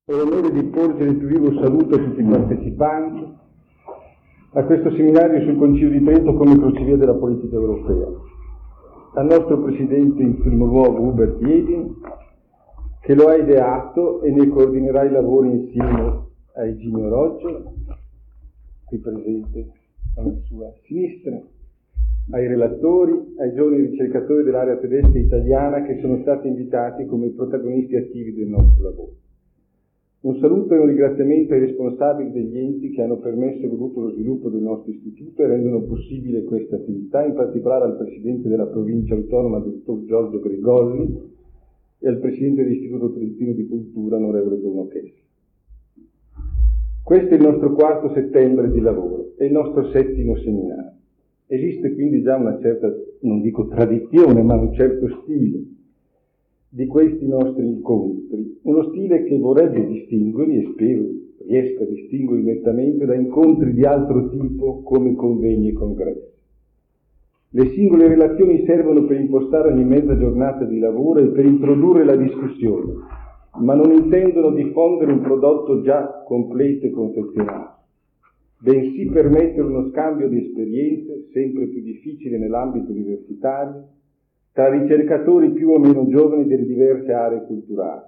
Ho l'onore di porgere il più vivo saluto a tutti i partecipanti a questo seminario sul Concilio di Trento come crocevia della politica europea. Al nostro Presidente in primo luogo Hubert Jeding, che lo ha ideato e ne coordinerà i lavori insieme a Eugenio Roggio, qui presente alla sua sinistra, ai relatori, ai giovani ricercatori dell'area tedesca e italiana che sono stati invitati come protagonisti attivi del nostro lavoro. Un saluto e un ringraziamento ai responsabili degli enti che hanno permesso e voluto lo sviluppo del nostro istituto e rendono possibile questa attività, in particolare al Presidente della Provincia Autonoma, Dottor Giorgio Gregolli, e al Presidente dell'Istituto Trentino di Cultura, onorevole Bruno Chessi. Questo è il nostro 4 settembre di lavoro, è il nostro 7° seminario. Esiste quindi già una certa, non dico tradizione, ma un certo stile di questi nostri incontri, uno stile che vorrebbe distinguerli, e spero riesca a distinguerli nettamente, da incontri di altro tipo come convegni e congressi. Le singole relazioni servono per impostare ogni mezza giornata di lavoro e per introdurre la discussione, ma non intendono diffondere un prodotto già completo e confezionato, bensì permettere uno scambio di esperienze, sempre più difficile nell'ambito universitario, tra ricercatori più o meno giovani delle diverse aree culturali.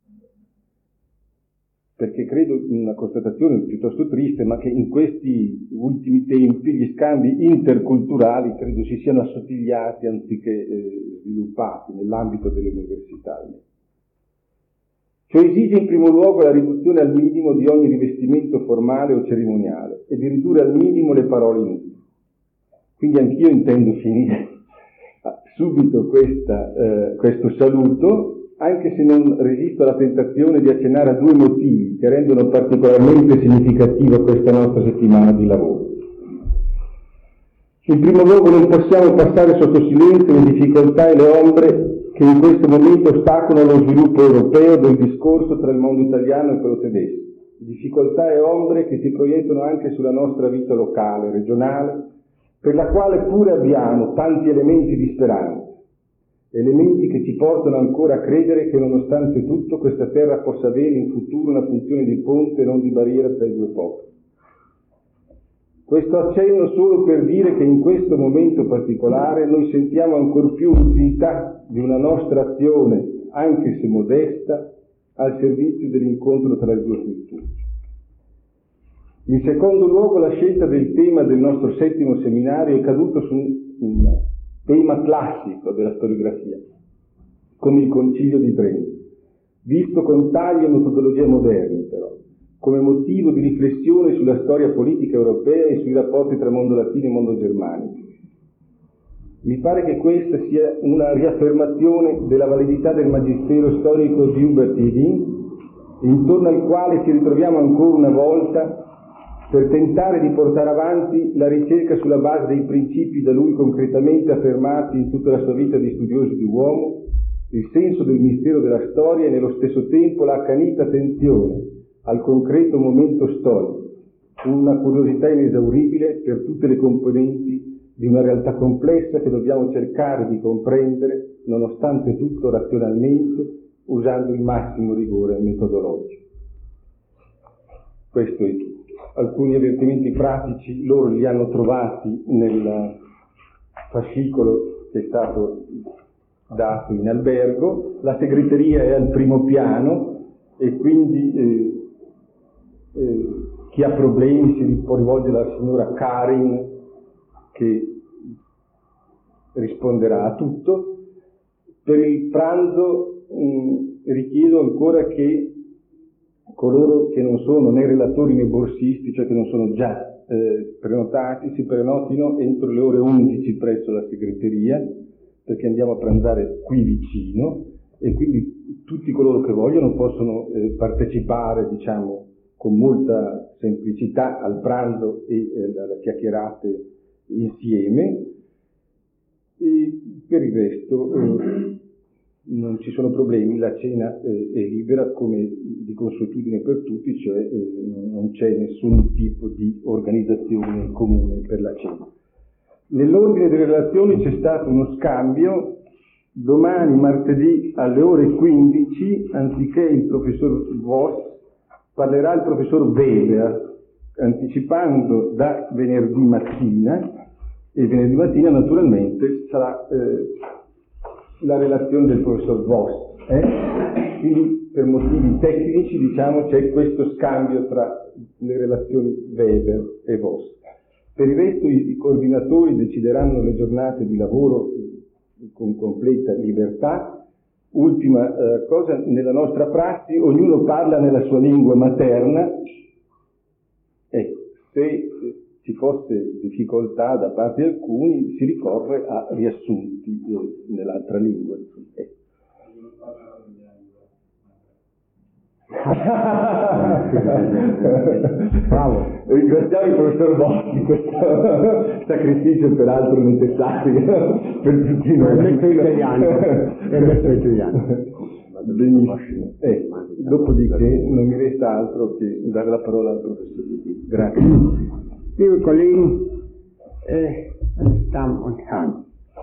Perché credo in una constatazione piuttosto triste, ma che in questi ultimi tempi gli scambi interculturali credo si siano assottigliati anziché sviluppati nell'ambito delle università. Ciò esige in primo luogo la riduzione al minimo di ogni rivestimento formale o cerimoniale e di ridurre al minimo le parole inutili. Quindi anch'io intendo finire subito questo saluto, anche se non resisto alla tentazione di accennare a 2 motivi che rendono particolarmente significativa questa nostra settimana di lavoro. In primo luogo non possiamo passare sotto silenzio le difficoltà e le ombre che in questo momento ostacolano lo sviluppo europeo del discorso tra il mondo italiano e quello tedesco. Difficoltà e ombre che si proiettano anche sulla nostra vita locale, regionale, per la quale pure abbiamo tanti elementi di speranza, elementi che ci portano ancora a credere che nonostante tutto questa terra possa avere in futuro una funzione di ponte e non di barriera tra i 2 popoli. Questo accenno solo per dire che in questo momento particolare noi sentiamo ancor più l'utilità di una nostra azione, anche se modesta, al servizio dell'incontro tra le 2 culture. In secondo luogo, la scelta del tema del nostro 7° seminario è caduto su un tema classico della storiografia, come il Concilio di Trento, visto con tagli e metodologie moderne però, come motivo di riflessione sulla storia politica europea e sui rapporti tra mondo latino e mondo germanico. Mi pare che questa sia una riaffermazione della validità del magistero storico di Hubert Jeding, intorno al quale ci ritroviamo ancora una volta per tentare di portare avanti la ricerca sulla base dei principi da lui concretamente affermati in tutta la sua vita di studioso di uomo, il senso del mistero della storia e nello stesso tempo l'accanita attenzione al concreto momento storico, una curiosità inesauribile per tutte le componenti di una realtà complessa che dobbiamo cercare di comprendere, nonostante tutto razionalmente, usando il massimo rigore metodologico. Questo è tutto. Alcuni avvertimenti pratici loro li hanno trovati nel fascicolo che è stato dato in albergo. La segreteria è al primo piano e quindi chi ha problemi si può rivolgere alla signora Karin che risponderà a tutto. Per il pranzo richiedo ancora che coloro che non sono né relatori né borsisti, cioè che non sono già prenotati, si prenotino entro le ore 11 presso la segreteria, perché andiamo a pranzare qui vicino e quindi tutti coloro che vogliono possono partecipare, diciamo, con molta semplicità al pranzo e alle chiacchierate insieme. E per il resto non ci sono problemi, la cena è libera come di consuetudine per tutti, cioè non c'è nessun tipo di organizzazione comune per la cena. Nell'ordine delle relazioni c'è stato uno scambio domani martedì alle ore 15, anziché il professor Voss parlerà il professor Weber, anticipando da venerdì mattina, e venerdì mattina naturalmente sarà la relazione del professor Voss. Quindi per motivi tecnici, diciamo, c'è questo scambio tra le relazioni Weber e Voss. Per il resto i coordinatori decideranno le giornate di lavoro con completa libertà. Ultima cosa, nella nostra prassi ognuno parla nella sua lingua materna. Ecco, se ci fosse difficoltà da parte di alcuni si ricorre a riassunti nell'altra lingua. Bravo. Ringraziamo il professor Boschi, questo sacrificio peraltro necessario per tutti noi. È messo italiano. Benissimo. Dopodiché non mi resta altro che dare la parola al professor Didi. Grazie. Liebe Kollegen, Damen und Herren,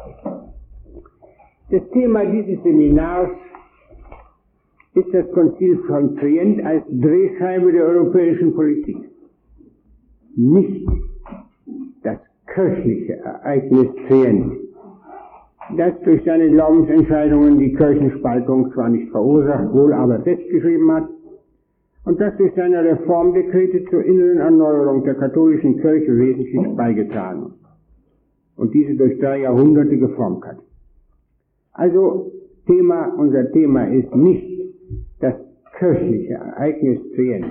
das Thema dieses Seminars ist das Konzil von Trient als Drehscheibe der europäischen Politik. Nicht das kirchliche Ereignis Trient, das durch seine Glaubensentscheidungen die Kirchenspaltung zwar nicht verursacht, wohl aber festgeschrieben hat, und das durch seine Reformdekrete zur inneren Erneuerung der katholischen Kirche wesentlich beigetragen und diese durch 3 Jahrhunderte geformt hat. Also unser Thema ist nicht das kirchliche Ereignis Trient,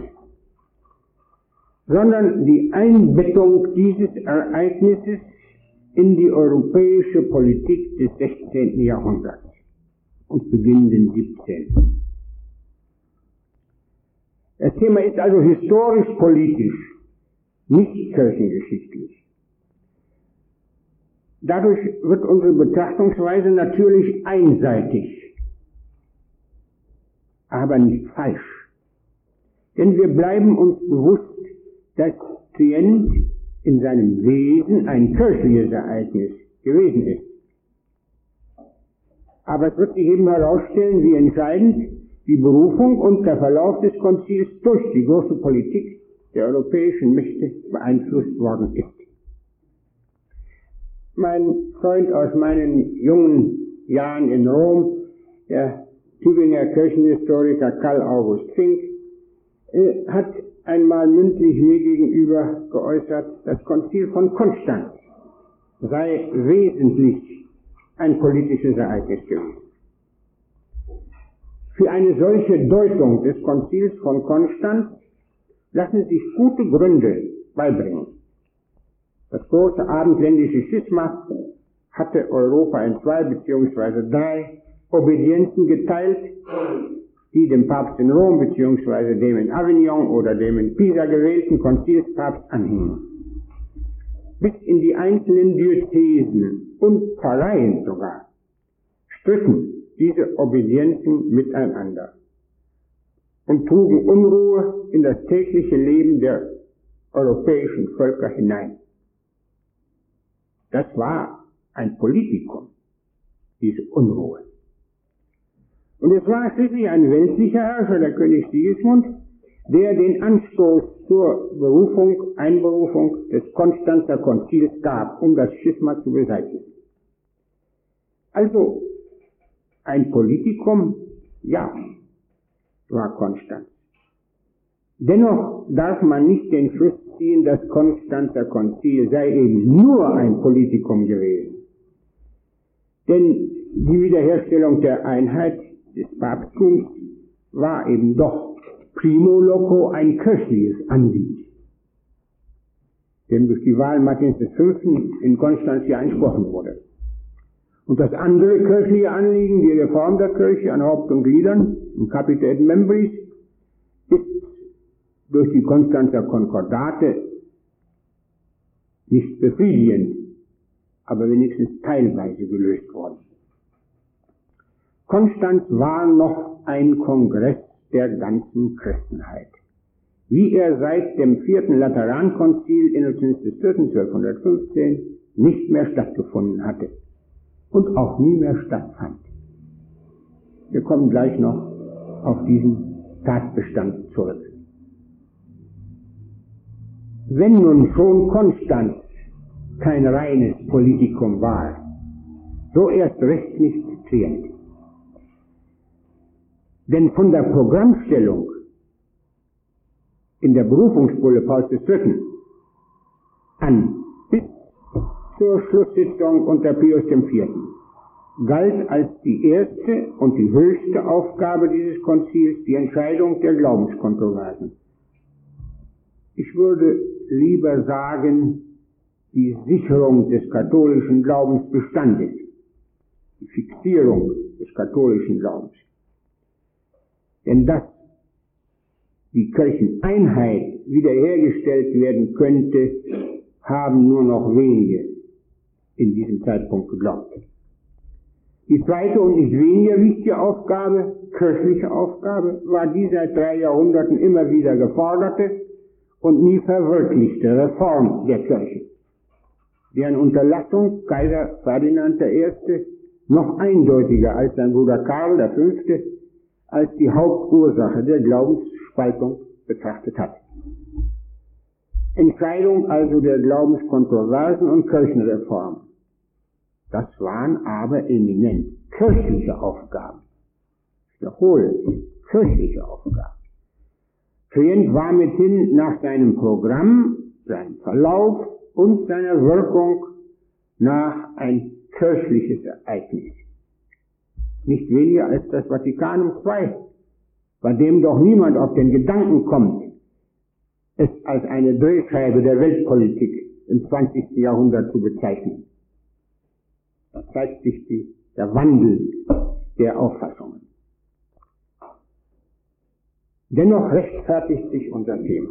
sondern die Einbettung dieses Ereignisses in die europäische Politik des 16. Jahrhunderts und beginnenden 17. Das Thema ist also historisch-politisch, nicht kirchengeschichtlich. Dadurch wird unsere Betrachtungsweise natürlich einseitig, aber nicht falsch. Denn wir bleiben uns bewusst, dass Trient in seinem Wesen ein kirchliches Ereignis gewesen ist. Aber es wird sich eben herausstellen, wie entscheidend die Berufung und der Verlauf des Konzils durch die große Politik der europäischen Mächte beeinflusst worden ist. Mein Freund aus meinen jungen Jahren in Rom, der Tübinger Kirchenhistoriker Karl August Fink, hat einmal mündlich mir gegenüber geäußert, das Konzil von Konstanz sei wesentlich ein politisches Ereignis gewesen. Für eine solche Deutung des Konzils von Konstanz lassen sich gute Gründe beibringen. Das große abendländische Schisma hatte Europa in 2 bzw. 3 Obedienzen geteilt, die dem Papst in Rom bzw. dem in Avignon oder dem in Pisa gewählten Konzilspapst anhingen. Bis in die einzelnen Diözesen und Pfarreien sogar stritten diese Obedienzen miteinander und trugen Unruhe in das tägliche Leben der europäischen Völker hinein. Das war ein Politikum, diese Unruhe. Und es war schließlich ein weltlicher Herrscher, der König Sigismund, der den Anstoß zur Einberufung des Konstanzer Konzils gab, um das Schisma zu beseitigen. Also ein Politikum, ja, war Konstanz. Dennoch darf man nicht den Schluss ziehen, das Konstanzer Konzil sei eben nur ein Politikum gewesen. Denn die Wiederherstellung der Einheit des Papsttums war eben doch primo loco ein kirchliches Anliegen, dem durch die Wahl Martins V. in Konstanz ja entsprochen wurde. Und das andere kirchliche Anliegen, die Reform der Kirche an Haupt und Gliedern, im Capite et Membris, ist durch die Konstanzer Konkordate nicht befriedigend, aber wenigstens teilweise gelöst worden. Konstanz war noch ein Kongress der ganzen Christenheit, wie er seit dem 4. Laterankonzil Innozenz IV. 1215 nicht mehr stattgefunden hatte und auch nie mehr stattfand. Wir kommen gleich noch auf diesen Tatbestand zurück. wenn nun schon Konstanz kein reines Politikum war, so erst recht nicht Trient. Denn von der Programmstellung in der Berufungsbulle Pauls III. An bis zur Schlusssitzung unter Pius IV. Galt als die erste und die höchste Aufgabe dieses Konzils die Entscheidung der Glaubenskontroversen. Ich würde lieber sagen, die Sicherung des katholischen Glaubensbestandes, die Fixierung des katholischen Glaubens. Denn dass die Kircheneinheit wiederhergestellt werden könnte, haben nur noch wenige in diesem Zeitpunkt geglaubt. Die zweite und nicht weniger wichtige Aufgabe, kirchliche Aufgabe, war die seit 3 Jahrhunderten immer wieder geforderte und nie verwirklichte Reform der Kirche, deren Unterlassung Kaiser Ferdinand I. noch eindeutiger als sein Bruder Karl V. als die Hauptursache der Glaubensspaltung betrachtet hat. Entscheidung also der Glaubenskontroversen und Kirchenreformen. Das waren aber eminent kirchliche Aufgaben. Ich wiederhole, kirchliche Aufgaben. Trient war mithin nach seinem Programm, seinem Verlauf und seiner Wirkung nach ein kirchliches Ereignis. Nicht weniger als das Vatikanum II, bei dem doch niemand auf den Gedanken kommt, es als eine Drehscheibe der Weltpolitik im 20. Jahrhundert zu bezeichnen. Da zeigt sich der Wandel der Auffassungen. Dennoch rechtfertigt sich unser Thema.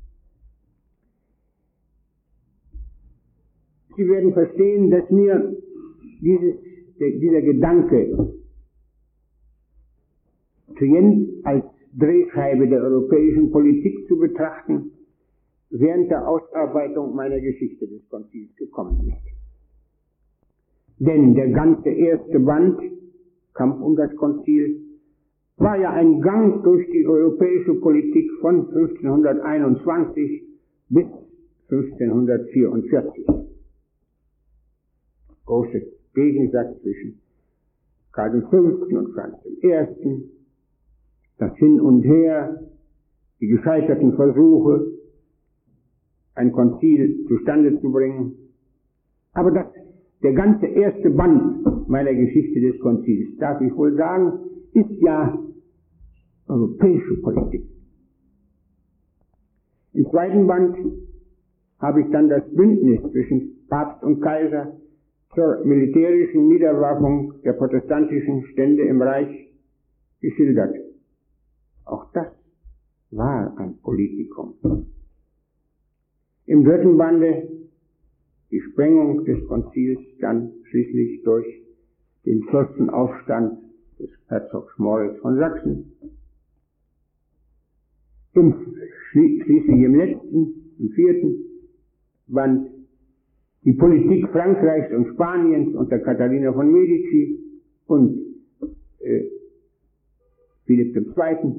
Sie werden verstehen, dass mir dieser Gedanke, Trient als Drehscheibe der europäischen Politik zu betrachten, während der Ausarbeitung meiner Geschichte des Konzils gekommen ist. Denn der ganze erste Band, Kampf um das Konzil, war ja ein Gang durch die europäische Politik von 1521 bis 1544. Großer Gegensatz zwischen Karl V. und Franz I., das Hin und Her, die gescheiterten Versuche, ein Konzil zustande zu bringen. Aber der ganze erste Band meiner Geschichte des Konzils, darf ich wohl sagen, ist ja europäische Politik. Im zweiten Band habe ich dann das Bündnis zwischen Papst und Kaiser zur militärischen Niederwerfung der protestantischen Stände im Reich geschildert. Auch das war ein Politikum. Im dritten Bande die Sprengung des Konzils dann schließlich durch den Fürstenaufstand des Herzogs Moritz von Sachsen. Schließlich im letzten, im vierten Band die Politik Frankreichs und Spaniens unter Katharina von Medici und Philipp II.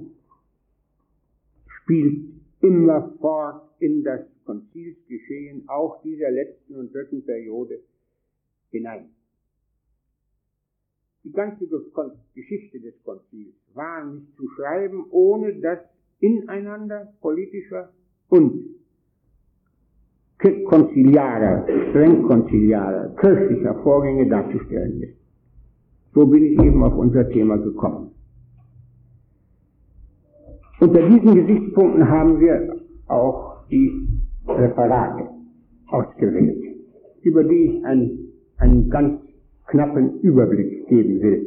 Spielt immerfort in das Konzilsgeschehen auch dieser letzten und dritten Periode hinein. Die ganze Geschichte des Konzils war nicht zu schreiben, ohne das Ineinander politischer und konziliarer, streng konziliarer, kirchlicher Vorgänge darzustellen ist. So bin ich eben auf unser Thema gekommen. Unter diesen Gesichtspunkten haben wir auch die Referate ausgewählt, über die ich einen ganz knappen Überblick geben will.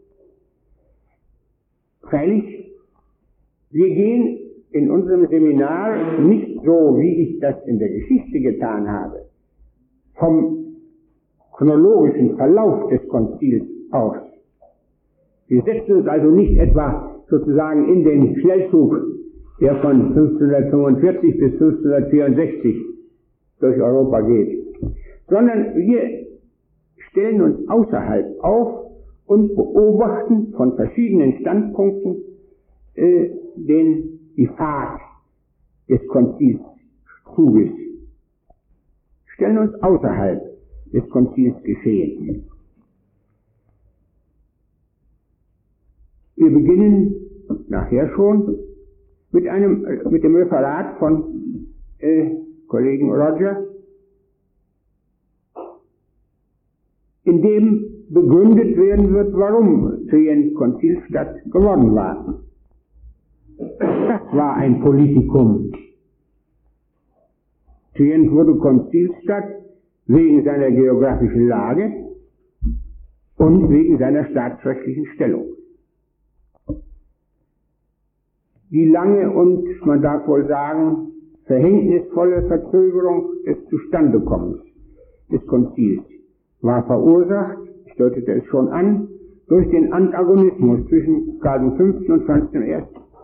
Freilich, wir gehen in unserem Seminar nicht so, wie ich das in der Geschichte getan habe, vom chronologischen Verlauf des Konzils aus. Wir setzen uns also nicht etwa sozusagen in den Schnellzug, der von 1545 bis 1564 durch Europa geht, sondern wir stellen uns außerhalb auf und beobachten von verschiedenen Standpunkten die Fahrt des Konzils Zuges, stellen uns außerhalb des Konzilsgeschehens. Wir beginnen nachher schon mit dem Referat von Kollegen Roger, in dem begründet werden wird, warum Trient Konzilsstadt geworden war. Das war ein Politikum. Trient wurde Konzilsstadt wegen seiner geografischen Lage und wegen seiner staatsrechtlichen Stellung. Die lange und, man darf wohl sagen, verhängnisvolle Verzögerung des Zustandekommens des Konzils war verursacht, ich deutete es schon an, durch den Antagonismus zwischen Karl V. und Franz I.,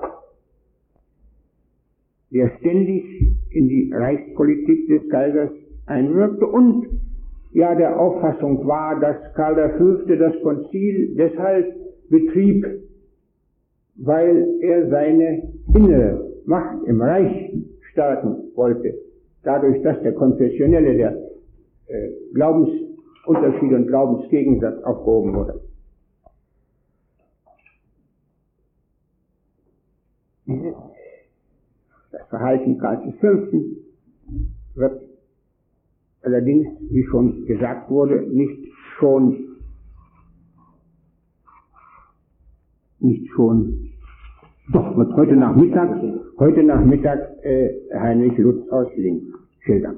der ständig in die Reichspolitik des Kaisers einwirkte und ja der Auffassung war, dass Karl V. das Konzil deshalb betrieb, weil er seine innere Macht im Reich stärken wollte, dadurch, dass der konfessionelle, der Glaubensunterschied und Glaubensgegensatz aufgehoben wurde. Das Verhalten Karls V. wird allerdings, wie schon gesagt wurde, nicht schon doch, wird heute Nachmittag Heinrich Lutz aus Linz schildern.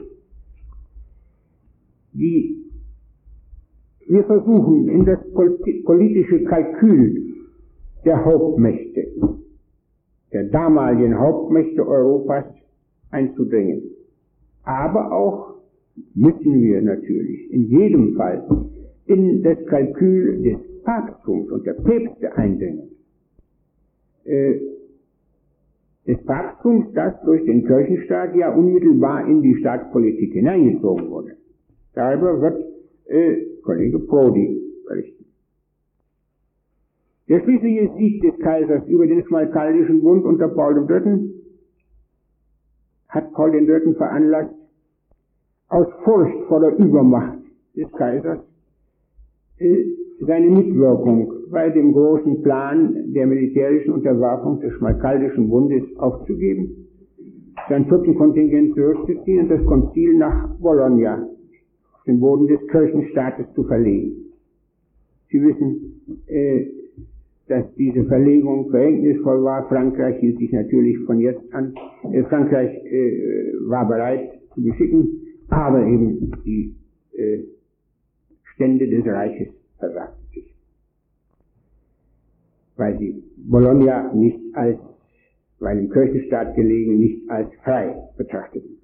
Wir versuchen in das politische Kalkül der Hauptmächte, der damaligen Hauptmächte Europas einzudringen. Aber auch müssen wir natürlich in jedem Fall in das Kalkül des Papsttums und der Päpste eindringen. Des Papsttums, das durch den Kirchenstaat ja unmittelbar in die Staatspolitik hineingezogen wurde. Darüber wird Kollege Prodi berichten. Der schließliche Sieg des Kaisers über den Schmalkaldischen Bund unter Paul III. Hat Paul III. Veranlasst, aus Furcht vor der Übermacht des Kaisers seine Mitwirkung bei dem großen Plan der militärischen Unterwerfung des Schmalkaldischen Bundes aufzugeben, sein Truppenkontingent zurückzuziehen und das Konzil nach Bologna, auf den Boden des Kirchenstaates, zu verlegen. Sie wissen, dass diese Verlegung verhängnisvoll war. Frankreich hielt sich natürlich von jetzt an, Frankreich war bereit zu beschicken, aber eben die Stände des Reiches versagten sich, weil sie Bologna weil im Kirchenstaat gelegen, nicht als frei betrachteten.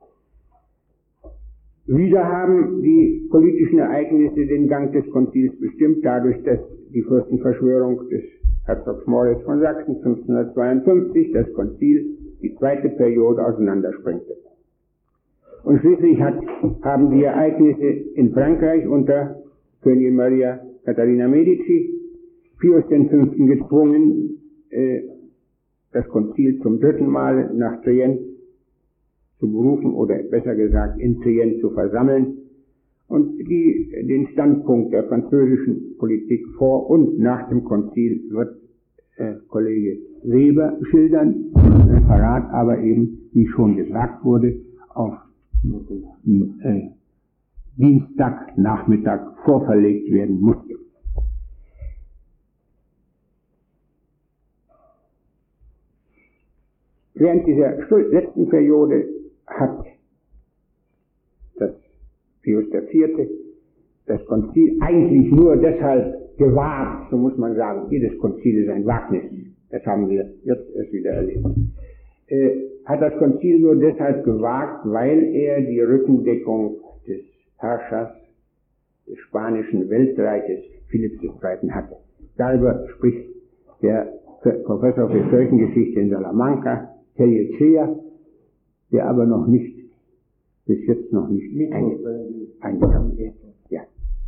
Wieder haben die politischen Ereignisse den Gang des Konzils bestimmt, dadurch, dass die Fürstenverschwörung des Herzogs Moritz von Sachsen 1552 das Konzil, die zweite Periode, auseinandersprengte. Und schließlich haben die Ereignisse in Frankreich unter Königin Maria Katharina Medici Pius V. gezwungen, das Konzil zum dritten Mal nach Trient zu berufen oder besser gesagt in Trient zu versammeln und den Standpunkt der französischen Politik vor und nach dem Konzil wird Kollege Weber schildern, Referat aber eben, wie schon gesagt wurde, auf Dienstagnachmittag vorverlegt werden musste. Während dieser letzten Periode hat das Pius IV. Das Konzil eigentlich nur deshalb gewagt, so muss man sagen, jedes Konzil ist ein Wagnis, das haben wir jetzt erst wieder erlebt, hat das Konzil nur deshalb gewagt, weil er die Rückendeckung des Herrschers des spanischen Weltreiches Philipps II. Hatte. Darüber spricht der Professor für Kirchengeschichte in Salamanca, Tellechea, der aber bis jetzt noch nicht eingegangen ist. Ja.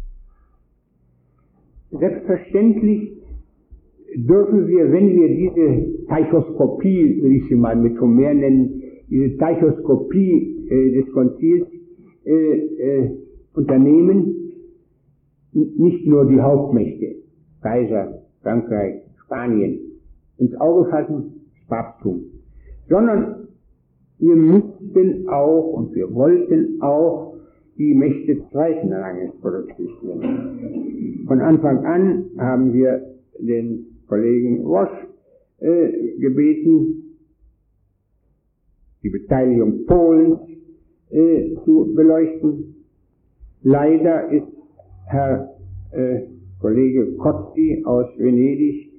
Selbstverständlich dürfen wir, wenn wir diese Teichoskopie, will ich sie mal mit Homer nennen, diese Teichoskopie des Konzils unternehmen, nicht nur die Hauptmächte, Kaiser, Frankreich, Spanien, ins Auge fassen, das Papsttum, sondern wir müssten auch und wir wollten auch die Mächte zweiten Ranges berücksichtigen. Von Anfang an haben wir den Kollegen Wosch gebeten, die Beteiligung Polens zu beleuchten. Leider ist Herr Kollege Cozzi aus Venedig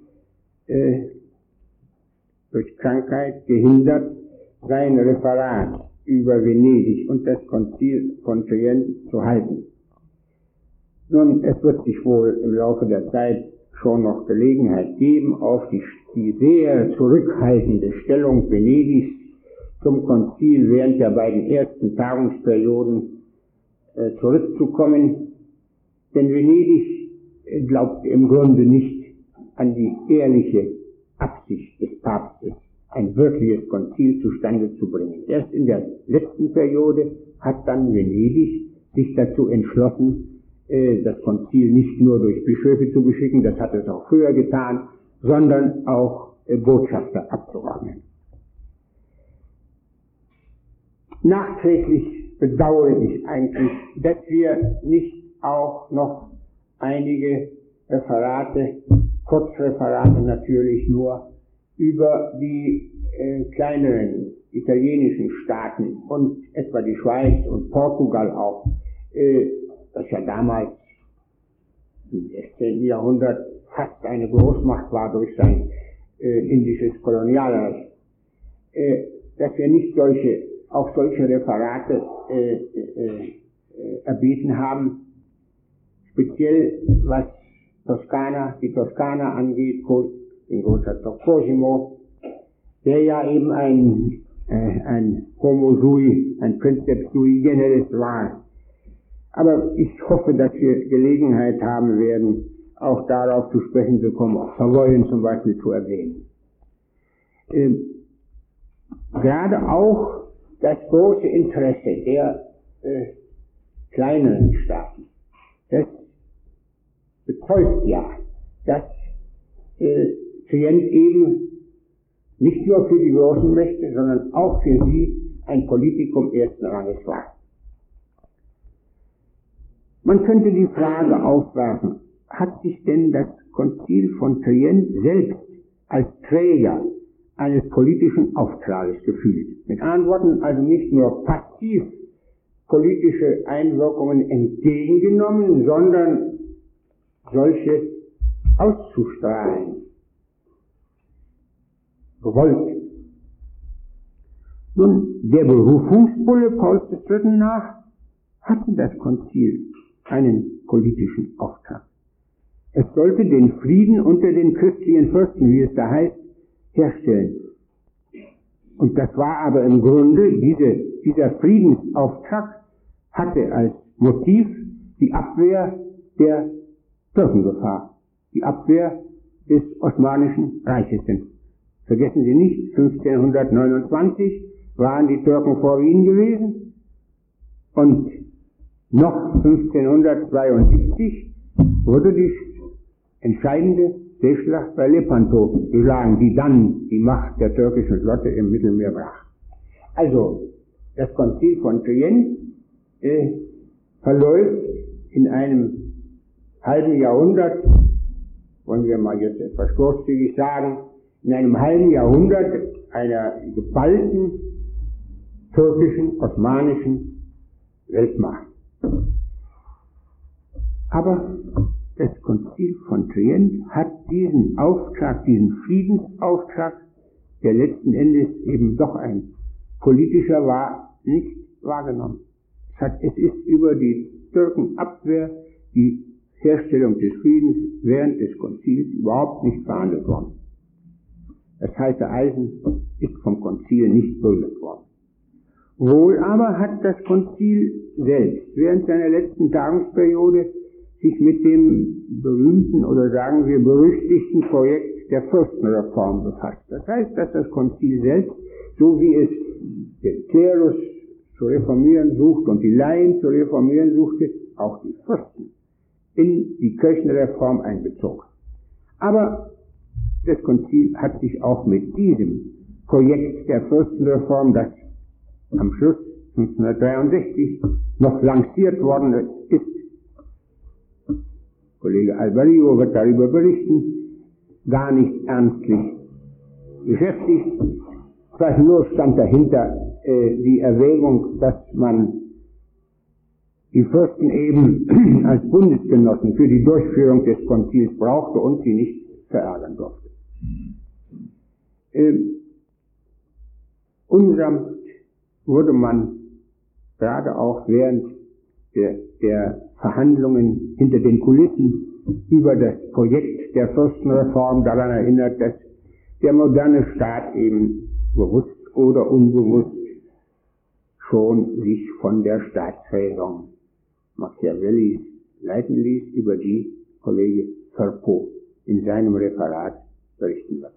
durch Krankheit gehindert, sein Referat über Venedig und das Konzil von Trient zu halten. Nun, es wird sich wohl im Laufe der Zeit schon noch Gelegenheit geben, auf die sehr zurückhaltende Stellung Venedigs zum Konzil während der beiden ersten Tagungsperioden zurückzukommen, denn Venedig glaubte im Grunde nicht an die ehrliche Absicht des Papstes, ein wirkliches Konzil zustande zu bringen. Erst in der letzten Periode hat dann Venedig sich dazu entschlossen, das Konzil nicht nur durch Bischöfe zu beschicken, das hat es auch früher getan, sondern auch Botschafter abzuordnen. Nachträglich bedauere ich eigentlich, dass wir nicht auch noch einige Referate, Kurzreferate natürlich nur, über die kleineren italienischen Staaten und etwa die Schweiz und Portugal auch, das ja damals im 16. Jahrhundert fast eine Großmacht war durch sein indisches Kolonialreich, dass wir nicht auch solche Referate erbeten haben, speziell was die Toskana angeht, den Großherzog Cosimo, der ja eben ein Homo sui, ein Princeps sui generis war. Aber ich hoffe, dass wir Gelegenheit haben werden, auch darauf zu sprechen zu kommen, auch Savoyen zum Beispiel zu erwähnen. Gerade auch das große Interesse der kleineren Staaten, das bezeugt ja, dass Trient eben nicht nur für die großen Mächte, sondern auch für sie ein Politikum ersten Ranges war. Man könnte die Frage aufwerfen, hat sich denn das Konzil von Trient selbst als Träger eines politischen Auftrages gefühlt? Mit anderen Worten, also nicht nur passiv politische Einwirkungen entgegengenommen, sondern solche auszustrahlen gewollt. Nun, der Berufungsbulle Pauls III. Nach hatte das Konzil einen politischen Auftrag. Es sollte den Frieden unter den christlichen Fürsten, wie es da heißt, herstellen. Und das war aber im Grunde, dieser Friedensauftrag hatte als Motiv die Abwehr der Türkengefahr, die Abwehr des Osmanischen Reiches. Denn vergessen Sie nicht, 1529 waren die Türken vor Wien gewesen und noch 1572 wurde die entscheidende Seeschlacht bei Lepanto geschlagen, die dann die Macht der türkischen Flotte im Mittelmeer brach. Also, das Konzil von Trient verläuft in einem halben Jahrhundert, wollen wir mal jetzt etwas großzügig sagen, in einem halben Jahrhundert einer geballten türkischen, osmanischen Weltmacht. Aber das Konzil von Trient hat diesen Auftrag, diesen Friedensauftrag, der letzten Endes eben doch ein politischer war, nicht wahrgenommen. Es ist über die Türkenabwehr, die Herstellung des Friedens während des Konzils überhaupt nicht verhandelt worden. Das heiße Eisen ist vom Konzil nicht berührt worden. Wohl aber hat das Konzil selbst während seiner letzten Tagungsperiode sich mit dem berühmten oder sagen wir berüchtigten Projekt der Fürstenreform befasst. Das heißt, dass das Konzil selbst, so wie es den Klerus zu reformieren suchte und die Laien zu reformieren suchte, auch die Fürsten in die Kirchenreform einbezog. Aber das Konzil hat sich auch mit diesem Projekt der Fürstenreform, das am Schluss 1563 noch lanciert worden ist, Kollege Alvarillo wird darüber berichten, gar nicht ernstlich beschäftigt. Nur stand dahinter die Erwägung, dass man die Fürsten eben als Bundesgenossen für die Durchführung des Konzils brauchte und sie nicht verärgern durfte. Unsanft wurde man gerade auch während der Verhandlungen hinter den Kulissen über das Projekt der Fürstenreform daran erinnert, dass der moderne Staat eben bewusst oder unbewusst schon sich von der Staatsräson Machiavellis leiten ließ, über die Kollege Firpo in seinem Referat berichten wird.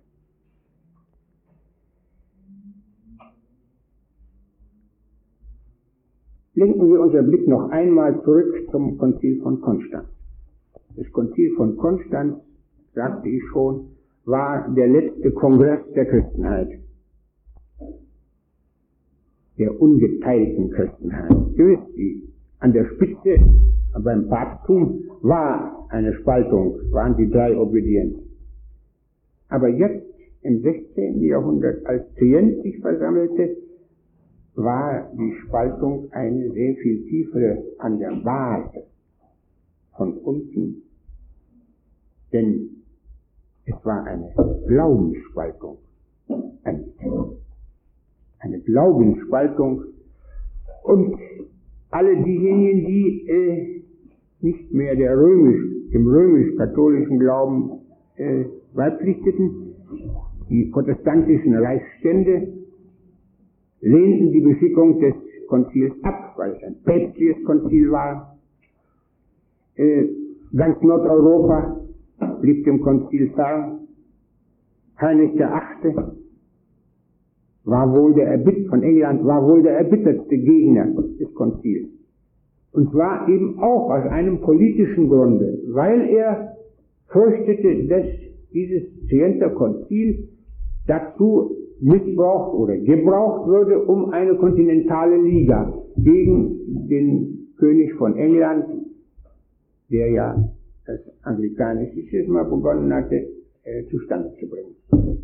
Lenken wir unseren Blick noch einmal zurück zum Konzil von Konstanz. Das Konzil von Konstanz, sagte ich schon, war der letzte Kongress der Christenheit, der ungeteilten Christenheit. Gewiss, an der Spitze beim Papsttum war eine Spaltung, waren die drei Obedienzen. Aber jetzt im 16. Jahrhundert, als Trient sich versammelte, war die Spaltung eine sehr viel tiefere an der Basis, von unten, denn es war eine Glaubensspaltung, eine Glaubensspaltung, und alle diejenigen, die nicht mehr dem römisch-katholischen Glauben beipflichteten, die protestantischen Reichsstände, lehnten die Beschickung des Konzils ab, weil es ein päpstliches Konzil war. Ganz Nordeuropa blieb dem Konzil fern. Heinrich VIII. Von England war wohl der erbittertste Gegner des Konzils. Und zwar eben auch aus einem politischen Grunde, weil er fürchtete, dass dieses Trienter Konzil dazu missbraucht oder gebraucht würde, um eine kontinentale Liga gegen den König von England, der ja das anglikanische Schisma begonnen hatte, zustande zu bringen.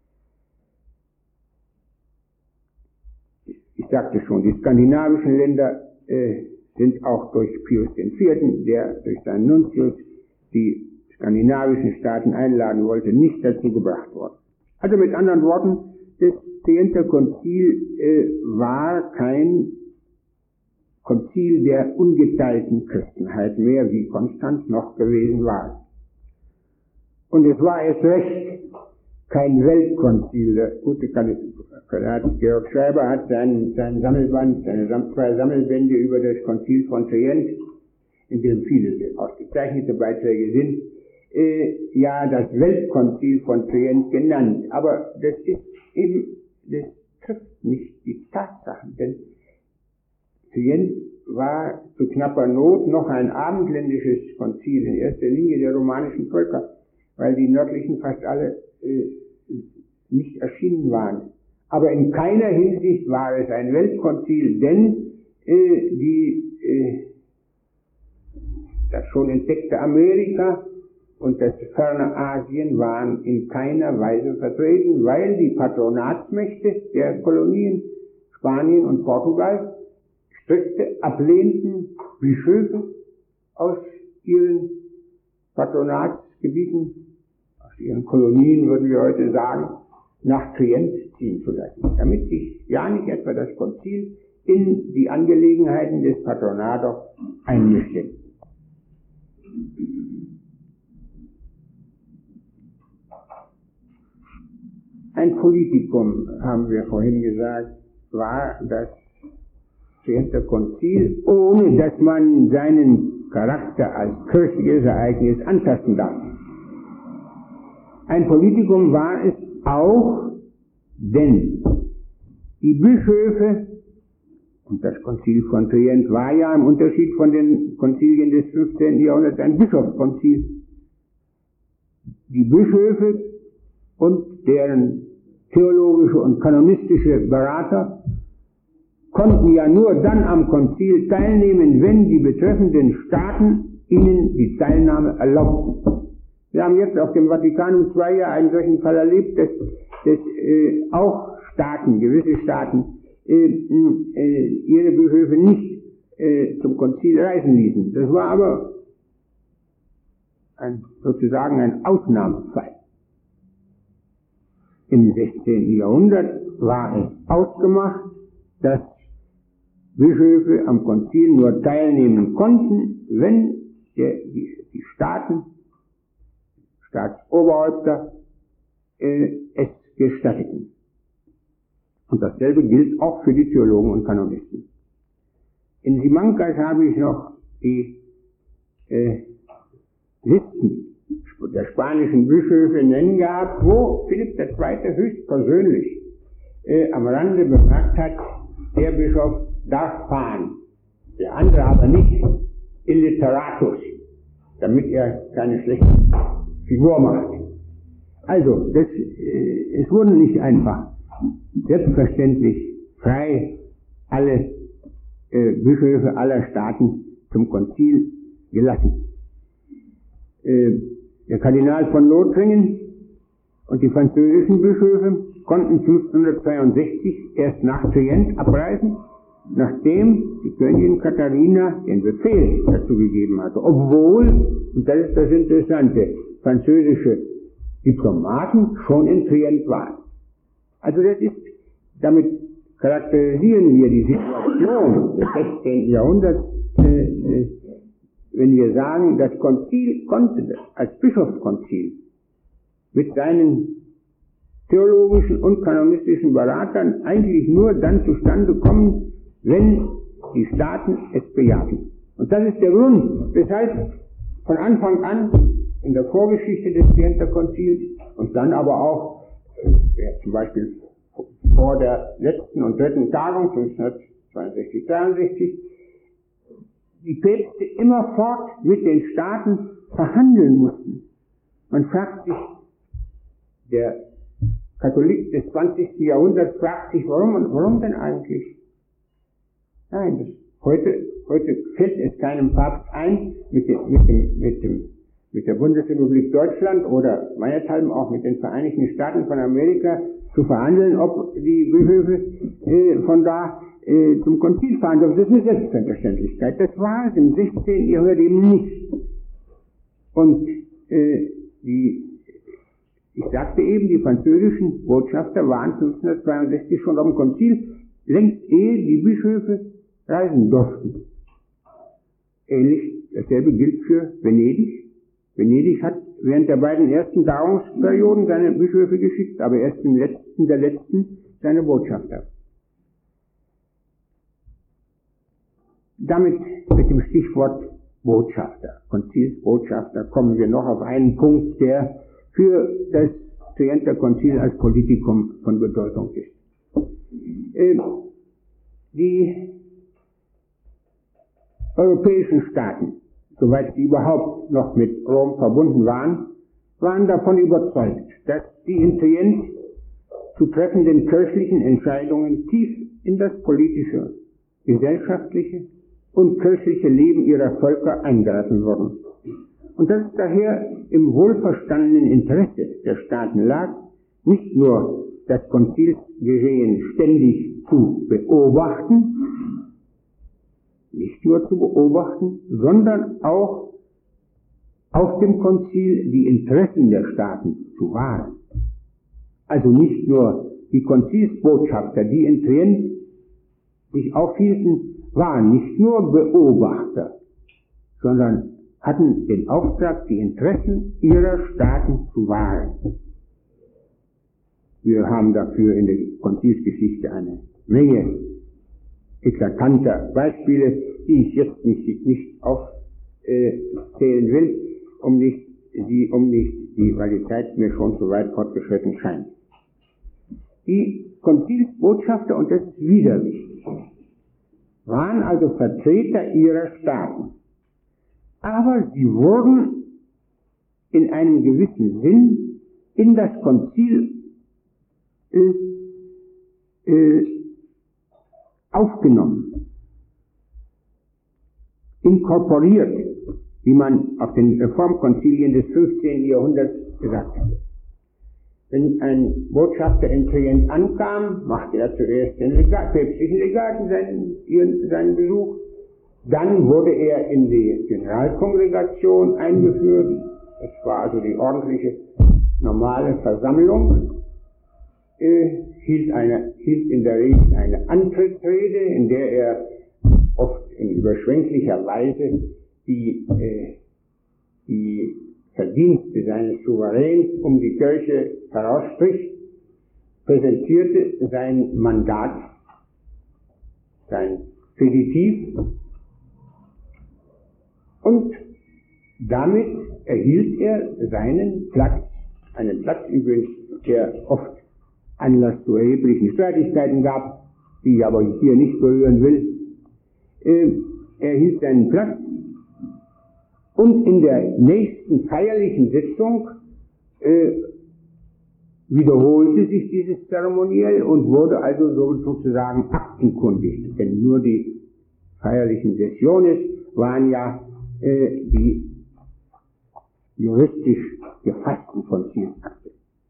Ich sagte schon, die skandinavischen Länder sind auch durch Pius IV., der durch seinen Nuntius die skandinavischen Staaten einladen wollte, nicht dazu gebracht worden. Also mit anderen Worten, das Trienter Konzil war kein Konzil der ungeteilten Christenheit mehr, wie Konstanz noch gewesen war. Und es war erst recht kein Weltkonzil. Der gute Kandidat Georg Schreiber hat seinen Sammelband, seine zwei Sammelbände über das Konzil von Trient, in dem viele ausgezeichnete Beiträge sind, das Weltkonzil von Trient genannt. Aber das trifft nicht die Tatsachen, denn Trient war zu knapper Not noch ein abendländisches Konzil, in erster Linie der romanischen Völker, weil die nördlichen fast alle nicht erschienen waren. Aber in keiner Hinsicht war es ein Weltkonzil, denn das schon entdeckte Amerika und das ferne Asien waren in keiner Weise vertreten, weil die Patronatsmächte der Kolonien, Spanien und Portugal, strikte ablehnten Bischöfe aus ihren Patronatsgebieten, aus ihren Kolonien, würden wir heute sagen, nach Trient ziehen zu lassen, damit sich ja nicht etwa das Konzil in die Angelegenheiten des Patronatos einmischte. Ein Politikum, haben wir vorhin gesagt, war das Trienter Konzil, ohne dass man seinen Charakter als kirchliches Ereignis antasten darf. Ein Politikum war es auch, denn die Bischöfe, und das Konzil von Trient war ja im Unterschied von den Konzilien des 15. Jahrhunderts ein Bischofskonzil, die Bischöfe und deren theologische und kanonistische Berater konnten ja nur dann am Konzil teilnehmen, wenn die betreffenden Staaten ihnen die Teilnahme erlaubten. Wir haben jetzt auf dem Vatikanum II ja einen solchen Fall erlebt, dass auch Staaten, gewisse Staaten, ihre Bischöfe nicht zum Konzil reisen ließen. Das war aber sozusagen ein Ausnahmefall. Im 16. Jahrhundert war es ausgemacht, dass Bischöfe am Konzil nur teilnehmen konnten, wenn die Staaten, Staatsoberhäupter, es gestatteten. Und dasselbe gilt auch für die Theologen und Kanonisten. In Simancas habe ich noch die Listen der spanischen Bischöfe nennen gehabt, wo Philipp II. Höchstpersönlich am Rande bemerkt hat, der Bischof darf fahren, der andere aber nicht, illiteratus, damit er keine schlechte Figur macht. Also, es wurden nicht einfach selbstverständlich frei alle Bischöfe aller Staaten zum Konzil gelassen. Der Kardinal von Lothringen und die französischen Bischöfe konnten 1562 erst nach Trient abreisen, nachdem die Königin Katharina den Befehl dazu gegeben hatte. Obwohl, und das ist das Interessante, französische Diplomaten schon in Trient waren. Also damit charakterisieren wir die Situation des 16. Jahrhunderts, wenn wir sagen, das Konzil konnte als Bischofskonzil mit seinen theologischen und kanonistischen Beratern eigentlich nur dann zustande kommen, wenn die Staaten es bejahten. Und das ist der Grund, weshalb von Anfang an in der Vorgeschichte des Trienter Konzils und dann aber auch zum Beispiel vor der letzten und dritten Tagung 1562, 63 die Päpste immerfort mit den Staaten verhandeln mussten. Man fragt sich, der Katholik des 20. Jahrhunderts fragt sich, warum denn eigentlich? Nein, heute fällt es keinem Papst ein, mit der Bundesrepublik Deutschland oder meinethalben auch mit den Vereinigten Staaten von Amerika zu verhandeln, ob die Bischöfe von da zum Konzil fahren dürfen. Das ist eine Selbstverständlichkeit. Das war es im 16. Jahrhundert eben nicht. Und ich sagte eben, die französischen Botschafter waren 1562 schon am Konzil, längst ehe die Bischöfe reisen durften. Ähnlich, dasselbe gilt für Venedig. Venedig hat während der beiden ersten Tagungsperioden seine Bischöfe geschickt, aber erst in der letzten seine Botschafter. Damit mit dem Stichwort Botschafter, Konzilsbotschafter, kommen wir noch auf einen Punkt, der für das Trienter Konzil als Politikum von Bedeutung ist. Die europäischen Staaten, soweit sie überhaupt noch mit Rom verbunden waren davon überzeugt, dass die in Trient zu treffenden kirchlichen Entscheidungen tief in das politische, gesellschaftliche und kirchliche Leben ihrer Völker eingreifen würden. Und dass es daher im wohlverstandenen Interesse der Staaten lag, nicht nur das Konzilsgeschehen ständig zu beobachten, sondern auch auf dem Konzil die Interessen der Staaten zu wahren. Also nicht nur die Konzilsbotschafter, die in Trient sich aufhielten, waren nicht nur Beobachter, sondern hatten den Auftrag, die Interessen ihrer Staaten zu wahren. Wir haben dafür in der Konzilsgeschichte eine Menge eklatanter Beispiele, die ich jetzt nicht aufzählen will, weil die Zeit mir schon so weit fortgeschritten scheint. Die Konzilsbotschafter, und das ist wieder wichtig, waren also Vertreter ihrer Staaten. Aber sie wurden in einem gewissen Sinn in das Konzil aufgenommen, inkorporiert, wie man auf den Reformkonzilien des 15. Jahrhunderts gesagt hat. Wenn ein Botschafter in Trient ankam, machte er zuerst den päpstlichen Legaten seinen Besuch, dann wurde er in die Generalkongregation eingeführt, das war also die ordentliche, normale Versammlung, hielt in der Regel eine Antrittsrede, in der er oft in überschwänglicher Weise die Verdienste seines Souveräns um die Kirche herausstrich, präsentierte sein Mandat, sein Präditiv, und damit erhielt er seinen Platz, einen Platz übrigens, der oft Anlass zu erheblichen Streitigkeiten gab, die ich aber hier nicht berühren will. Er erhielt seinen Platz, und in der nächsten feierlichen Sitzung wiederholte sich dieses Zeremoniell und wurde also sozusagen aktenkundig, denn nur die feierlichen Sessiones waren ja die juristisch gefassten Konzilsakte.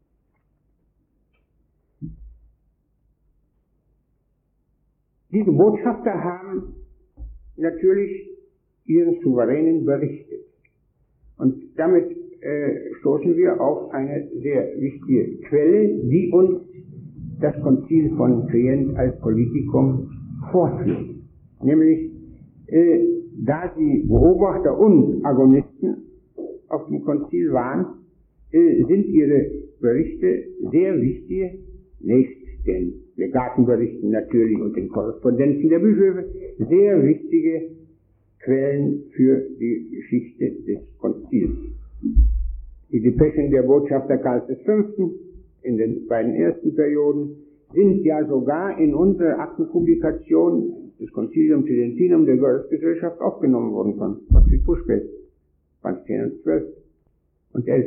Diese Botschafter haben natürlich ihren Souveränen berichtet. Und damit stoßen wir auf eine sehr wichtige Quelle, die uns das Konzil von Trient als Politikum vorführt. Nämlich, da sie Beobachter und Agonisten auf dem Konzil waren, sind ihre Berichte sehr wichtige, nächst den Legatenberichten natürlich und den Korrespondenzen der Bischöfe, sehr wichtige Quellen für die Geschichte des Konzils. Die Depeschen der Botschafter Karls V. in den beiden ersten Perioden sind ja sogar in unsere Aktenpublikation des Concilium Tridentinum der Gottesgesellschaft aufgenommen worden von Gottfried Puschkel, Band 10 und 12 und 11.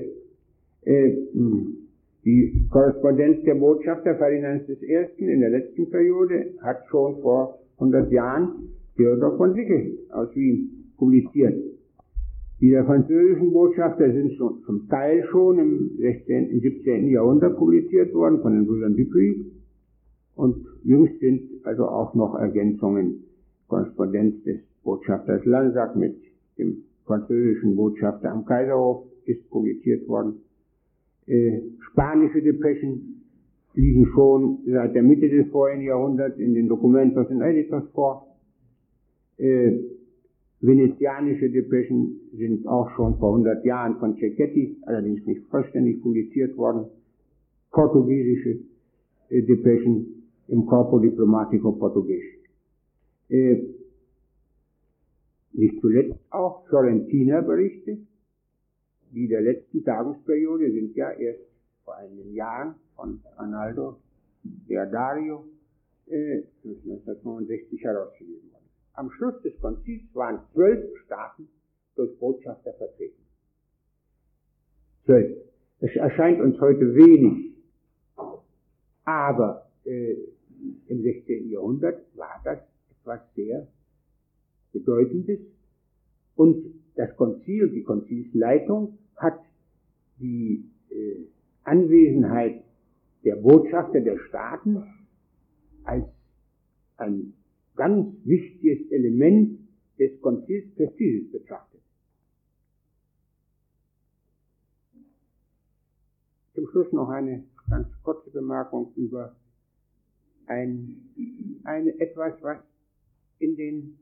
Die Korrespondenz der Botschafter Ferdinands I. in der letzten Periode hat schon vor 100 Jahren Theodor von Sickel aus Wien publiziert. Die der französischen Botschafter sind schon zum Teil schon im 17. Jahrhundert publiziert worden von den Brüdern Dupuy, und jüngst sind also auch noch Ergänzungen, Korrespondenz des Botschafters Lansac mit dem französischen Botschafter am Kaiserhof ist publiziert worden. Spanische Depeschen liegen schon seit der Mitte des vorigen Jahrhunderts in den Documentos und Editos vor. Venezianische Depeschen sind auch schon vor 100 Jahren von Cecchetti, allerdings nicht vollständig publiziert worden. Portugiesische Depeschen im Corpo Diplomatico Portugues. Nicht zuletzt auch Florentiner Berichte, die der letzten Tagungsperiode sind ja erst vor einigen Jahren von Arnaldo Deodario 1965 herausgegeben worden. Am Schluss des Konzils waren 12 Staaten durch Botschafter vertreten. 12. Das erscheint uns heute wenig, aber im 16. Jahrhundert war das etwas sehr Bedeutendes, und das Konzil, die Konzilsleitung, hat die Anwesenheit der Botschafter der Staaten als ein ganz wichtiges Element des Konzilsprestiges betrachtet. Zum Schluss noch eine ganz kurze Bemerkung über etwas, was in den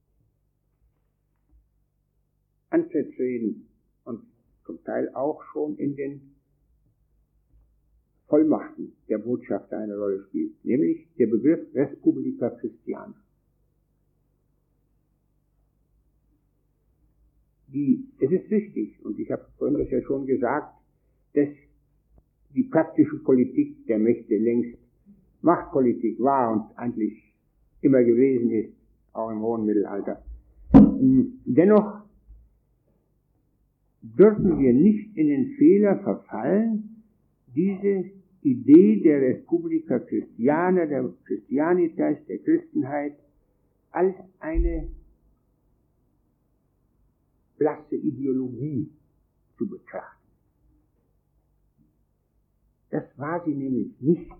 Antrittsreden und zum Teil auch schon in den Vollmachten der Botschafter eine Rolle spielt, nämlich der Begriff Respublica Christiana. Es ist richtig, und ich habe vorhin das ja schon gesagt, dass die praktische Politik der Mächte längst Machtpolitik war und eigentlich immer gewesen ist, auch im hohen Mittelalter. Dennoch dürfen wir nicht in den Fehler verfallen, diese Idee der Respublica Christiana, der Christianitas, der Christenheit, als eine blasse Ideologie zu betrachten. Das war sie nämlich nicht.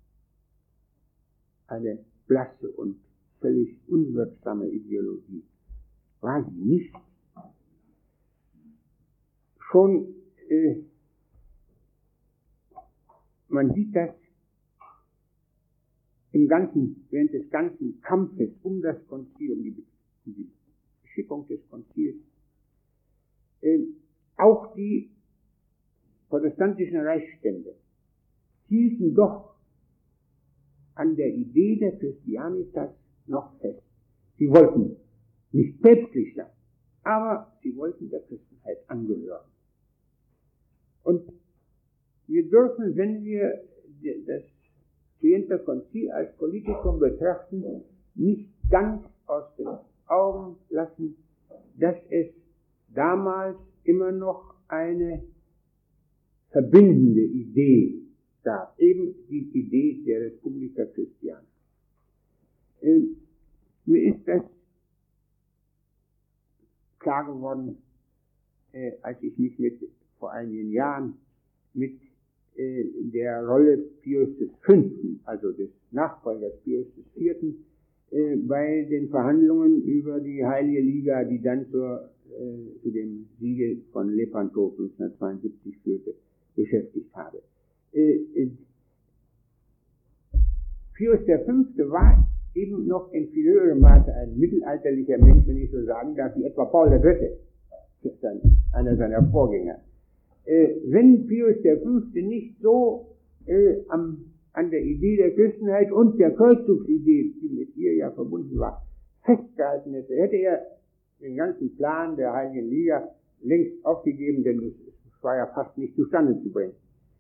Eine blasse und völlig unwirksame Ideologie war sie nicht. Schon, man sieht das während des ganzen Kampfes um das Konzil, um die Beschickung des Konzils. Auch die protestantischen Reichsstände hielten doch an der Idee der Christianitas noch fest. Sie wollten nicht päpstlich sein, aber sie wollten der Christenheit angehören. Und wir dürfen, wenn wir das Trienter Konzil als Politikum betrachten, nicht ganz aus den Augen lassen, dass es damals immer noch eine verbindende Idee gab, eben die Idee der Respublica Christiana. Mir ist das klar geworden, als ich mich vor einigen Jahren mit der Rolle Pius V., also des Nachfolgers Pius IV., bei den Verhandlungen über die Heilige Liga, die dann zu dem Siege von Lepanto 1572 führte, beschäftigt habe. Pius V. war eben noch in viel höherem Maße ein mittelalterlicher Mensch, wenn ich so sagen darf, wie etwa Paul III., einer seiner Vorgänger. Wenn Pius V. nicht so an der Idee der Christenheit und der Kreuzzugsidee, die mit ihr ja verbunden war, festgehalten hätte, hätte er den ganzen Plan der Heiligen Liga längst aufgegeben, denn es war ja fast nicht zustande zu bringen.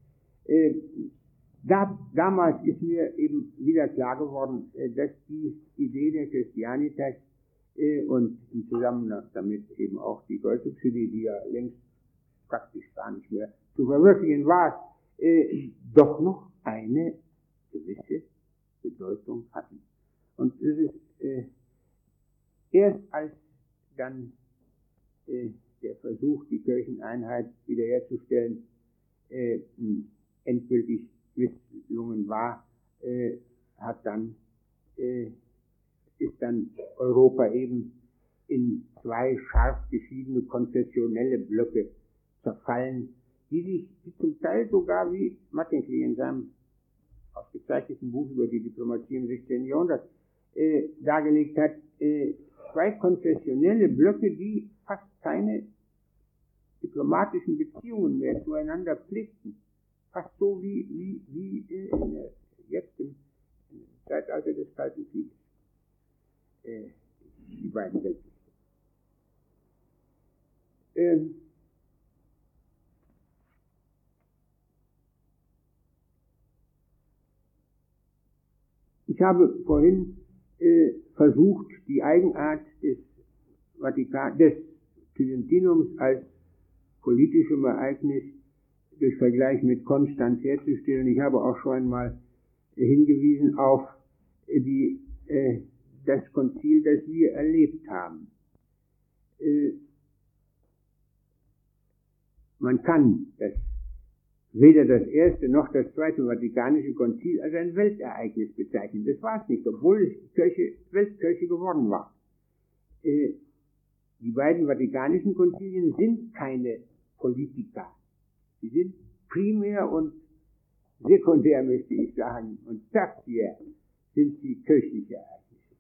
Damals ist mir eben wieder klar geworden, dass die Idee der Christianitas und im Zusammenhang damit eben auch die Kreuzungsidee, die ja längst praktisch gar nicht mehr zu verwirklichen war, doch noch eine gewisse Bedeutung hatten. Und es ist erst als dann der Versuch, die Kircheneinheit wiederherzustellen, endgültig misslungen war, ist dann Europa eben in zwei scharf geschiedene konfessionelle Blöcke zerfallen, die zum Teil sogar, wie Mattingly in seinem ausgezeichneten Buch über die Diplomatie im 16. Jahrhundert dargelegt hat, zwei konfessionelle Blöcke, die fast keine diplomatischen Beziehungen mehr zueinander pflegten. Fast so wie jetzt im Zeitalter des Kalten Krieges. Die beiden Weltkriege. Ich habe vorhin versucht, die Eigenart des Tridentinums als politischem Ereignis durch Vergleich mit Konstanz herzustellen. Ich habe auch schon einmal hingewiesen auf das Konzil, das wir erlebt haben. Man kann weder das erste noch das zweite Vatikanische Konzil als ein Weltereignis bezeichnen. Das war es nicht, obwohl es Weltkirche geworden war. Die beiden Vatikanischen Konzilien sind keine Politika. Sie sind primär und sekundär, möchte ich sagen, und tertiär sind sie kirchliche Ereignisse.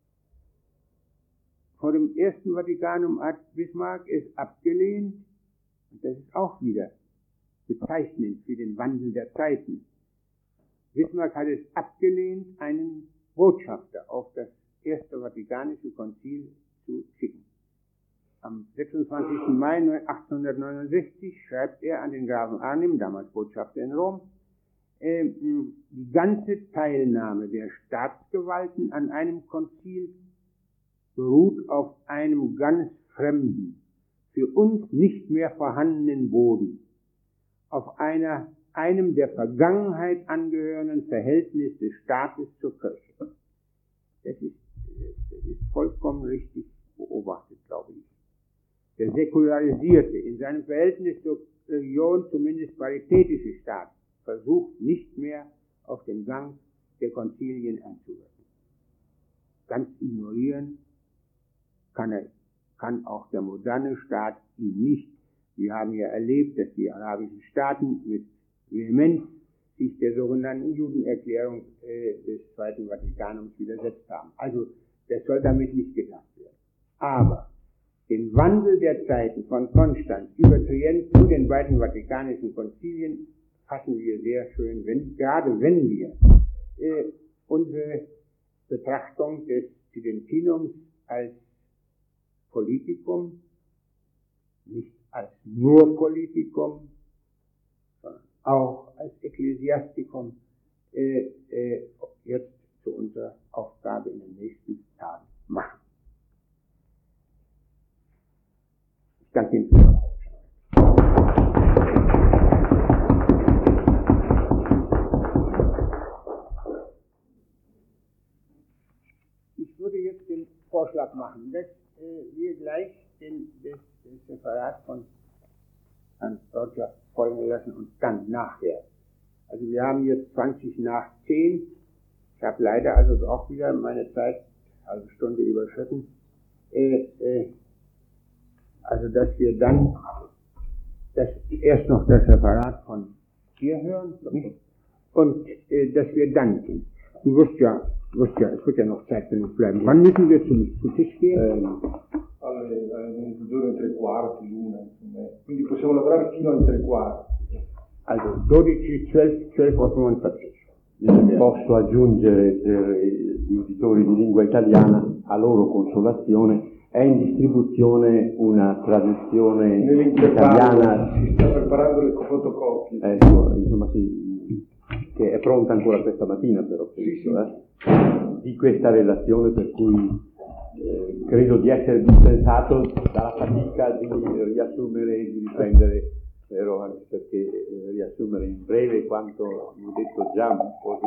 Vor dem ersten Vatikanum hat Bismarck es abgelehnt, und das ist auch wieder bezeichnend für den Wandel der Zeiten. Bismarck hat es abgelehnt, einen Botschafter auf das erste Vatikanische Konzil zu schicken. Am 26. Mai 1869 schreibt er an den Grafen Arnim, damals Botschafter in Rom, die ganze Teilnahme der Staatsgewalten an einem Konzil beruht auf einem ganz fremden, für uns nicht mehr vorhandenen Boden, auf einem der Vergangenheit angehörenden Verhältnis des Staates zur Kirche. Das ist vollkommen richtig beobachtet, glaube ich. Der säkularisierte, in seinem Verhältnis zur Religion zumindest paritätische Staat versucht nicht mehr auf den Gang der Konzilien einzuwirken. Ganz ignorieren kann auch der moderne Staat ihn nicht. Wir haben ja erlebt, dass die arabischen Staaten mit Vehemenz sich der sogenannten Judenerklärung des Zweiten Vatikanums widersetzt haben. Also das soll damit nicht gedacht werden. Aber den Wandel der Zeiten von Konstanz über Trient zu den beiden Vatikanischen Konzilien fassen wir sehr schön, gerade wenn wir unsere Betrachtung des Tridentinums als Politikum, nicht als nur Politikum, sondern auch als Ekklesiastikum, jetzt zu unserer Aufgabe in den nächsten Tagen machen. Ich danke Ihnen für die Aufmerksamkeit. Ich würde jetzt den Vorschlag machen, dass wir gleich das Referat von Herrn Roger folgen lassen und dann nachher. Also wir haben jetzt 20 nach 10. Ich habe leider also auch wieder meine Zeit, halbe Stunde überschritten. Also dass wir dann erst noch das Referat von hier hören, nicht? Und dass wir dann gehen. Du wirst ja, es wird ja noch Zeit für uns bleiben. Wann müssen wir zu Tisch gehen? Alle mezz'ora e 3/4, l'una, insomma. Quindi possiamo lavorare fino alle 3/4. Also 12, 12:45. Posso aggiungere per gli uditori di lingua italiana, a loro consolazione, è in distribuzione una traduzione italiana. Si sta preparando le fotocopie. Insomma sì, che è pronta ancora questa mattina però, penso, di questa relazione, per cui credo di essere dispensato dalla fatica di riassumere e di riprendere, però anche perché riassumere in breve quanto ho detto già così,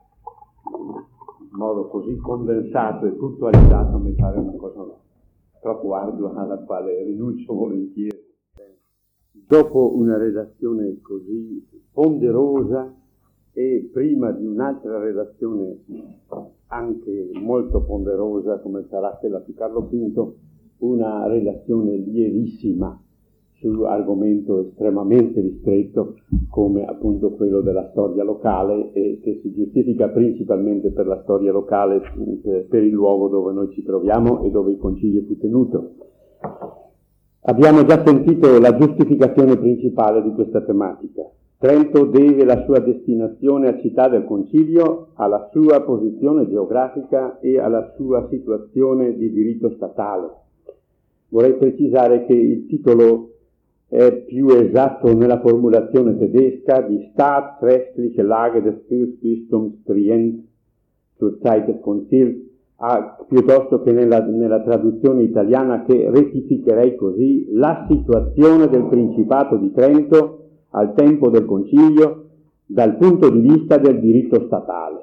in modo così condensato e puntualizzato mi pare una cosa troppo ardua alla quale rinuncio volentieri. Dopo una redazione così ponderosa e prima di un'altra redazione anche molto ponderosa come sarà quella su Carlo V, una relazione lievissima su argomento estremamente ristretto come appunto quello della storia locale, e che si giustifica principalmente per la storia locale, per il luogo dove noi ci troviamo e dove il concilio fu tenuto. Abbiamo già sentito la giustificazione principale di questa tematica. Trento deve la sua destinazione a città del concilio alla sua posizione geografica e alla sua situazione di diritto statale. Vorrei precisare che il titolo è più esatto nella formulazione tedesca di Staatsrechtliche Lage des Fürstbistums Trient zur Zeit des Konzils, piuttosto che nella traduzione italiana, che rettificherei così: la situazione del Principato di Trento al tempo del Concilio dal punto di vista del diritto statale.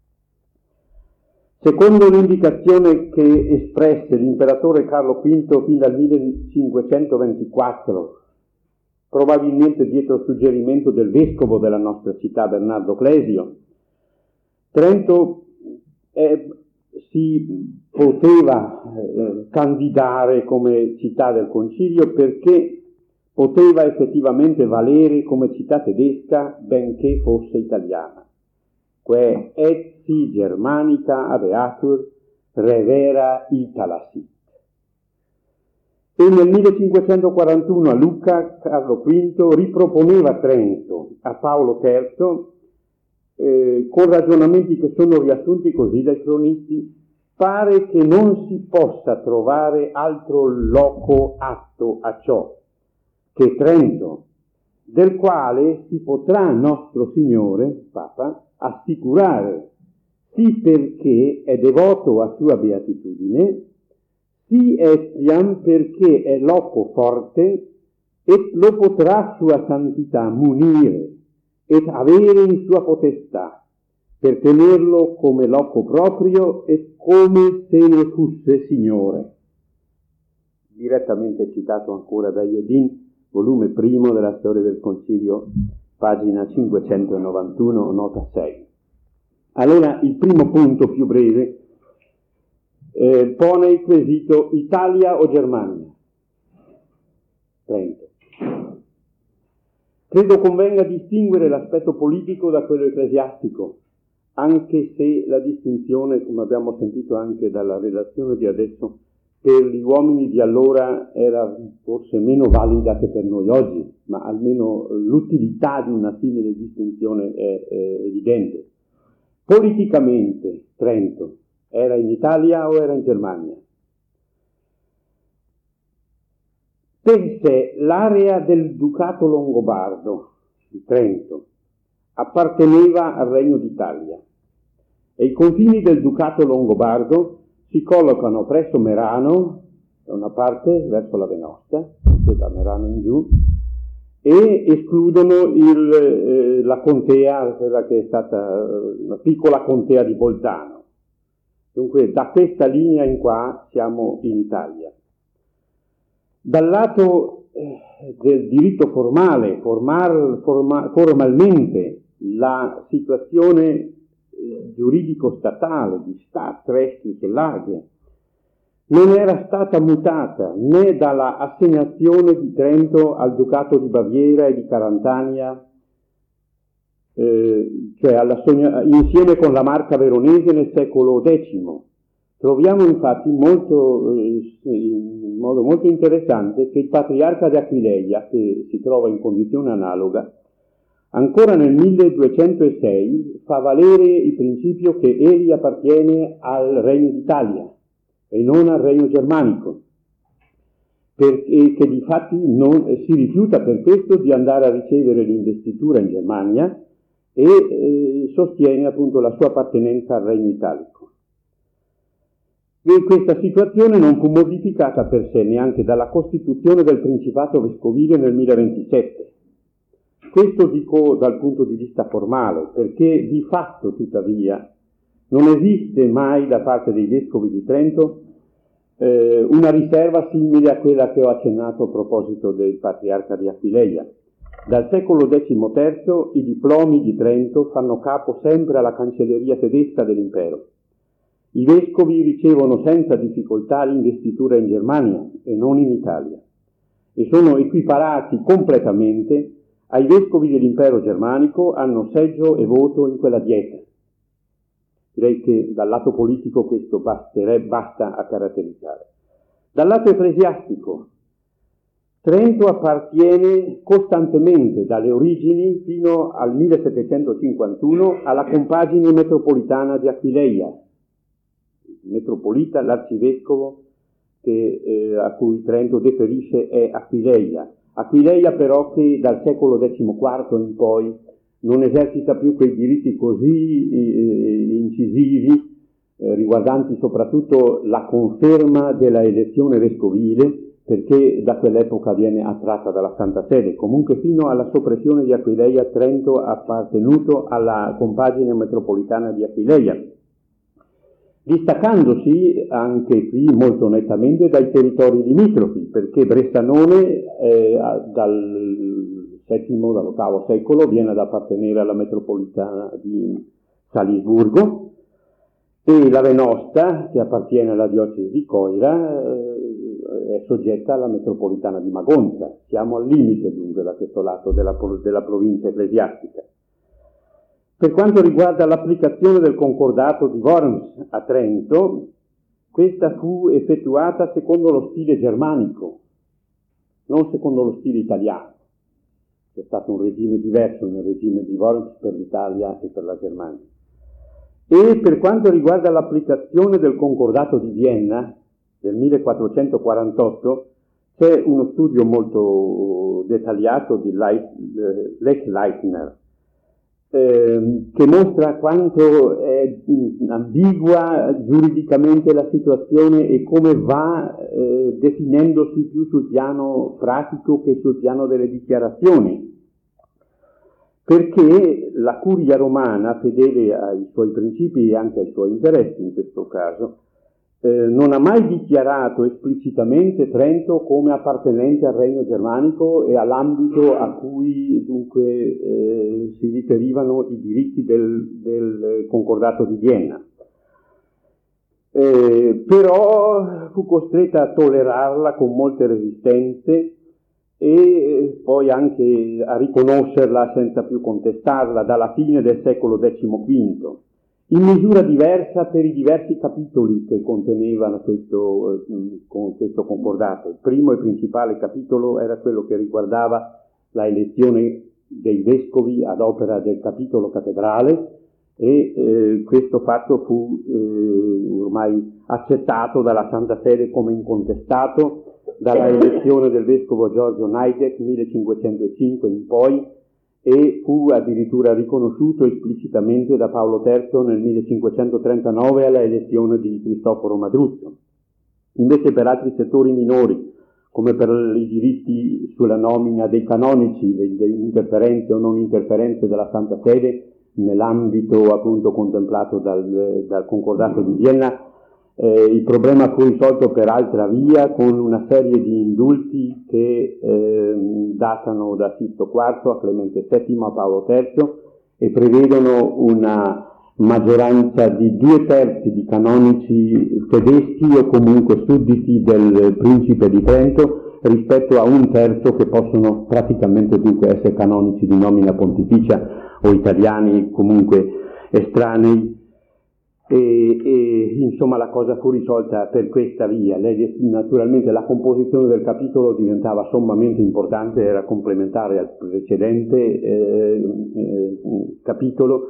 Secondo l'indicazione che espresse l'imperatore Carlo V fin dal 1524, probabilmente dietro suggerimento del vescovo della nostra città, Bernardo Clesio, Trento si poteva candidare come città del Concilio perché poteva effettivamente valere come città tedesca benché fosse italiana. Que etsi germanica abeatur revera itala sit. E nel 1541 a Lucca Carlo V riproponeva Trento a Paolo III con ragionamenti che sono riassunti così dai cronisti: pare che non si possa trovare altro loco atto a ciò che Trento, del quale si potrà nostro Signore, Papa, assicurare, sì perché è devoto a sua beatitudine, sì etiam perché è loco forte, et lo potrà sua santità munire, et avere in sua potestà, per tenerlo come loco proprio e come se ne fosse Signore. Direttamente citato ancora da Iedin, volume primo della Storia del Concilio, pagina 591, nota 6. Allora, il primo punto più breve pone il quesito Italia o Germania? Trento. Credo convenga distinguere l'aspetto politico da quello ecclesiastico, anche se la distinzione, come abbiamo sentito anche dalla relazione di adesso, per gli uomini di allora era forse meno valida che per noi oggi, ma almeno l'utilità di una simile distinzione è evidente. Politicamente, Trento era in Italia o era in Germania? Per sé l'area del Ducato Longobardo di Trento apparteneva al Regno d'Italia e i confini del Ducato Longobardo si collocano presso Merano, da una parte verso la Venosta, da Merano in giù, e escludono la contea, quella che è stata una piccola contea di Bolzano. Dunque da questa linea in qua siamo in Italia. Dal lato del diritto formale, formalmente la situazione giuridico-statale di Staatsrechtliche Lage non era stata mutata né dalla assegnazione di Trento al Ducato di Baviera e di Carantania, cioè insieme con la Marca veronese nel secolo X. Troviamo infatti in modo molto interessante che il patriarca di Aquileia, che si trova in condizione analoga, ancora nel 1206 fa valere il principio che egli appartiene al Regno d'Italia e non al Regno germanico, perché che difatti non si rifiuta per questo di andare a ricevere l'investitura in Germania e sostiene appunto la sua appartenenza al Regno italico. E questa situazione non fu modificata per sé neanche dalla costituzione del Principato Vescovile nel 1027. Questo dico dal punto di vista formale, perché di fatto, tuttavia, non esiste mai da parte dei vescovi di Trento una riserva simile a quella che ho accennato a proposito del patriarca di Aquileia. Dal secolo XIII i diplomi di Trento fanno capo sempre alla cancelleria tedesca dell'impero. I vescovi ricevono senza difficoltà l'investitura in Germania e non in Italia e sono equiparati completamente ai vescovi dell'impero germanico, hanno seggio e voto in quella dieta. Direi che dal lato politico questo basta a caratterizzare. Dal lato ecclesiastico, Trento appartiene costantemente dalle origini fino al 1751 alla compagine metropolitana di Aquileia. Il metropolita, l'arcivescovo a cui Trento deferisce è Aquileia. Aquileia però che dal secolo XIV in poi non esercita più quei diritti così incisivi riguardanti soprattutto la conferma della elezione vescovile, perché da quell'epoca viene attratta dalla Santa Sede. Comunque fino alla soppressione di Aquileia Trento ha appartenuto alla compagine metropolitana di Aquileia, distaccandosi anche qui molto nettamente dai territori limitrofi, perché Bressanone dall'VIII secolo viene ad appartenere alla metropolitana di Salisburgo e la Venosta, che appartiene alla diocesi di Coira, è soggetta alla metropolitana di Magonza. Siamo al limite dunque da questo lato della provincia ecclesiastica. Per quanto riguarda l'applicazione del concordato di Worms a Trento, questa fu effettuata secondo lo stile germanico, non secondo lo stile italiano. C'è stato un regime diverso nel regime di Worms per l'Italia e per la Germania. E per quanto riguarda l'applicazione del concordato di Vienna del 1448, C'è uno studio molto dettagliato di Lech Leitner, che mostra quanto è ambigua giuridicamente la situazione e come va definendosi più sul piano pratico che sul piano delle dichiarazioni, perché la curia romana, fedele ai suoi principi e anche ai suoi interessi in questo caso, non ha mai dichiarato esplicitamente Trento come appartenente al Regno Germanico e all'ambito a cui dunque si riferivano i diritti del Concordato di Vienna. Però fu costretta a tollerarla con molte resistenze e poi anche a riconoscerla senza più contestarla dalla fine del secolo XV, in misura diversa per i diversi capitoli che contenevano questo concordato. Il primo e principale capitolo era quello che riguardava la elezione dei vescovi ad opera del capitolo cattedrale, e questo fatto fu ormai accettato dalla Santa Sede come incontestato dalla elezione del vescovo Giorgio Neidek 1505 in poi, e fu addirittura riconosciuto esplicitamente da Paolo III nel 1539 alla elezione di Cristoforo Madruzzo. Invece per altri settori minori, come per i diritti sulla nomina dei canonici, le interferenze o non interferenze della Santa Sede nell'ambito appunto contemplato dal Concordato di Vienna, il problema fu risolto per altra via con una serie di indulti che datano da Sisto IV a Clemente VII a Paolo III e prevedono una maggioranza di 2/3 di canonici tedeschi o comunque sudditi del principe di Trento rispetto a 1/3 che possono praticamente dunque essere canonici di nomina pontificia o italiani comunque estranei. E insomma la cosa fu risolta per questa via. Naturalmente la composizione del capitolo diventava sommamente importante, era complementare al precedente capitolo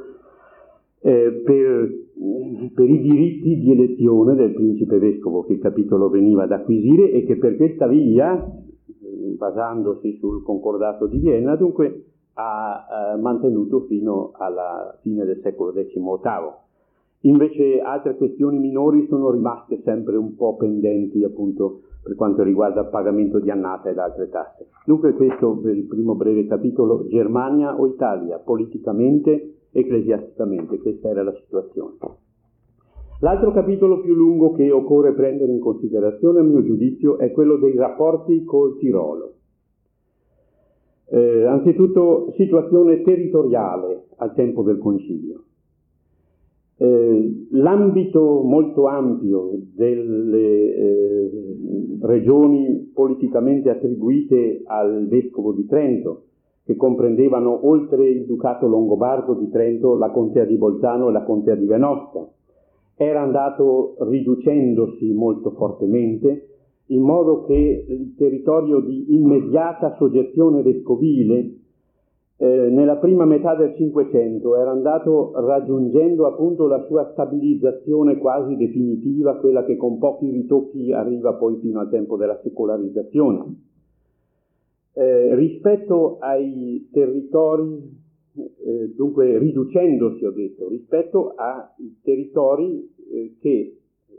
per i diritti di elezione del principe vescovo che il capitolo veniva ad acquisire, e che per questa via, basandosi sul Concordato di Vienna, dunque ha mantenuto fino alla fine del secolo XVIII. Invece altre questioni minori sono rimaste sempre un po' pendenti, appunto, per quanto riguarda il pagamento di annata ed altre tasse. Dunque questo per il primo breve capitolo, Germania o Italia, politicamente, ecclesiasticamente, questa era la situazione. L'altro capitolo più lungo che occorre prendere in considerazione, a mio giudizio, è quello dei rapporti col Tirolo. Anzitutto, situazione territoriale al tempo del Concilio. L'ambito molto ampio delle regioni politicamente attribuite al vescovo di Trento, che comprendevano oltre il ducato longobardo di Trento la contea di Bolzano e la contea di Venosta, era andato riducendosi molto fortemente, in modo che il territorio di immediata soggezione vescovile nella prima metà del Cinquecento era andato raggiungendo appunto la sua stabilizzazione quasi definitiva, quella che con pochi ritocchi arriva poi fino al tempo della secolarizzazione. Rispetto ai territori, dunque riducendosi, ho detto, rispetto ai territori che,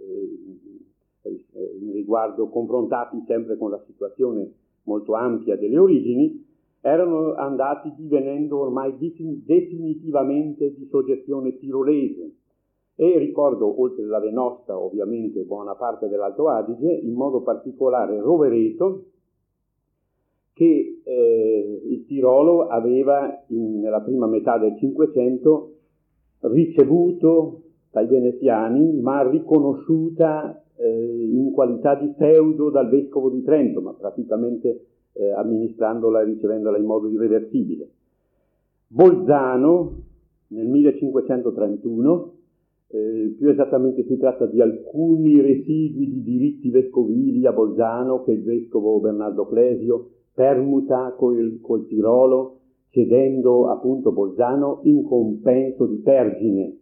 in riguardo confrontati sempre con la situazione molto ampia delle origini, erano andati divenendo ormai definitivamente di soggezione tirolese, e ricordo, oltre la Venosta ovviamente buona parte dell'Alto Adige, in modo particolare Rovereto, che il Tirolo aveva nella prima metà del Cinquecento ricevuto dai veneziani, ma riconosciuta in qualità di feudo dal vescovo di Trento, ma praticamente amministrandola e ricevendola in modo irreversibile. Bolzano nel 1531, più esattamente si tratta di alcuni residui di diritti vescovili a Bolzano che il vescovo Bernardo Clesio permuta col Tirolo, cedendo appunto Bolzano in compenso di Pergine.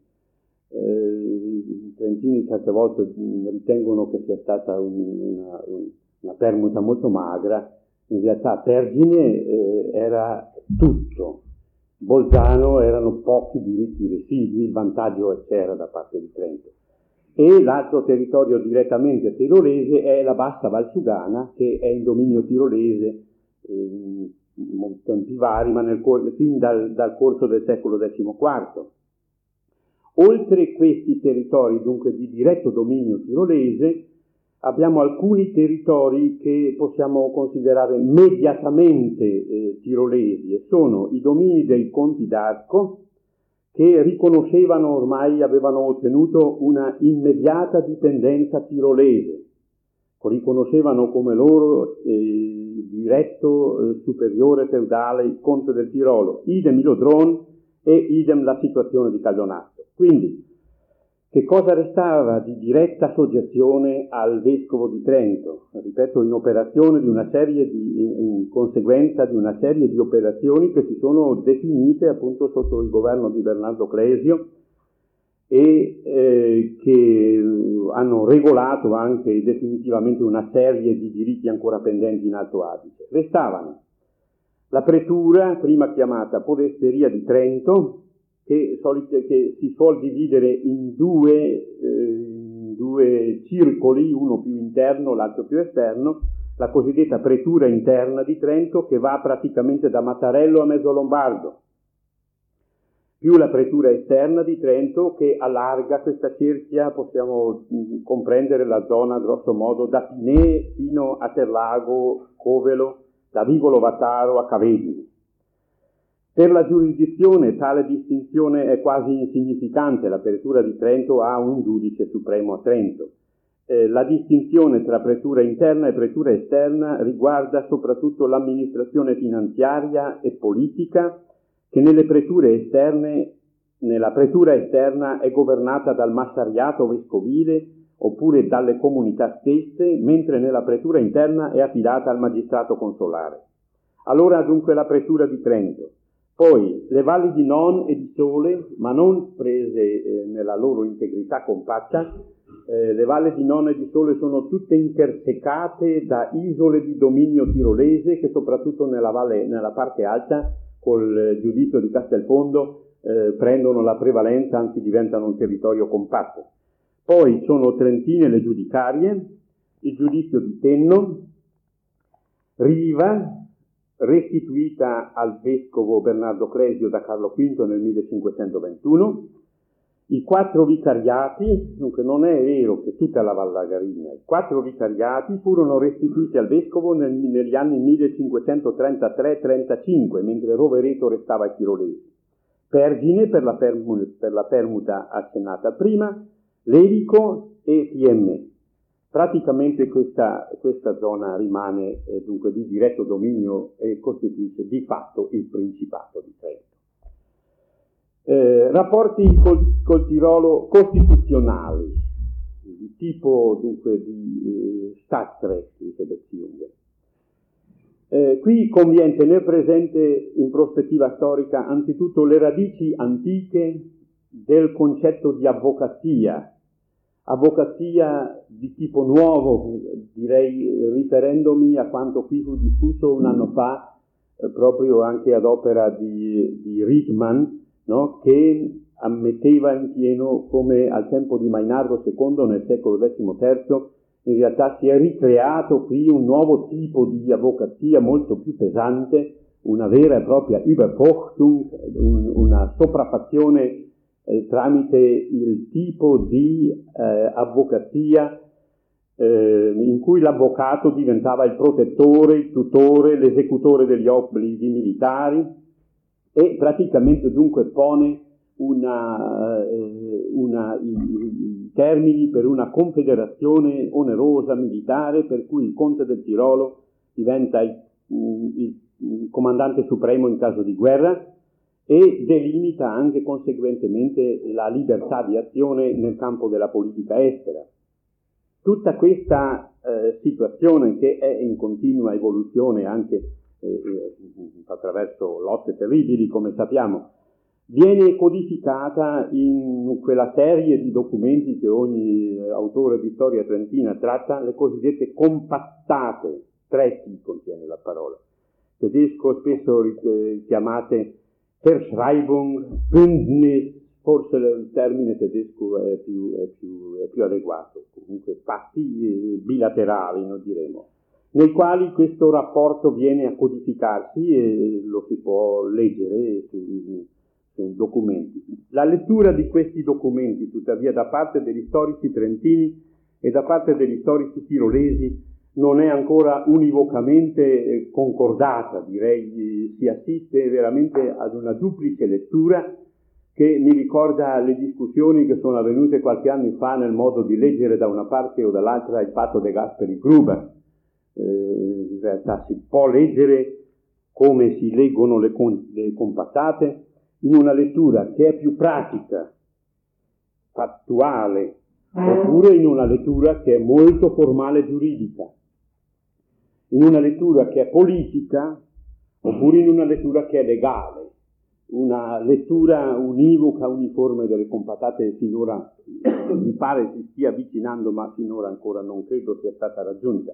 I trentini certe volte ritengono che sia stata una permuta molto magra. In realtà Pergine era tutto, Bolzano erano pochi diritti residui, il vantaggio c'era da parte di Trento. E l'altro territorio direttamente tirolese è la bassa Valsugana, che è in dominio tirolese in tempi vari, ma fin dal corso del secolo XIV. Oltre questi territori, dunque di diretto dominio tirolese, abbiamo alcuni territori che possiamo considerare mediatamente tirolesi, e sono i domini dei Conti d'Arco, che riconoscevano ormai, avevano ottenuto una immediata dipendenza tirolese, riconoscevano come loro diretto superiore feudale il conte del Tirolo, idem il Lodron e idem la situazione di Caglionazzo. Quindi, che cosa restava di diretta soggezione al vescovo di Trento? Ripeto, in conseguenza di una serie di operazioni che si sono definite appunto sotto il governo di Bernardo Clesio e che hanno regolato anche definitivamente una serie di diritti ancora pendenti in Alto Adige. Restavano la pretura, prima chiamata Podesteria di Trento, che si suol dividere in due circoli, uno più interno, l'altro più esterno, la cosiddetta pretura interna di Trento, che va praticamente da Mattarello a Mezzolombardo, più la pretura esterna di Trento, che allarga questa cerchia, possiamo comprendere la zona grosso modo da Pinè fino a Terlago, Covelo, da Vigolo Vataro a Cavedine. Per la giurisdizione tale distinzione è quasi insignificante, la pretura di Trento ha un giudice supremo a Trento. La distinzione tra pretura interna e pretura esterna riguarda soprattutto l'amministrazione finanziaria e politica, che nella pretura esterna è governata dal massariato vescovile oppure dalle comunità stesse, mentre nella pretura interna è affidata al magistrato consolare. Allora dunque la pretura di Trento. Poi le valli di Non e di Sole, ma non prese nella loro integrità compatta, le valli di Non e di Sole sono tutte intersecate da isole di dominio tirolese che soprattutto nella parte alta, col giudizio di Castelfondo, prendono la prevalenza, anzi diventano un territorio compatto. Poi sono trentine le giudicarie, il giudizio di Tenno, Riva, restituita al vescovo Bernardo Clesio da Carlo V nel 1521, i 4 vicariati, dunque non è vero che tutta la Vallagarina, i 4 vicariati furono restituiti al vescovo negli anni 1533-35, mentre Rovereto restava ai tirolesi. Pergine per la permuta accennata prima, Lerico e Fiemme. Praticamente questa zona rimane dunque di diretto dominio e costituisce di fatto il Principato di Trento. Rapporti col Tirolo costituzionali, di tipo dunque di Staatsrechtliche Beziehungen. Qui conviene tenere presente in prospettiva storica anzitutto le radici antiche del concetto di avvocatia di tipo nuovo, direi riferendomi a quanto qui fu discusso un anno fa, proprio anche ad opera di Rittmann, no? Che ammetteva in pieno come al tempo di Mainardo II nel secolo XIII in realtà si è ricreato qui un nuovo tipo di avvocatia molto più pesante, una vera e propria Übervorchtung, una sopraffazione tramite il tipo di avvocatia in cui l'avvocato diventava il protettore, il tutore, l'esecutore degli obblighi militari e praticamente dunque pone i termini per una confederazione onerosa militare per cui il conte del Tirolo diventa il comandante supremo in caso di guerra e delimita anche conseguentemente la libertà di azione nel campo della politica estera. Tutta questa situazione, che è in continua evoluzione anche attraverso lotte terribili, come sappiamo, viene codificata in quella serie di documenti che ogni autore di storia trentina tratta, le cosiddette compattate, 3 T contiene la parola, tedesco spesso chiamate Verschreibung, Bündnis, forse il termine tedesco è più adeguato, comunque patti bilaterali, noi diremo, nei quali questo rapporto viene a codificarsi e lo si può leggere sui documenti. La lettura di questi documenti, tuttavia, da parte degli storici trentini e da parte degli storici tirolesi non è ancora univocamente concordata, direi si assiste veramente ad una duplice lettura che mi ricorda le discussioni che sono avvenute qualche anno fa nel modo di leggere da una parte o dall'altra il patto de Gasperi-Gruber. In realtà si può leggere come si leggono le compattate in una lettura che è più pratica, fattuale, oppure in una lettura che è molto formale giuridica, in una lettura che è politica, oppure in una lettura che è legale. Una lettura univoca, uniforme delle compattate finora mi pare si stia avvicinando, ma finora ancora non credo sia stata raggiunta.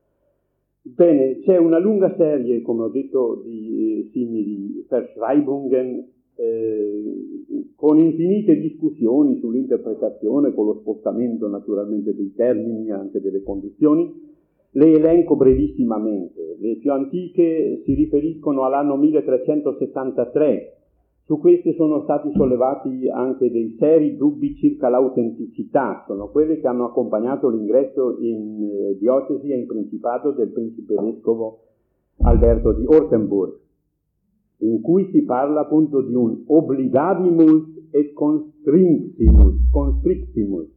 Bene, c'è una lunga serie, come ho detto, di simili Verschreibungen, con infinite discussioni sull'interpretazione, con lo spostamento naturalmente dei termini e anche delle condizioni. Le elenco brevissimamente. Le più antiche si riferiscono all'anno 1363. Su queste sono stati sollevati anche dei seri dubbi circa l'autenticità, sono quelle che hanno accompagnato l'ingresso in diocesi e in principato del principe vescovo Alberto di Ortenburg, in cui si parla appunto di un obligavimus et constrictimus,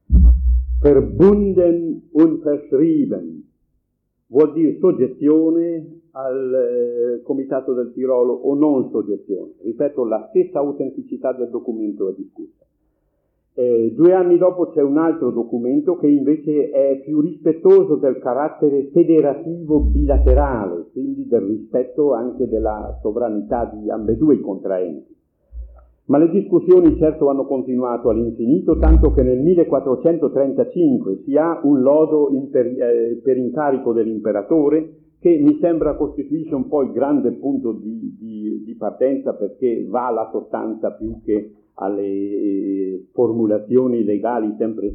verbunden und verschrieben, vuol dire soggezione al Comitato del Tirolo o non soggezione. Ripeto, la stessa autenticità del documento è discussa. 2 anni dopo c'è un altro documento che invece è più rispettoso del carattere federativo bilaterale, quindi del rispetto anche della sovranità di ambedue i contraenti. Ma le discussioni certo hanno continuato all'infinito, tanto che nel 1435 si ha un lodo per incarico dell'imperatore, che mi sembra costituisce un po' il grande punto di partenza, perché va alla sostanza più che alle formulazioni legali sempre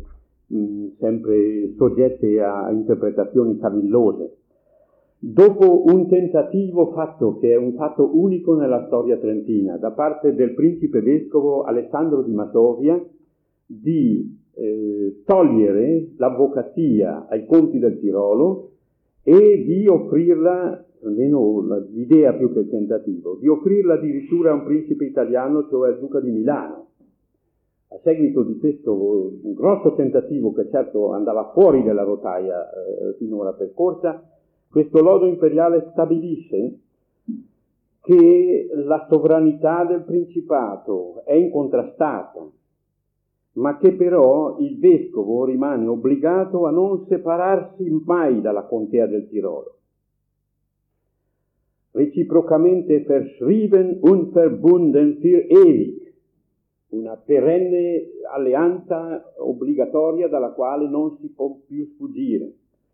soggette a interpretazioni cavillose. Dopo un tentativo fatto, che è un fatto unico nella storia trentina, da parte del principe vescovo Alessandro di Masovia, di togliere l'avvocatia ai conti del Tirolo e di offrirla, almeno l'idea più che il tentativo, di offrirla addirittura a un principe italiano, cioè al duca di Milano. A seguito di questo grosso tentativo, che certo andava fuori dalla rotaia finora percorsa, questo lodo imperiale stabilisce che la sovranità del principato è incontrastata, ma che però il vescovo rimane obbligato a non separarsi mai dalla contea del Tirolo. Reciprocamente verschrieben und verbunden für ewig, una perenne alleanza obbligatoria dalla quale non si può più sfuggire.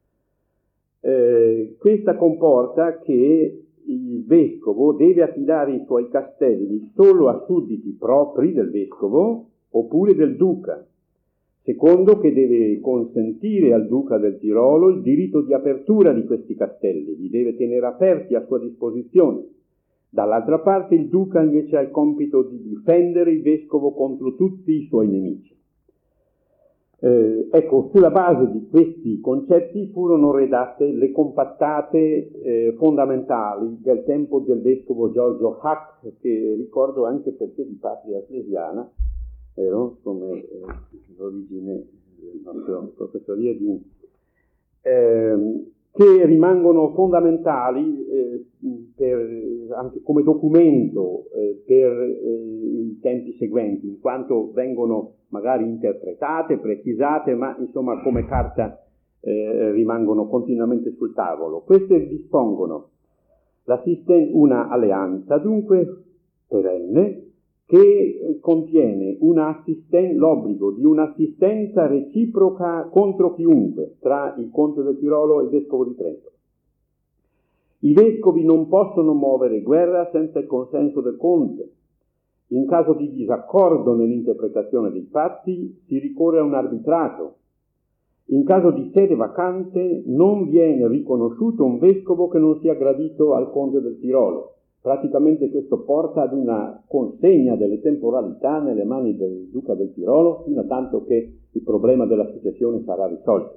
Questa comporta che il vescovo deve affidare i suoi castelli solo a sudditi propri del vescovo oppure del duca, secondo che deve consentire al duca del Tirolo il diritto di apertura di questi castelli, li deve tenere aperti a sua disposizione. Dall'altra parte il duca invece ha il compito di difendere il vescovo contro tutti i suoi nemici. Ecco, sulla base di questi concetti furono redatte le compattate fondamentali del tempo del vescovo Giorgio Hack, che ricordo anche perché di patria slesiana, come l'origine del nostro professor Iadin, che rimangono fondamentali anche come documento per i tempi seguenti, in quanto vengono magari interpretate, precisate, ma insomma come carta rimangono continuamente sul tavolo. Queste dispongono una alleanza dunque perenne, che contiene l'obbligo di un'assistenza reciproca contro chiunque tra il conte del Tirolo e il vescovo di Trento. I vescovi non possono muovere guerra senza il consenso del conte. In caso di disaccordo nell'interpretazione dei fatti si ricorre a un arbitrato. In caso di sede vacante non viene riconosciuto un vescovo che non sia gradito al conte del Tirolo. Praticamente questo porta ad una consegna delle temporalità nelle mani del duca del Tirolo fino a tanto che il problema della successione sarà risolto.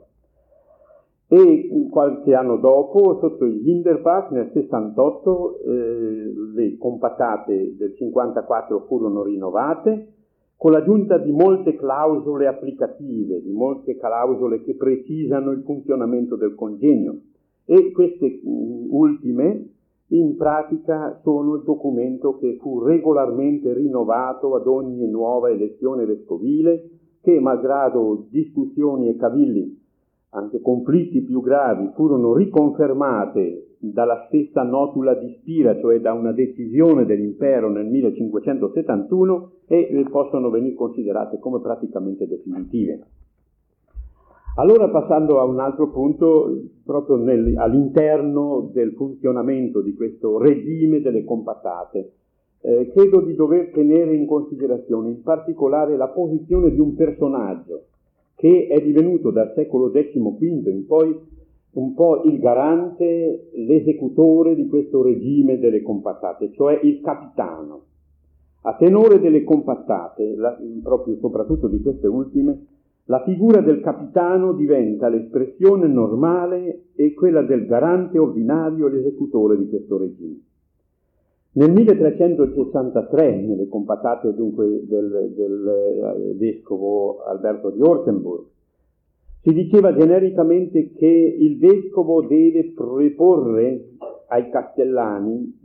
E qualche anno dopo, sotto il Hinderbach, nel 68, le compattate del 54 furono rinnovate con l'aggiunta di molte clausole applicative, di molte clausole che precisano il funzionamento del congegno, e queste ultime in pratica sono il documento che fu regolarmente rinnovato ad ogni nuova elezione vescovile, che malgrado discussioni e cavilli, anche conflitti più gravi, furono riconfermate dalla stessa notula di Spira, cioè da una decisione dell'impero nel 1571, e possono venire considerate come praticamente definitive. Allora, passando a un altro punto, proprio all'interno del funzionamento di questo regime delle compattate, credo di dover tenere in considerazione in particolare la posizione di un personaggio che è divenuto dal secolo XV in poi un po' il garante, l'esecutore di questo regime delle compattate, cioè il capitano. A tenore delle compattate, proprio soprattutto di queste ultime, la figura del capitano diventa l'espressione normale e quella del garante ordinario e l'esecutore di questo regime. Nel 1363, nelle compattate dunque del vescovo Alberto di Ortenburg, si diceva genericamente che il vescovo deve preporre ai castellani,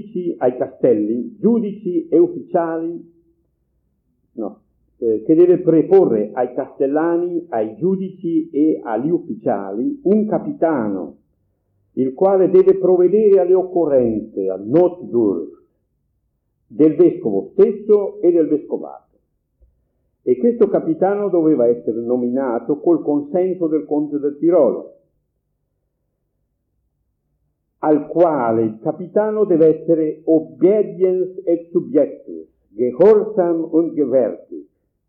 giudici e ufficiali, che deve preporre ai castellani, ai giudici e agli ufficiali un capitano, il quale deve provvedere alle occorrenze, al Notdurft, del vescovo stesso e del vescovato. E questo capitano doveva essere nominato col consenso del conte del Tirolo, al quale il capitano deve essere Obediens et Subjectus, Gehorsam und Gewärtig.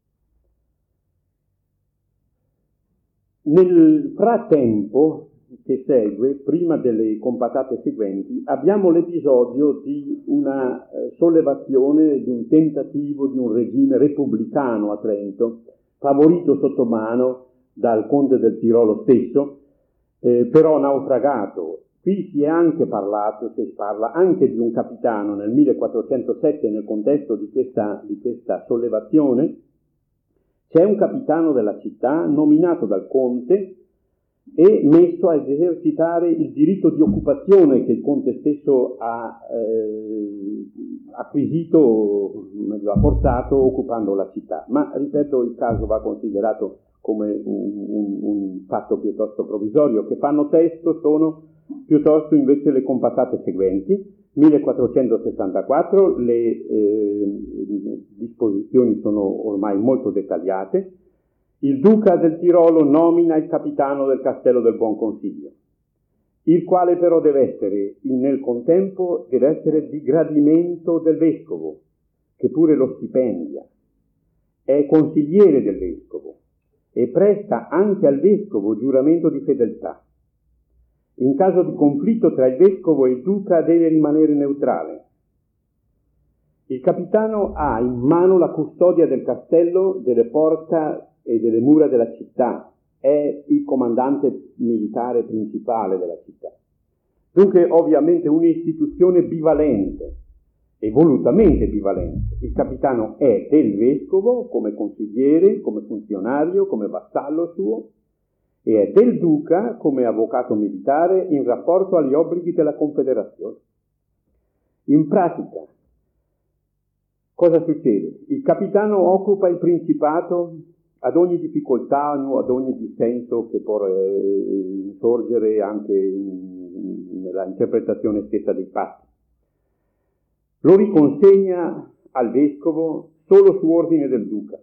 Nel frattempo che segue, prima delle compattate seguenti, abbiamo l'episodio di una sollevazione, di un tentativo di un regime repubblicano a Trento, favorito sottomano dal conte del Tirolo stesso, però naufragato. Qui si parla anche di un capitano nel 1407 nel contesto di questa sollevazione. C'è un capitano della città nominato dal conte e messo ad esercitare il diritto di occupazione che il conte stesso ha acquisito, meglio, ha portato occupando la città. Ma, ripeto, il caso va considerato come un fatto piuttosto provvisorio. Che fanno testo sono piuttosto invece le compattate seguenti. 1464, le disposizioni sono ormai molto dettagliate. Il duca del Tirolo nomina il capitano del castello del Buon Consiglio, il quale però deve essere nel contempo di gradimento del vescovo, che pure lo stipendia, è consigliere del vescovo e presta anche al vescovo giuramento di fedeltà. In caso di conflitto tra il vescovo e il duca deve rimanere neutrale. Il capitano ha in mano la custodia del castello, delle porte e delle mura della città, è il comandante militare principale della città. Dunque, ovviamente, un'istituzione bivalente e volutamente bivalente. Il capitano è del vescovo come consigliere, come funzionario, come vassallo suo, e è del duca come avvocato militare in rapporto agli obblighi della Confederazione. In pratica, cosa succede? Il capitano occupa il principato ad ogni difficoltà, ad ogni dissenso che può insorgere anche nella interpretazione stessa dei fatti. Lo riconsegna al vescovo solo su ordine del duca.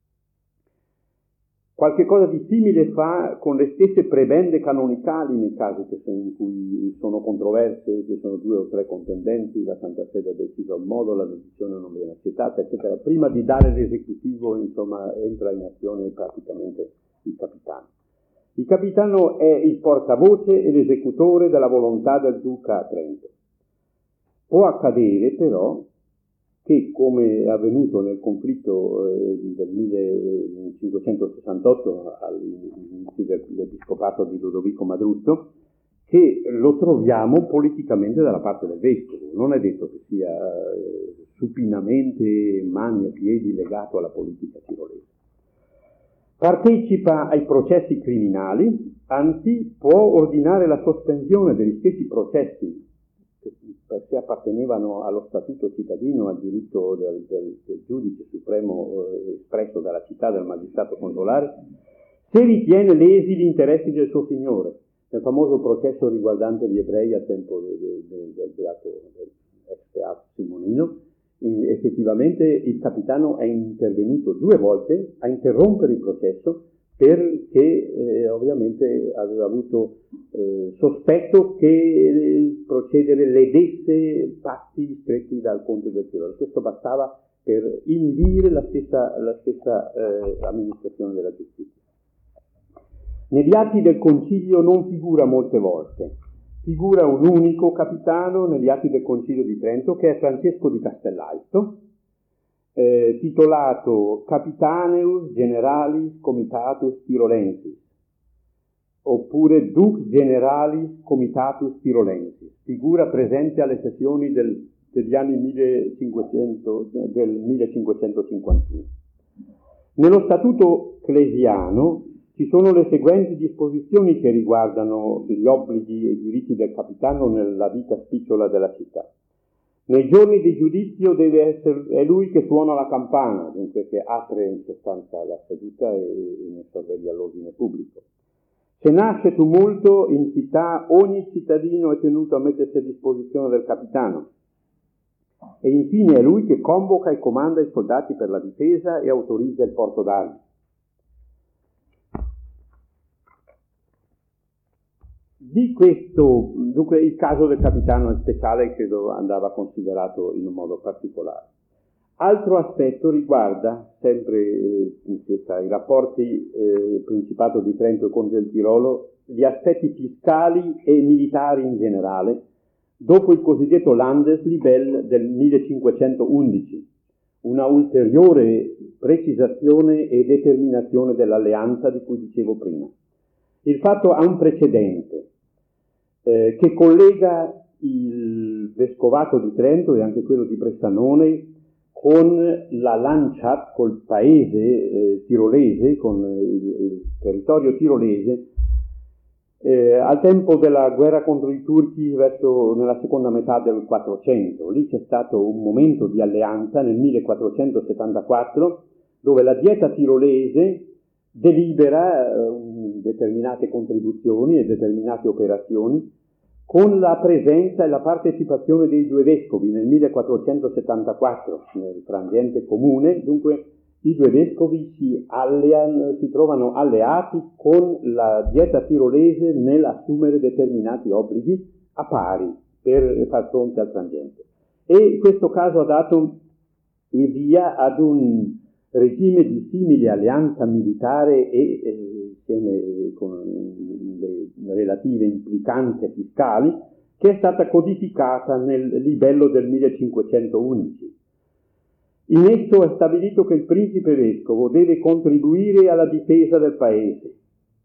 Qualche cosa di simile fa con le stesse prebende canonicali nei casi in cui sono controverse, ci sono 2 o 3 contendenti, la Santa Sede ha deciso un modo, la decisione non viene accettata, eccetera. Prima di dare l'esecutivo, insomma, entra in azione praticamente il capitano. Il capitano è il portavoce e l'esecutore della volontà del duca a Trento. Può accadere però che, come è avvenuto nel conflitto del 1568 all'inizio dell'episcopato di Ludovico Madruzzo, che lo troviamo politicamente dalla parte del vescovo. Non è detto che sia supinamente mani e piedi legato alla politica tirolese. Partecipa ai processi criminali, anzi può ordinare la sospensione degli stessi processi che per sé appartenevano allo statuto cittadino, al diritto del giudice supremo espresso dalla città del magistrato consolare, se ritiene lesi gli interessi del suo signore. Nel famoso processo riguardante gli ebrei al tempo del ex beato Simonino, effettivamente il capitano è intervenuto 2 volte a interrompere il processo perché ovviamente aveva avuto sospetto che il procedere ledesse patti stretti dal conte del Tirolo. Questo bastava per inibire la stessa amministrazione della giustizia. Negli atti del concilio non figura molte volte, figura un unico capitano negli atti del concilio di Trento, che è Francesco di Castellalto, titolato Capitaneus Generalis Comitatus Tirolensis, oppure Dux Generalis Comitatus Tirolensis, figura presente alle sessioni degli anni del 1551. Nello statuto clesiano ci sono le seguenti disposizioni che riguardano gli obblighi e i diritti del capitano nella vita spicciola della città. Nei giorni di giudizio è lui che suona la campana, dunque che apre in sostanza la seduta e ne sorveglia l'ordine pubblico. Se nasce tumulto in città, ogni cittadino è tenuto a mettersi a disposizione del capitano. E infine è lui che convoca e comanda i soldati per la difesa e autorizza il porto d'armi. Di questo, dunque, il caso del capitano è speciale, credo andava considerato in un modo particolare. Altro aspetto riguarda sempre i rapporti Principato di Trento e Conte del Tirolo, gli aspetti fiscali e militari in generale, dopo il cosiddetto Landeslibel del 1511, una ulteriore precisazione e determinazione dell'alleanza di cui dicevo prima. Il fatto ha un precedente che collega il vescovato di Trento e anche quello di Bressanone con la Landschaft, col paese tirolese, con il territorio tirolese, al tempo della guerra contro i turchi nella seconda metà del 400. Lì c'è stato un momento di alleanza nel 1474 dove la Dieta tirolese delibera determinate contribuzioni e determinate operazioni con la presenza e la partecipazione dei 2 vescovi nel 1474 nel frangente comune. Dunque i 2 vescovi si trovano alleati con la Dieta tirolese nell'assumere determinati obblighi a pari per far fronte al frangente. E questo caso ha dato il via ad un regime di simile alleanza militare e insieme con le relative implicanze fiscali, che è stata codificata nel libello del 1511. In esso è stabilito che il principe vescovo deve contribuire alla difesa del paese,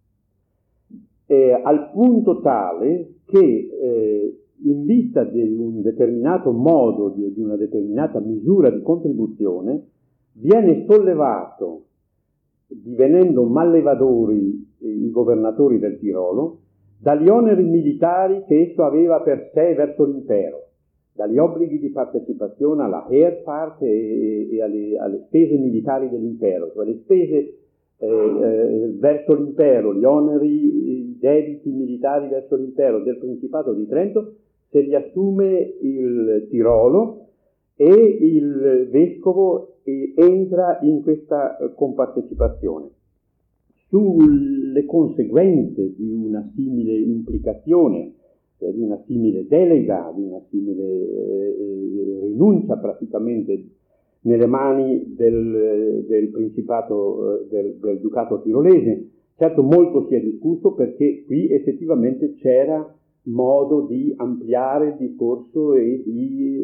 al punto tale che in vista di un determinato modo, di una determinata misura di contribuzione, viene sollevato, divenendo mallevadori i governatori del Tirolo, dagli oneri militari che esso aveva per sé verso l'impero, dagli obblighi di partecipazione alla Heerfahrt e alle spese militari dell'impero, cioè le spese verso l'impero, gli oneri, i debiti militari verso l'impero del Principato di Trento, se li assume il Tirolo, e il vescovo entra in questa compartecipazione. Sulle conseguenze di una simile implicazione, di una simile delega, di una simile rinuncia praticamente nelle mani del Principato, del Ducato tirolese, certo molto si è discusso, perché qui effettivamente c'era modo di ampliare il discorso e di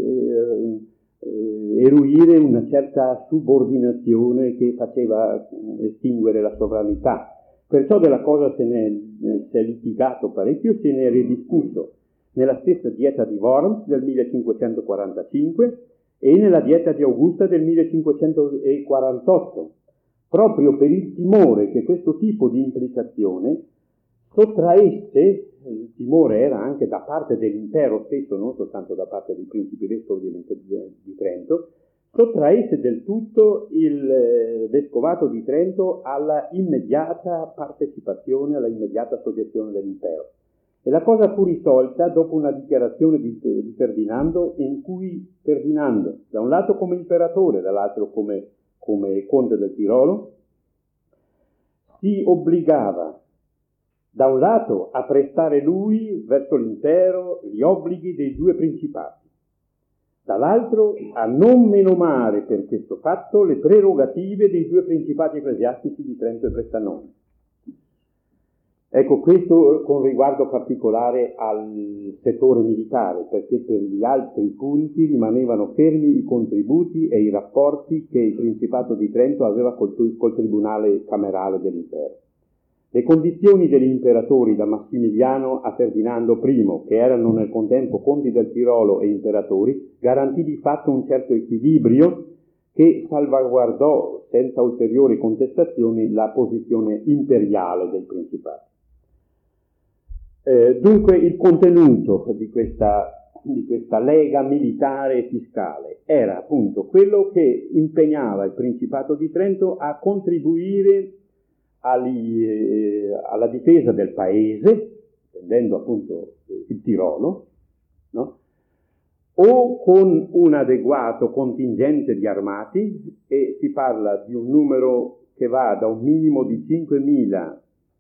eruire una certa subordinazione che faceva estinguere la sovranità. Perciò della cosa si è litigato parecchio, se ne è ridiscusso nella stessa Dieta di Worms del 1545 e nella Dieta di Augusta del 1548, proprio per il timore che questo tipo di implicazione sottraesse, il timore era anche da parte dell'impero stesso, non soltanto da parte dei principi vescovi di Trento, sottraesse del tutto il vescovato di Trento alla immediata partecipazione, alla immediata soggezione dell'impero. E la cosa fu risolta dopo una dichiarazione di Ferdinando, in cui Ferdinando, da un lato come imperatore, dall'altro come conte del Tirolo, si obbligava da un lato a prestare lui verso l'impero gli obblighi dei due principati, dall'altro a non menomare per questo fatto le prerogative dei due principati ecclesiastici di Trento e Bressanone. Ecco, questo con riguardo particolare al settore militare, perché per gli altri punti rimanevano fermi i contributi e i rapporti che il Principato di Trento aveva col tribunale camerale dell'impero. Le condizioni degli imperatori da Massimiliano a Ferdinando I, che erano nel contempo conti del Tirolo e imperatori, garantì di fatto un certo equilibrio che salvaguardò senza ulteriori contestazioni la posizione imperiale del Principato. Dunque il contenuto di questa lega militare e fiscale era appunto quello che impegnava il Principato di Trento a contribuire alla difesa del paese, prendendo appunto il Tirolo, no? O con un adeguato contingente di armati, e si parla di un numero che va da un minimo di 5.000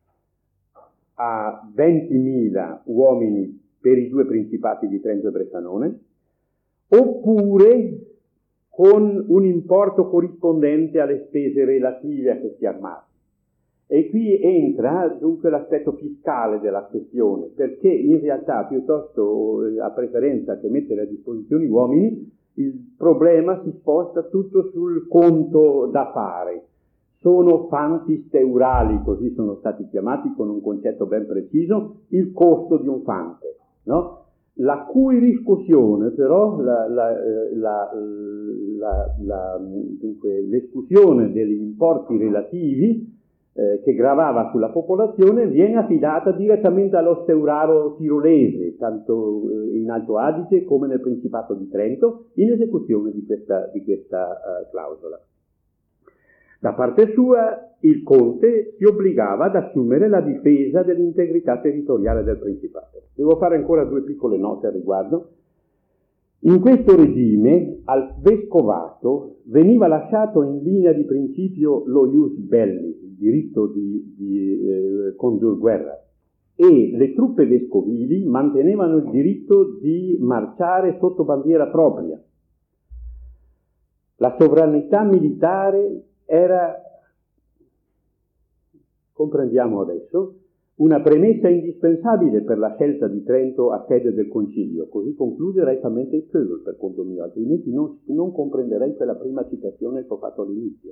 a 20.000 uomini per i due principati di Trento e Bressanone, oppure con un importo corrispondente alle spese relative a questi armati. E qui entra dunque l'aspetto fiscale della questione, perché in realtà piuttosto a preferenza che mettere a disposizione uomini, il problema si sposta tutto sul conto da fare. Sono fanti steurali, così sono stati chiamati con un concetto ben preciso, il costo di un fante, no? La cui riscossione però, dunque, l'escussione degli importi relativi che gravava sulla popolazione viene affidata direttamente allo steuraro tirolese, tanto in Alto Adige come nel Principato di Trento, in esecuzione di questa clausola. Da parte sua, il conte si obbligava ad assumere la difesa dell'integrità territoriale del Principato. Devo fare ancora due piccole note al riguardo. In questo regime, al vescovato veniva lasciato in linea di principio lo ius belli, il diritto di condur guerra, e le truppe vescovili mantenevano il diritto di marciare sotto bandiera propria. La sovranità militare era, comprendiamo adesso, una premessa indispensabile per la scelta di Trento a sede del Concilio. Così conclude rettamente Kögel, per conto mio, altrimenti non comprenderei quella prima citazione che ho fatto all'inizio.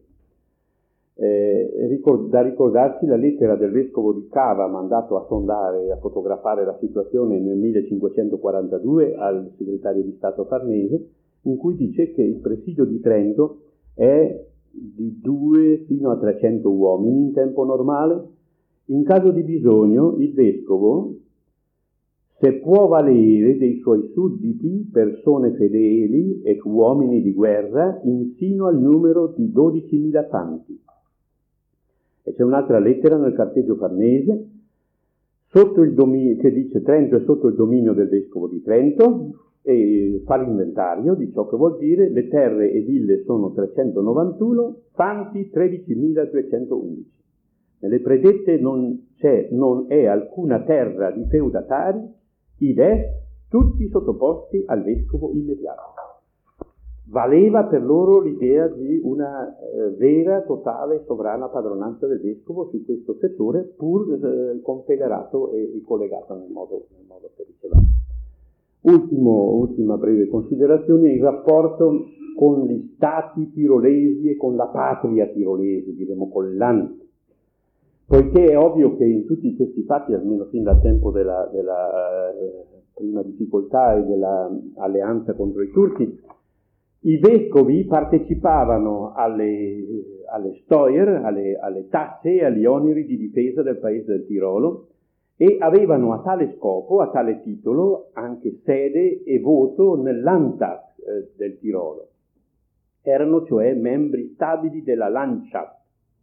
Da ricordarsi la lettera del vescovo di Cava, mandato a sondare e a fotografare la situazione nel 1542 al segretario di Stato Farnese, in cui dice che il presidio di Trento è di 2 fino a 300 uomini in tempo normale. In caso di bisogno, il vescovo, se può valere dei suoi sudditi, persone fedeli e uomini di guerra, insino al numero di 12.000 fanti. E c'è un'altra lettera nel carteggio farnese, che dice Trento è sotto il dominio del vescovo di Trento, e fa l'inventario di ciò che vuol dire: le terre e ville sono 391, santi 13.211. Nelle predette non è alcuna terra di feudatari, id est tutti sottoposti al vescovo immediato. Valeva per loro l'idea di una vera, totale, sovrana padronanza del vescovo su questo settore, pur confederato e collegato nel modo che dicevamo. Ultima breve considerazione: il rapporto con gli stati tirolesi e con la patria tirolese, diremo con l'Ant. Poiché è ovvio che in tutti questi fatti, almeno fin dal tempo della prima difficoltà e dell'alleanza contro i turchi, i vescovi partecipavano alle Steuer, alle tasse e agli oneri di difesa del paese del Tirolo, e avevano a tale scopo, a tale titolo, anche sede e voto nell'Landtag del Tirolo. Erano cioè membri stabili della Landschaft.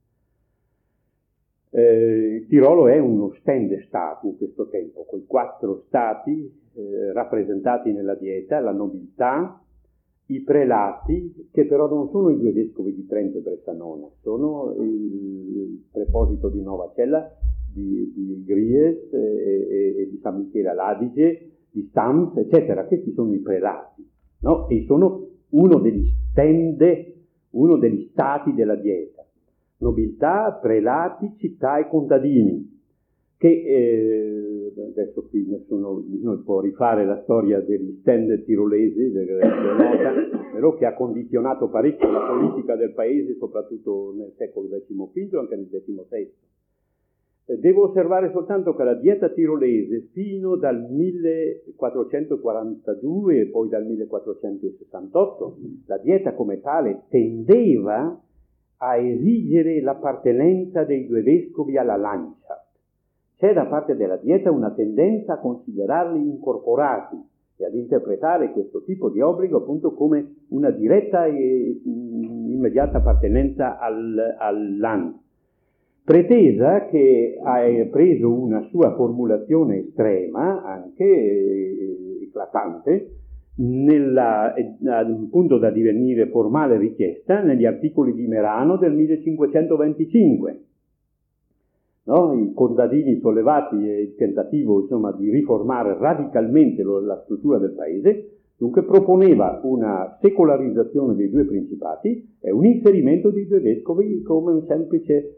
Il Tirolo è uno Ständestaat in questo tempo, con i 4 stati rappresentati nella Dieta: la nobiltà, i prelati, che però non sono i 2 vescovi di Trento e Bressanone, sono il preposito di Novacella, di Gries e di San Michele all'Adige, di Stams, eccetera. Questi sono i prelati, no? E sono uno degli stati della Dieta. Nobiltà, prelati, città e contadini, che adesso qui nessuno di noi può rifare la storia degli stand tirolesi, però che ha condizionato parecchio la politica del paese, soprattutto nel secolo XV e anche nel XVI. Devo osservare soltanto che la dieta tirolese, fino dal 1442 e poi dal 1468, la dieta come tale tendeva a esigere l'appartenenza dei 2 vescovi alla Landschaft. C'è da parte della dieta una tendenza a considerarli incorporati e ad interpretare questo tipo di obbligo appunto come una diretta e immediata appartenenza al Land. Pretesa che ha preso una sua formulazione estrema, anche eclatante, al punto da divenire formale richiesta negli articoli di Merano del 1525. No? I contadini sollevati e il tentativo, insomma, di riformare radicalmente la struttura del paese, dunque proponeva una secolarizzazione dei 2 principati e un inserimento dei 2 vescovi come un semplice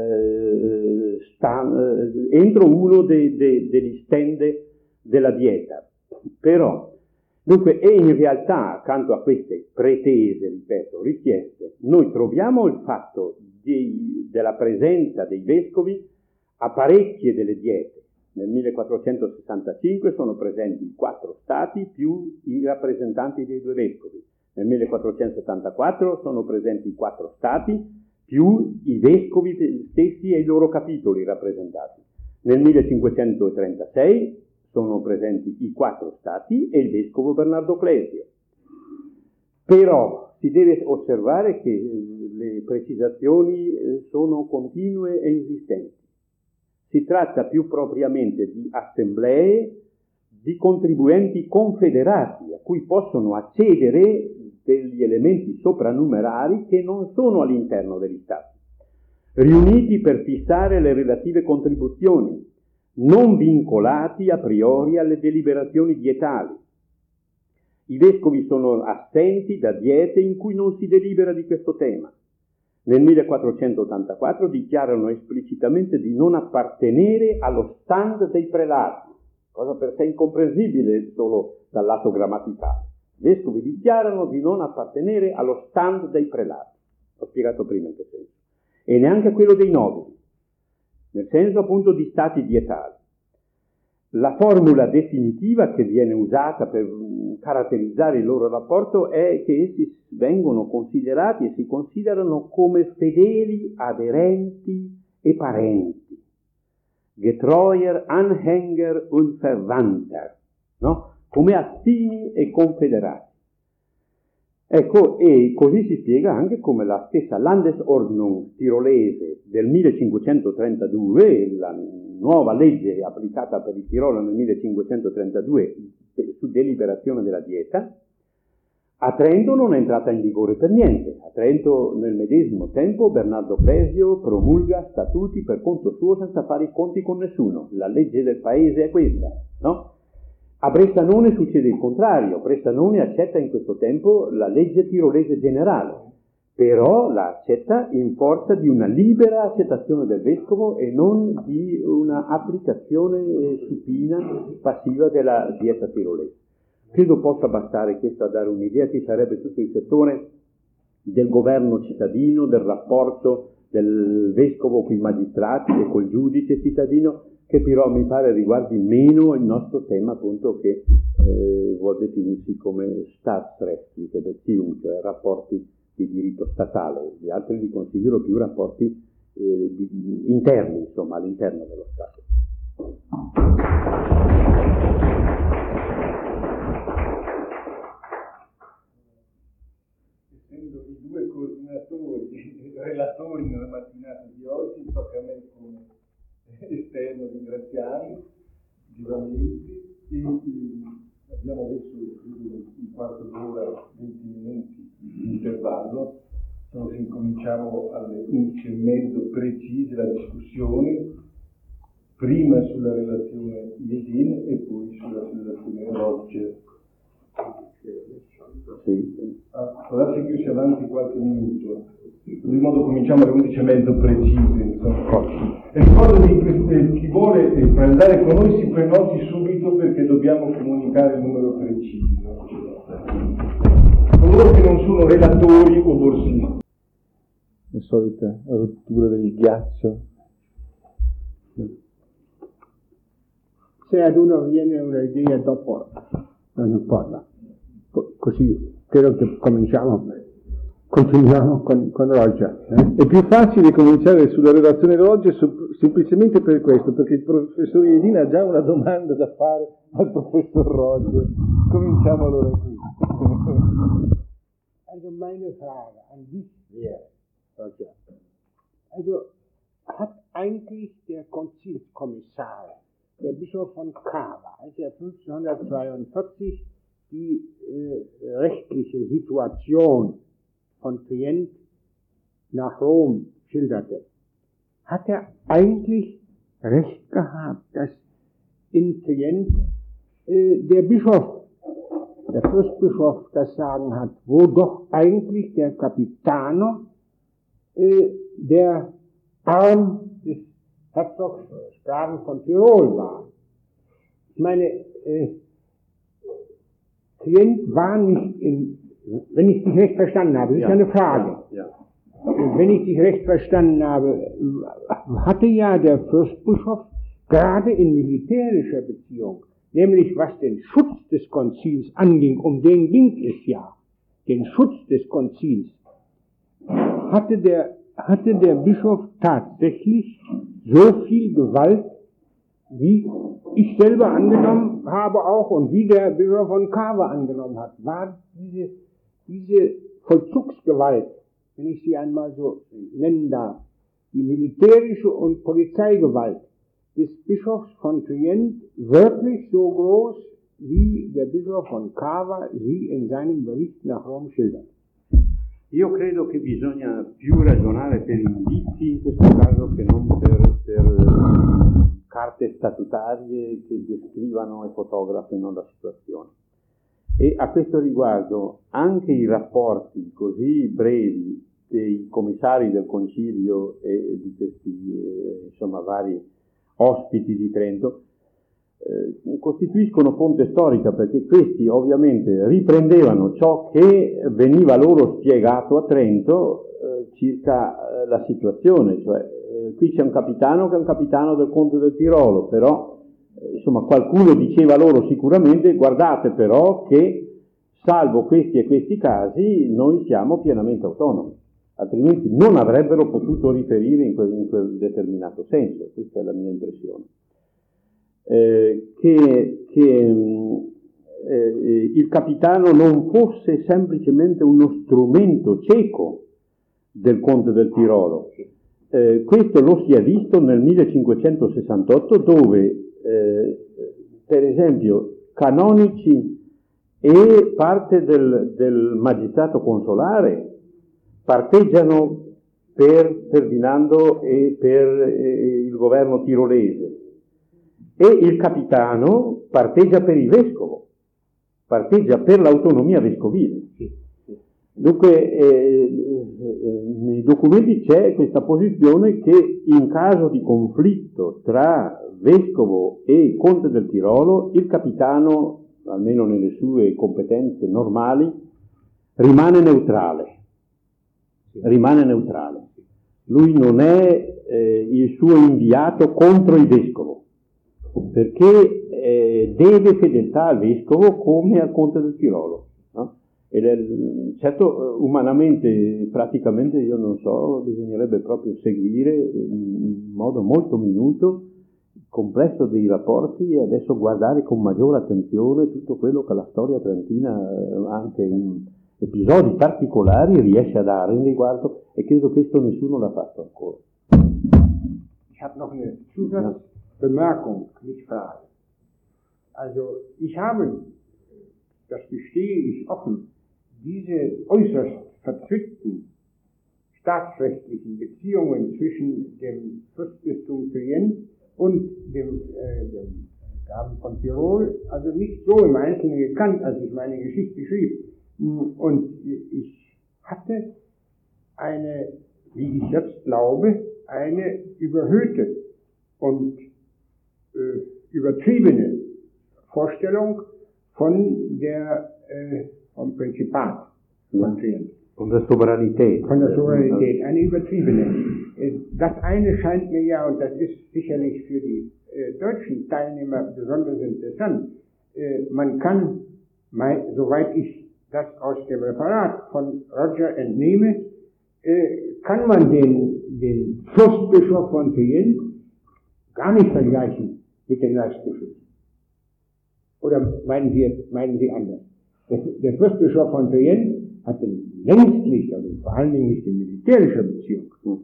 entro uno degli stand della dieta. Però dunque, e in realtà, accanto a queste pretese, ripeto, richieste, noi troviamo il fatto della presenza dei vescovi a parecchie delle diete. Nel 1465 sono presenti i 4 stati più i rappresentanti dei 2 vescovi. Nel 1474 sono presenti i 4 stati più i vescovi stessi e i loro capitoli rappresentati. Nel 1536 sono presenti i 4 stati e il vescovo Bernardo Clesio. Però si deve osservare che le precisazioni sono continue e insistenti. Si tratta più propriamente di assemblee di contribuenti confederati a cui possono accedere degli elementi soprannumerari che non sono all'interno degli stati, riuniti per fissare le relative contribuzioni, non vincolati a priori alle deliberazioni dietali. I vescovi sono assenti da diete in cui non si delibera di questo tema. Nel 1484 dichiarano esplicitamente di non appartenere allo stand dei prelati, cosa per sé incomprensibile solo dal lato grammaticale. I vescovi dichiarano di non appartenere allo stand dei prelati, ho spiegato prima in che senso, e neanche a quello dei nobili, nel senso appunto di stati dietali. La formula definitiva che viene usata per caratterizzare il loro rapporto è che essi vengono considerati e si considerano come fedeli aderenti e parenti, Getreuer Anhänger und Verwandter, no? Come affini e confederati. Ecco, e così si spiega anche come la stessa Landesordnung tirolese del 1532, nuova legge applicata per il Tirolo nel 1532 su deliberazione della Dieta. A Trento non è entrata in vigore per niente. A Trento nel medesimo tempo Bernardo Clesio promulga statuti per conto suo senza fare i conti con nessuno. La legge del paese è questa, no? A Bressanone succede il contrario. Bressanone accetta in questo tempo la legge tirolese generale, però la accetta in forza di una libera accettazione del vescovo e non di una applicazione supina, passiva della dieta tirolese. Credo possa bastare questo a dare un'idea. Ci sarebbe tutto il settore del governo cittadino, del rapporto del vescovo con i magistrati e col giudice cittadino, che però mi pare riguardi meno il nostro tema, appunto, che vuol definirsi come Staatsrechtliche Beziehung, cioè rapporti di diritto statale. Gli altri li considero più rapporti interni, insomma, all'interno dello Stato. Essendo i due coordinatori, relatori nella mattinata di oggi, tocca a me come esterno ringraziarli vivamente e abbiamo adesso un quarto d'ora, 20 minuti di intervallo, se incominciamo alle 11:30 precise la discussione, prima sulla relazione Iedin e poi sulla relazione Roger. Allora se più si avanti qualche minuto, di modo cominciamo alle 11:30 precise, insomma. E ricordo di chi vuole prenotare con noi si prenoti subito, perché dobbiamo comunicare il numero preciso. Coloro che non sono relatori o borsisti. La solita rottura del ghiaccio. Se ad uno viene un'idea dopo, non importa. Così credo che continuiamo con Roger. È più facile cominciare sulla relazione Roger semplicemente per questo, perché il professor Iedin ha già una domanda da fare al professor Roger. Cominciamo allora qui. Also meine Frage an dich wäre, Roger. Also hat eigentlich der Konzilskommissar, der Bischof von Cava, als er 1542 die rechtliche Situation von Trient nach Rom schilderte, hat er eigentlich recht gehabt, dass in Trient der Bischof, der Fürstbischof, das Sagen hat, wo doch eigentlich der Capitano der Arm des Herzogs Grafen von Tirol war. Ich meine, Trient war nicht wenn ich dich recht verstanden habe, das ist ja eine Frage. Ja. Wenn ich dich recht verstanden habe, hatte ja der Fürstbischof gerade in militärischer Beziehung, nämlich was den Schutz des Konzils anging, um den ging es ja, den Schutz des Konzils, hatte der Bischof tatsächlich so viel Gewalt, wie ich selber angenommen habe auch und wie der Bischof von Cava angenommen hat, war diese Vollzugsgewalt, wenn ich sie einmal so nennen darf, die militärische und Polizeigewalt des Bischofs von Trient wirklich so groß, wie der Bischof von Cava sie in seinem Bericht nach Rom schildert. Io credo che bisogna più ragionare per indizi in questo caso che non per carte statutarie che descrivano e fotografino la situazione. E a questo riguardo anche i rapporti così brevi dei commissari del concilio e di questi vari ospiti di Trento costituiscono fonte storica, perché questi ovviamente riprendevano ciò che veniva loro spiegato a Trento circa la situazione, cioè qui c'è un capitano che è un capitano del conte del Tirolo, però qualcuno diceva loro sicuramente: guardate però che salvo questi e questi casi noi siamo pienamente autonomi, altrimenti non avrebbero potuto riferire in quel determinato senso. Questa è la mia impressione. Che il capitano non fosse semplicemente uno strumento cieco del conte del Tirolo, questo lo si è visto nel 1568, dove per esempio canonici e parte del magistrato consolare parteggiano per Ferdinando e per il governo tirolese, e il capitano parteggia per il vescovo, parteggia per l'autonomia vescovile. Dunque nei documenti c'è questa posizione che in caso di conflitto tra vescovo e conte del Tirolo, il capitano, almeno nelle sue competenze normali, rimane neutrale. Lui non è il suo inviato contro il vescovo, perché deve fedeltà al vescovo come al conte del Tirolo, no? Certo, umanamente, praticamente, io non so, bisognerebbe proprio seguire in modo molto minuto il complesso dei rapporti e adesso guardare con maggiore attenzione tutto quello che la storia trentina, anche in episodi particolari, riesce a dare in riguardo, e credo che questo nessuno l'ha fatto ancora. Ich habe noch eine Zusatzbemerkung, nicht Frage. Also ich habe, das gestehe ich offen, diese äußerst verzwickten staatsrechtlichen Beziehungen zwischen dem Fürstbistum Trient und dem Grafen von Tirol, also nicht so im Einzelnen gekannt, als ich meine Geschichte schrieb. Und ich hatte eine, wie ich jetzt glaube, eine überhöhte und übertriebene Vorstellung vom Prinzipat von Trient. Von der Souveränität. Von der Souveränität, eine übertriebene. Das eine scheint mir ja, und das ist sicherlich für die deutschen Teilnehmer besonders interessant, man kann, soweit ich das aus dem Referat von Roger entnehme, kann man den Fürstbischof von Trient gar nicht vergleichen mit den Reichsbischöfen. Oder meinen Sie anders? Der Fürstbischof von Trient hatte längst nicht, also vor allen Dingen nicht in militärischer Beziehung,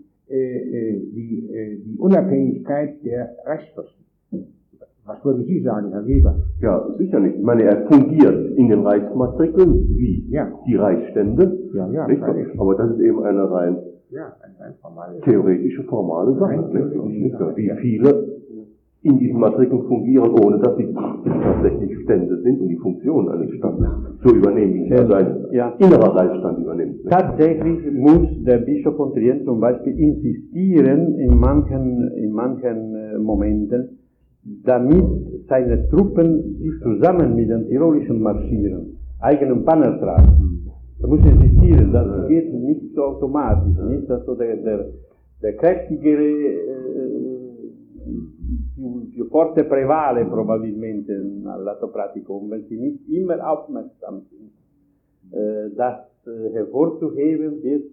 die Unabhängigkeit der Reichsfürsten. Was würden Sie sagen, Herr Weber? Ja, sicher nicht. Ich meine, er fungiert in den Reichsmatrikeln wie die Reichsstände. Ja, nicht? Aber das ist eben eine rein theoretische, formale Sache. Wie viele in diesen Matrikeln fungieren, ohne dass sie tatsächlich Stände sind und die Funktion eines Standes zu übernehmen, wie also ein innerer Reichsstand übernimmt. Tatsächlich muss der Bischof von Trient zum Beispiel insistieren in manchen Momenten, damit seine Truppen, die zusammen mit den Tirolischen marschieren, eigenen Banner tragen. Da muss insistieren, das geht nicht so automatisch, nicht? Also der kräftigere, più forte prevale probabilmente al lato pratico, wenn sie nicht immer aufmerksam sind. Das hervorzuheben wird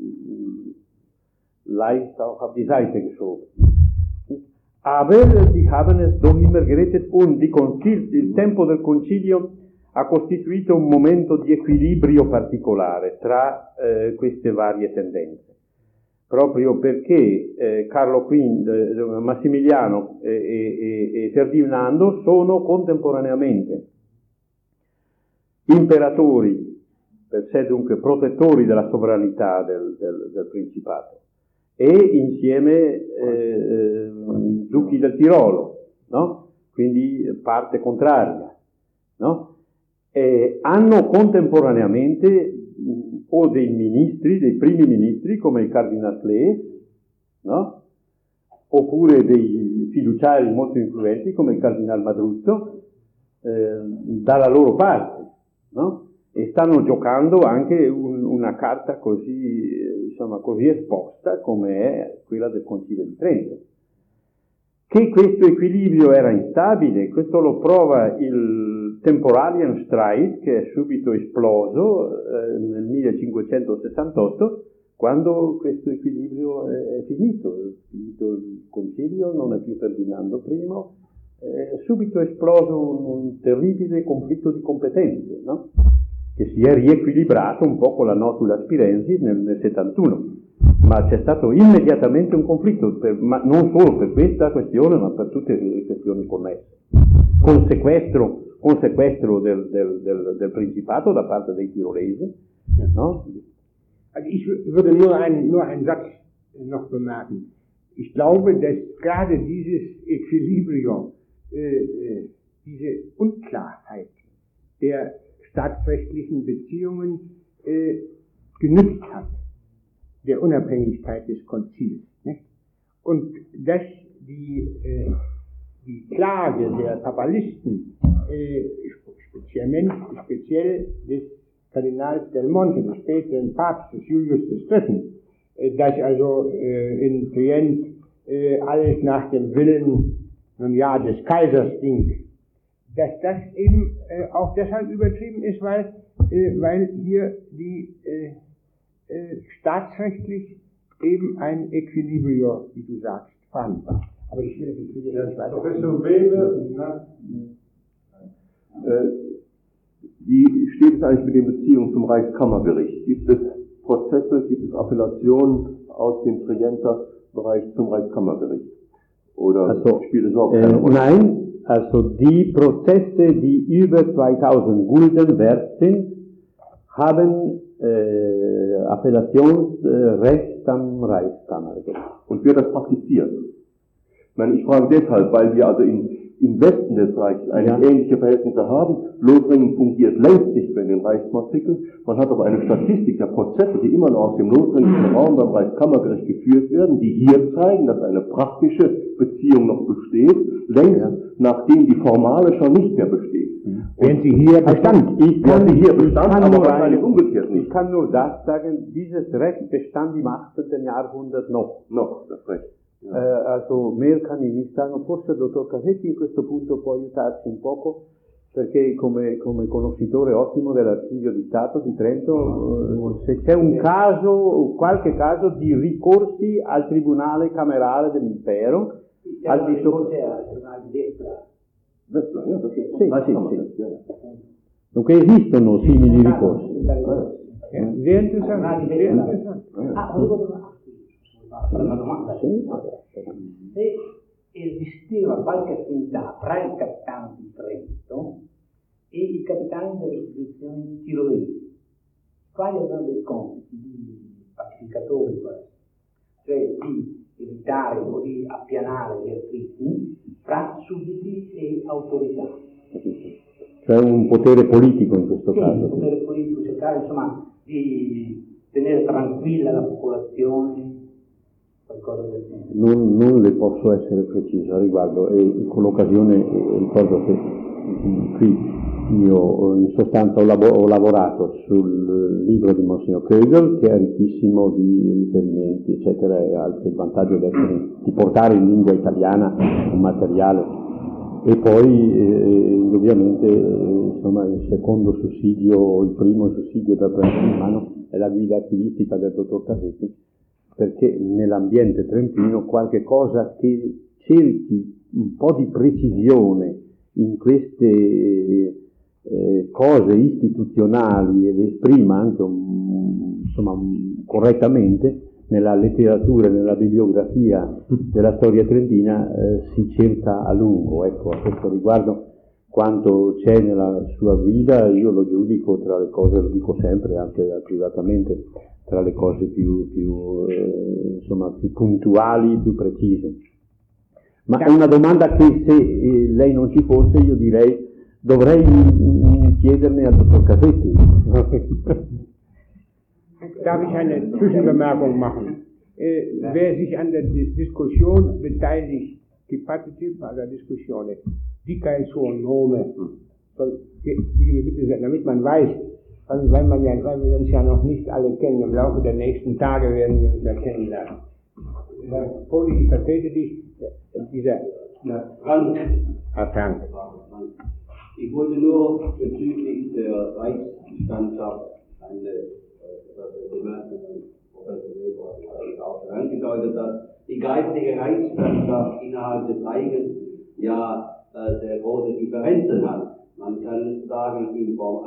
leicht auch auf die Seite geschoben. Aber sie haben es doch immer gerettet, und il tempo del concilio ha costituito un momento di equilibrio particolare tra queste varie tendenze, proprio perché Carlo V, Massimiliano e Ferdinando sono contemporaneamente imperatori, per sé dunque protettori della sovranità del Principato, e insieme duchi del Tirolo, no? Quindi parte contraria, no? Hanno contemporaneamente o dei ministri, dei primi ministri come il Cardinal Claes, no? Oppure dei fiduciari molto influenti come il Cardinal Madruzzo dalla loro parte, no? E stanno giocando anche una carta così, insomma, così esposta come è quella del Concilio di Trento. Che questo equilibrio era instabile, questo lo prova il Temporalian Streit, che è subito esploso nel 1568, quando questo equilibrio è finito il concilio, non è più Ferdinando I, è subito esploso un terribile conflitto di competenze, no? Che si è riequilibrato un po' con la Notula Spirensis nel 71. ma c'è stato immediatamente un conflitto, ma non solo per questa questione, ma per tutte le questioni connesse. Con sequestro del Principato da parte dei tirolesi. No? Also ich würde nur einen Satz noch bemerken. Ich glaube, dass gerade dieses Equilibrium, diese Unklarheit der staatsrechtlichen Beziehungen genützt hat, der Unabhängigkeit des Konzils. Nicht? Und dass die Klage der Papalisten, speziell des Kardinals Del Monte, des späteren Papstes Julius III., dass also in Trient alles nach dem Willen, nun ja, des Kaisers ging, dass das eben auch deshalb übertrieben ist, weil hier die staatsrechtlich eben ein Equilibrium, wie du sagst, vorhanden war. Aber ich will jetzt nicht weiter. Professor Weber, wie steht es eigentlich mit den Beziehungen zum Reichskammergericht? Gibt es Prozesse, gibt es Appellationen aus dem Trienter Bereich zum Reichskammergericht? Oder spielt es auch keine Rolle? Nein, also die Prozesse, die über 2000 Gulden wert sind, haben Appellationsrecht am Reichskammergericht. Und wird das praktiziert? Ich frage deshalb, weil wir also im Westen des Reiches ähnliche Verhältnisse haben. Lothringen fungiert längst nicht mehr in den Reichsmatrikeln. Man hat aber eine Statistik der Prozesse, die immer noch aus dem lothringischen Raum beim Reichskammergericht geführt werden, die hier zeigen, dass eine praktische Beziehung noch besteht, längst nachdem die formale schon nicht mehr besteht. Wenn sie hier bestand. Ich kann nur das sagen, dieses Recht bestand im 18. Jahrhundert noch. Das Recht. Also mehr kann ich nicht sagen, forse il dottor Casetti in questo punto può aiutarci un poco, perché come conoscitore ottimo dell'Archivio di Stato di Trento, se c'è un caso, qualche caso di ricorsi al Tribunale Camerale dell'Impero, al di sopra. Sì. Dunque esistono simili ricorsi. Sehr interessant. Una domanda. Se esisteva qualche affinità tra il capitano di Trento e i capitani delle spedizioni tirolesi, quali avevano dei compiti di pacificatori, cioè di evitare o di appianare gli attriti fra sudditi e autorità. C'è un potere politico in questo caso. Un potere politico, cercare insomma di tenere tranquilla la popolazione. Non le posso essere preciso a riguardo, e con l'occasione ricordo che qui io in sostanza ho lavorato sul libro di Monsignor Kögel, che è ricchissimo di riferimenti eccetera, e ha il vantaggio di portare in lingua italiana un materiale, e poi ovviamente insomma il secondo sussidio, il primo sussidio da prendere in mano è la guida archivistica del dottor Casetti, perché nell'ambiente trentino qualche cosa che cerchi un po' di precisione in queste cose istituzionali e le esprima anche correttamente nella letteratura, nella bibliografia della storia trentina, si cerca a lungo. Ecco, a questo riguardo quanto c'è nella sua guida io lo giudico, tra le cose, lo dico sempre anche privatamente, tra le cose più puntuali, più precise. Ma è una domanda che se lei non ci fosse io direi dovrei chiederne al dottor Casetti. Darf ich eine Zwischenbemerkung machen? Wer sich an der Diskussion beteiligt, che partecipa alla discussione, dica il suo nome, damit man weiß, weil wir uns ja noch nicht alle kennen. Im Laufe der nächsten Tage werden wir uns ja kennenlernen. Poli, ich vertrete dich, dieser Frank. Herr Frank. Ich wollte nur bezüglich der Reichsstandschaft eine Bemerkung an Professor Weber auch schon angedeutet hat. Die geistliche Reichsstandschaft innerhalb des Reiches ja sehr große Differenzen hat. Man kann sagen, in Form eines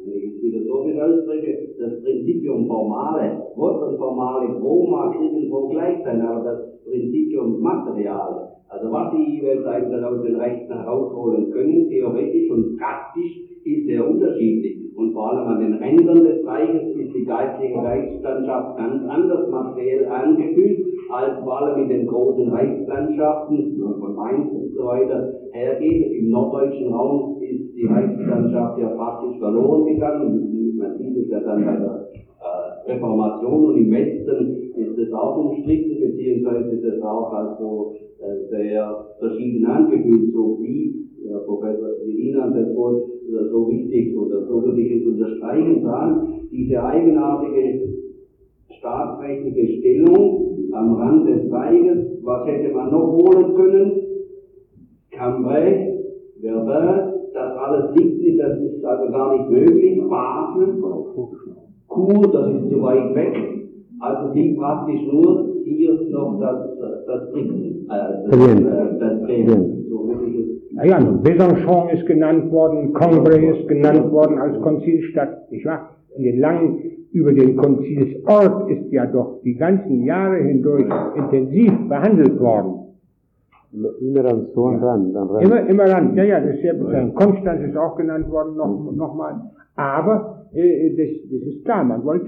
wenn ich es philosophisch ausdrücke, das Prinzipium Formale, Wort und Formale pro mag irgendwo gleich sein, aber das Prinzipium Materiale, also was die jeweils einzeln aus den Rechten herausholen können, theoretisch und praktisch, ist sehr unterschiedlich. Und vor allem an den Rändern des Reiches ist die geistliche Reichslandschaft ganz anders materiell angefüllt, als vor allem in den großen Reichslandschaften, von Mainz und so weiter hergeht. Im norddeutschen Raum ist die Reichslandschaft ja praktisch verloren gegangen. Man sieht es ja dann bei der Reformation, und im Westen ist es auch umstritten, beziehungsweise ist es auch also sehr verschieden angefühlt, so wie Professor Jelina das wohl so wichtig oder so würde ich es unterstreichen sagen, diese eigenartige staatsrechtliche Stellung am Rand des Reiches, was hätte man noch holen können? Cambrai, Verdun, das alles liegt nicht, das ist also gar nicht möglich. Basel, Chur, das ist zu weit weg, also liegt praktisch nur hier noch das Brixen, das Bremen. So würde ich es. Naja, Besançon ist genannt worden, Cambrai ist genannt worden als Konzilsstadt, nicht wahr? In den langen, über den Konzilsort ist ja doch die ganzen Jahre hindurch intensiv behandelt worden. Immer an so am Rand. Immer Rand, ja, das ist sehr bezeichnend. Konstanz ist auch genannt worden, nochmal. Aber, das ist klar,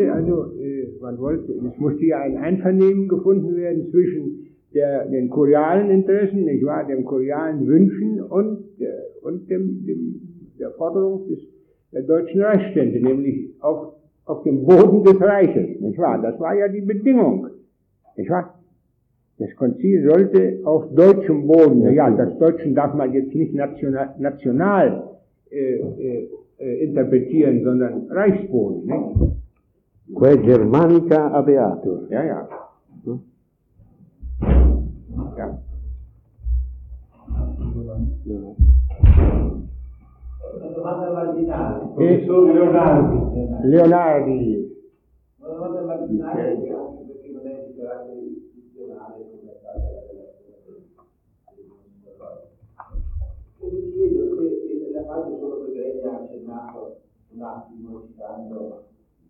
es musste ja ein Einvernehmen gefunden werden zwischen den kurialen Interessen, nicht wahr, den kurialen Wünschen und der Forderung der deutschen Reichsstände, nämlich auf dem Boden des Reiches, nicht wahr? Das war ja die Bedingung, nicht wahr? Das Konzil sollte auf deutschem Boden, ja, das Deutschen darf man jetzt nicht national interpretieren, sondern Reichsboden, nicht? Quae Germanica abeatur. Ja. Ja. Una domanda marginale. Professor Leonardi. Una domanda marginale, anche perché non è di carattere istituzionale come è stata la relazione. Mi chiedo se la faccio solo perché lei mi ha accennato un attimo citando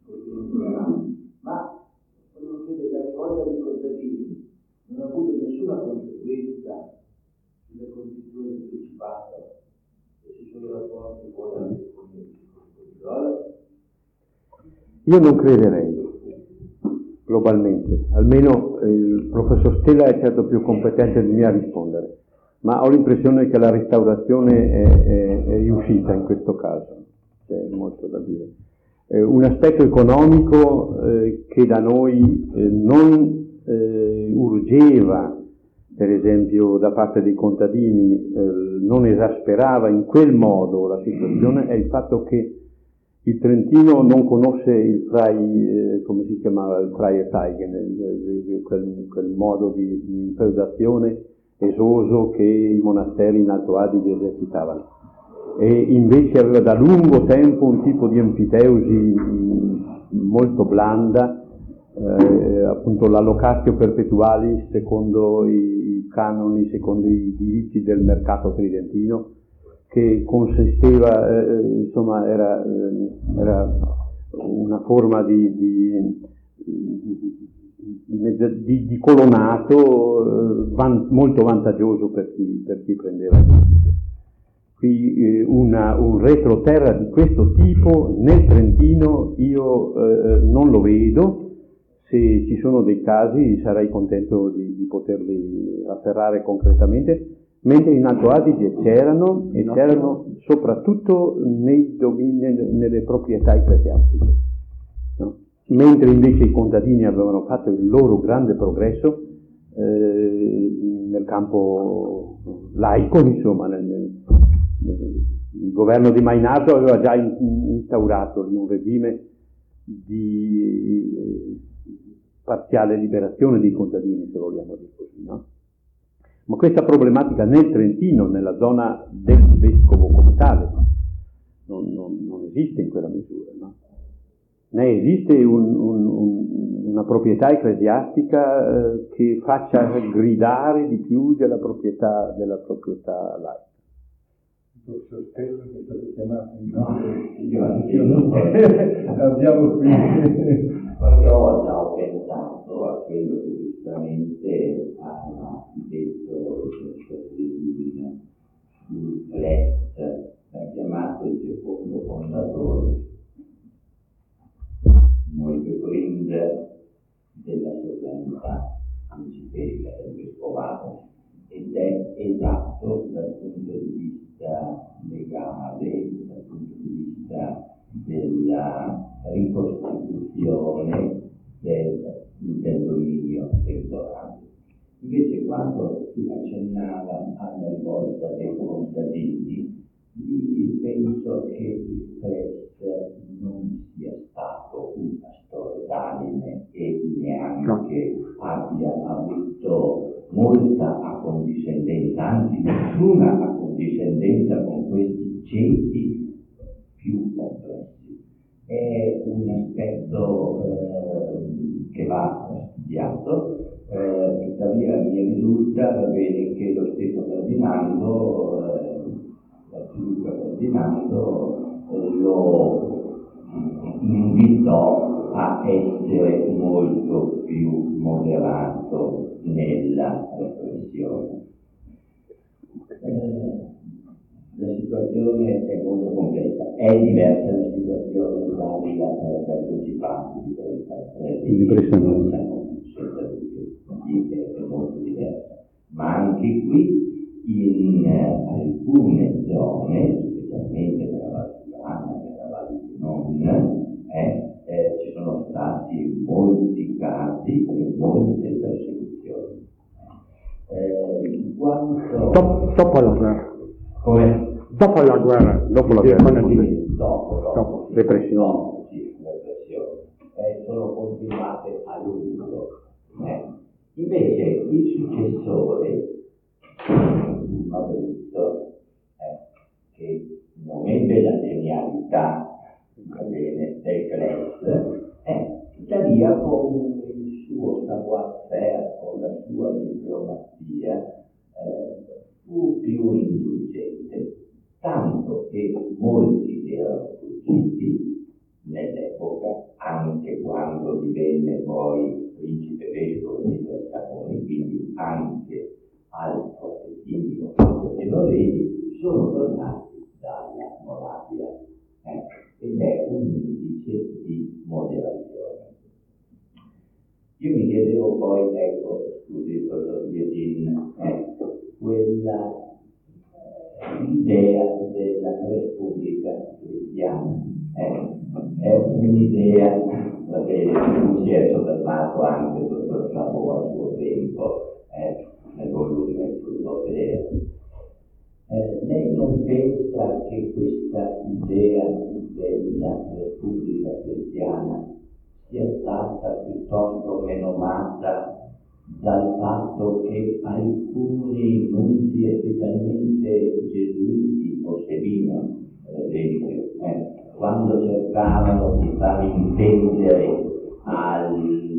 ma volevo chiedere, la rivolta dei contadini non ha avuto nessuna conseguenza sulle condizioni del Principato e sui suoi rapporti poi anche con il Io non crederei, globalmente, almeno il professor Stella è certo più competente di me a rispondere, ma ho l'impressione che la restaurazione è riuscita in questo caso, c'è molto da dire. Un aspetto economico che da noi non urgeva, per esempio da parte dei contadini, non esasperava in quel modo la situazione, è il fatto che il Trentino non conosce il come si chiamava, il Freie Teigen, quel modo di infeudazione esoso che i monasteri in Alto Adige esercitavano. E invece aveva da lungo tempo un tipo di enfiteusi molto blanda, appunto la locatio perpetualis secondo i canoni, secondo i diritti del mercato tridentino, che consisteva, insomma, era una forma di colonato molto vantaggioso per chi prendeva il titolo. Qui un retroterra di questo tipo nel Trentino io non lo vedo. Se ci sono dei casi sarei contento di poterli afferrare concretamente, mentre in Alto Adige c'erano, e c'erano soprattutto nelle proprietà ecclesiastiche, no? Mentre invece i contadini avevano fatto il loro grande progresso nel campo laico, insomma, il governo di Mainardo aveva già instaurato un regime di parziale liberazione dei contadini, se vogliamo dire così, no? Ma questa problematica nel Trentino, nella zona del vescovo comitale, non esiste in quella misura, no? Né esiste una proprietà ecclesiastica che faccia gridare di più della proprietà laica. professor Stella, che è stato chiamato abbiamo qui. Qualche volta ho pensato a quello che giustamente ha detto il professor Divina, il Flesch, l'ha chiamato il secondo fondatore, molto grande della sovranità principesca del vescovato, ed è esatto dal punto di vista legale, dal punto di vista della ricostituzione del dominio temporale. Invece quando si accennava alla rivolta dei contadini, penso che il Flesch non sia stato un pastore d'anime e neanche abbia avuto molta accondiscendenza, anzi nessuna accondiscendenza con questi ceti più complessi. È un aspetto che va studiato, tuttavia mi risulta che lo stesso Ferdinando, l'arciduca Ferdinando, lo invitò a essere molto più moderato nella repressione. La situazione è molto complessa, è diversa la situazione dal Principato di Brescia, senza dubbio, è molto diversa, ma anche qui in alcune zone, specialmente nella Valsugana, nella Val di Non, ci sono stati molti casi e molte persecuzioni. Dopo la guerra. Come? Dopo la guerra. Dopo, repressione. Sì, repressione. Sono continuate a lungo. Invece il successore, il Madusto, che non ebbe la genialità del Flesch, tuttavia con il suo savoir-faire, con la sua diplomazia, fu più indulgente, tanto che molti erano fuggiti nell'epoca, anche quando divenne poi principe vescovo di Versailles, quindi anche al fratello Teodori, sono tornati dalla Moravia, ed è un indice di moderazione. Io mi chiedevo poi, scusi il professor Biedin, quella idea della Repubblica Cristiana è un'idea, va bene, si è soffermato anche il professor Chabot a suo tempo nel volume sul potere. Lei non pensa che questa idea della Repubblica Cristiana sia stata piuttosto menomata dal fatto che alcuni nunzi, specialmente gesuiti o Sevino, per esempio, quando cercavano di far intendere al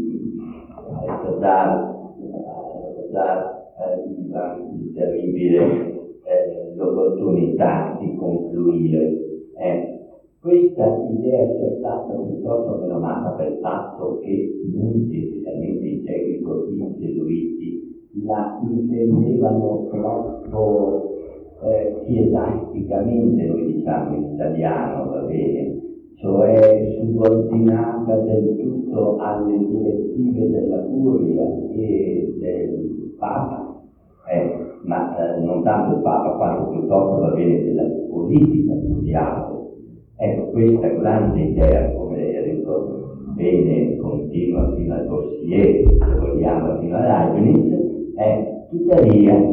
Ivan il Terribile l'opportunità di confluire, questa idea sia stata piuttosto menomata per il fatto che nunzi, specialmente in seguito i gesuiti, la intendevano troppo chiesasticamente, noi diciamo in italiano, va bene, cioè subordinata del tutto alle direttive della curia e del Papa, ma non tanto il Papa quanto piuttosto, va bene, della politica curiale. Ecco, questa grande idea, come lei ha detto bene, continua fino al dossier, se vogliamo, fino a Leibniz, tuttavia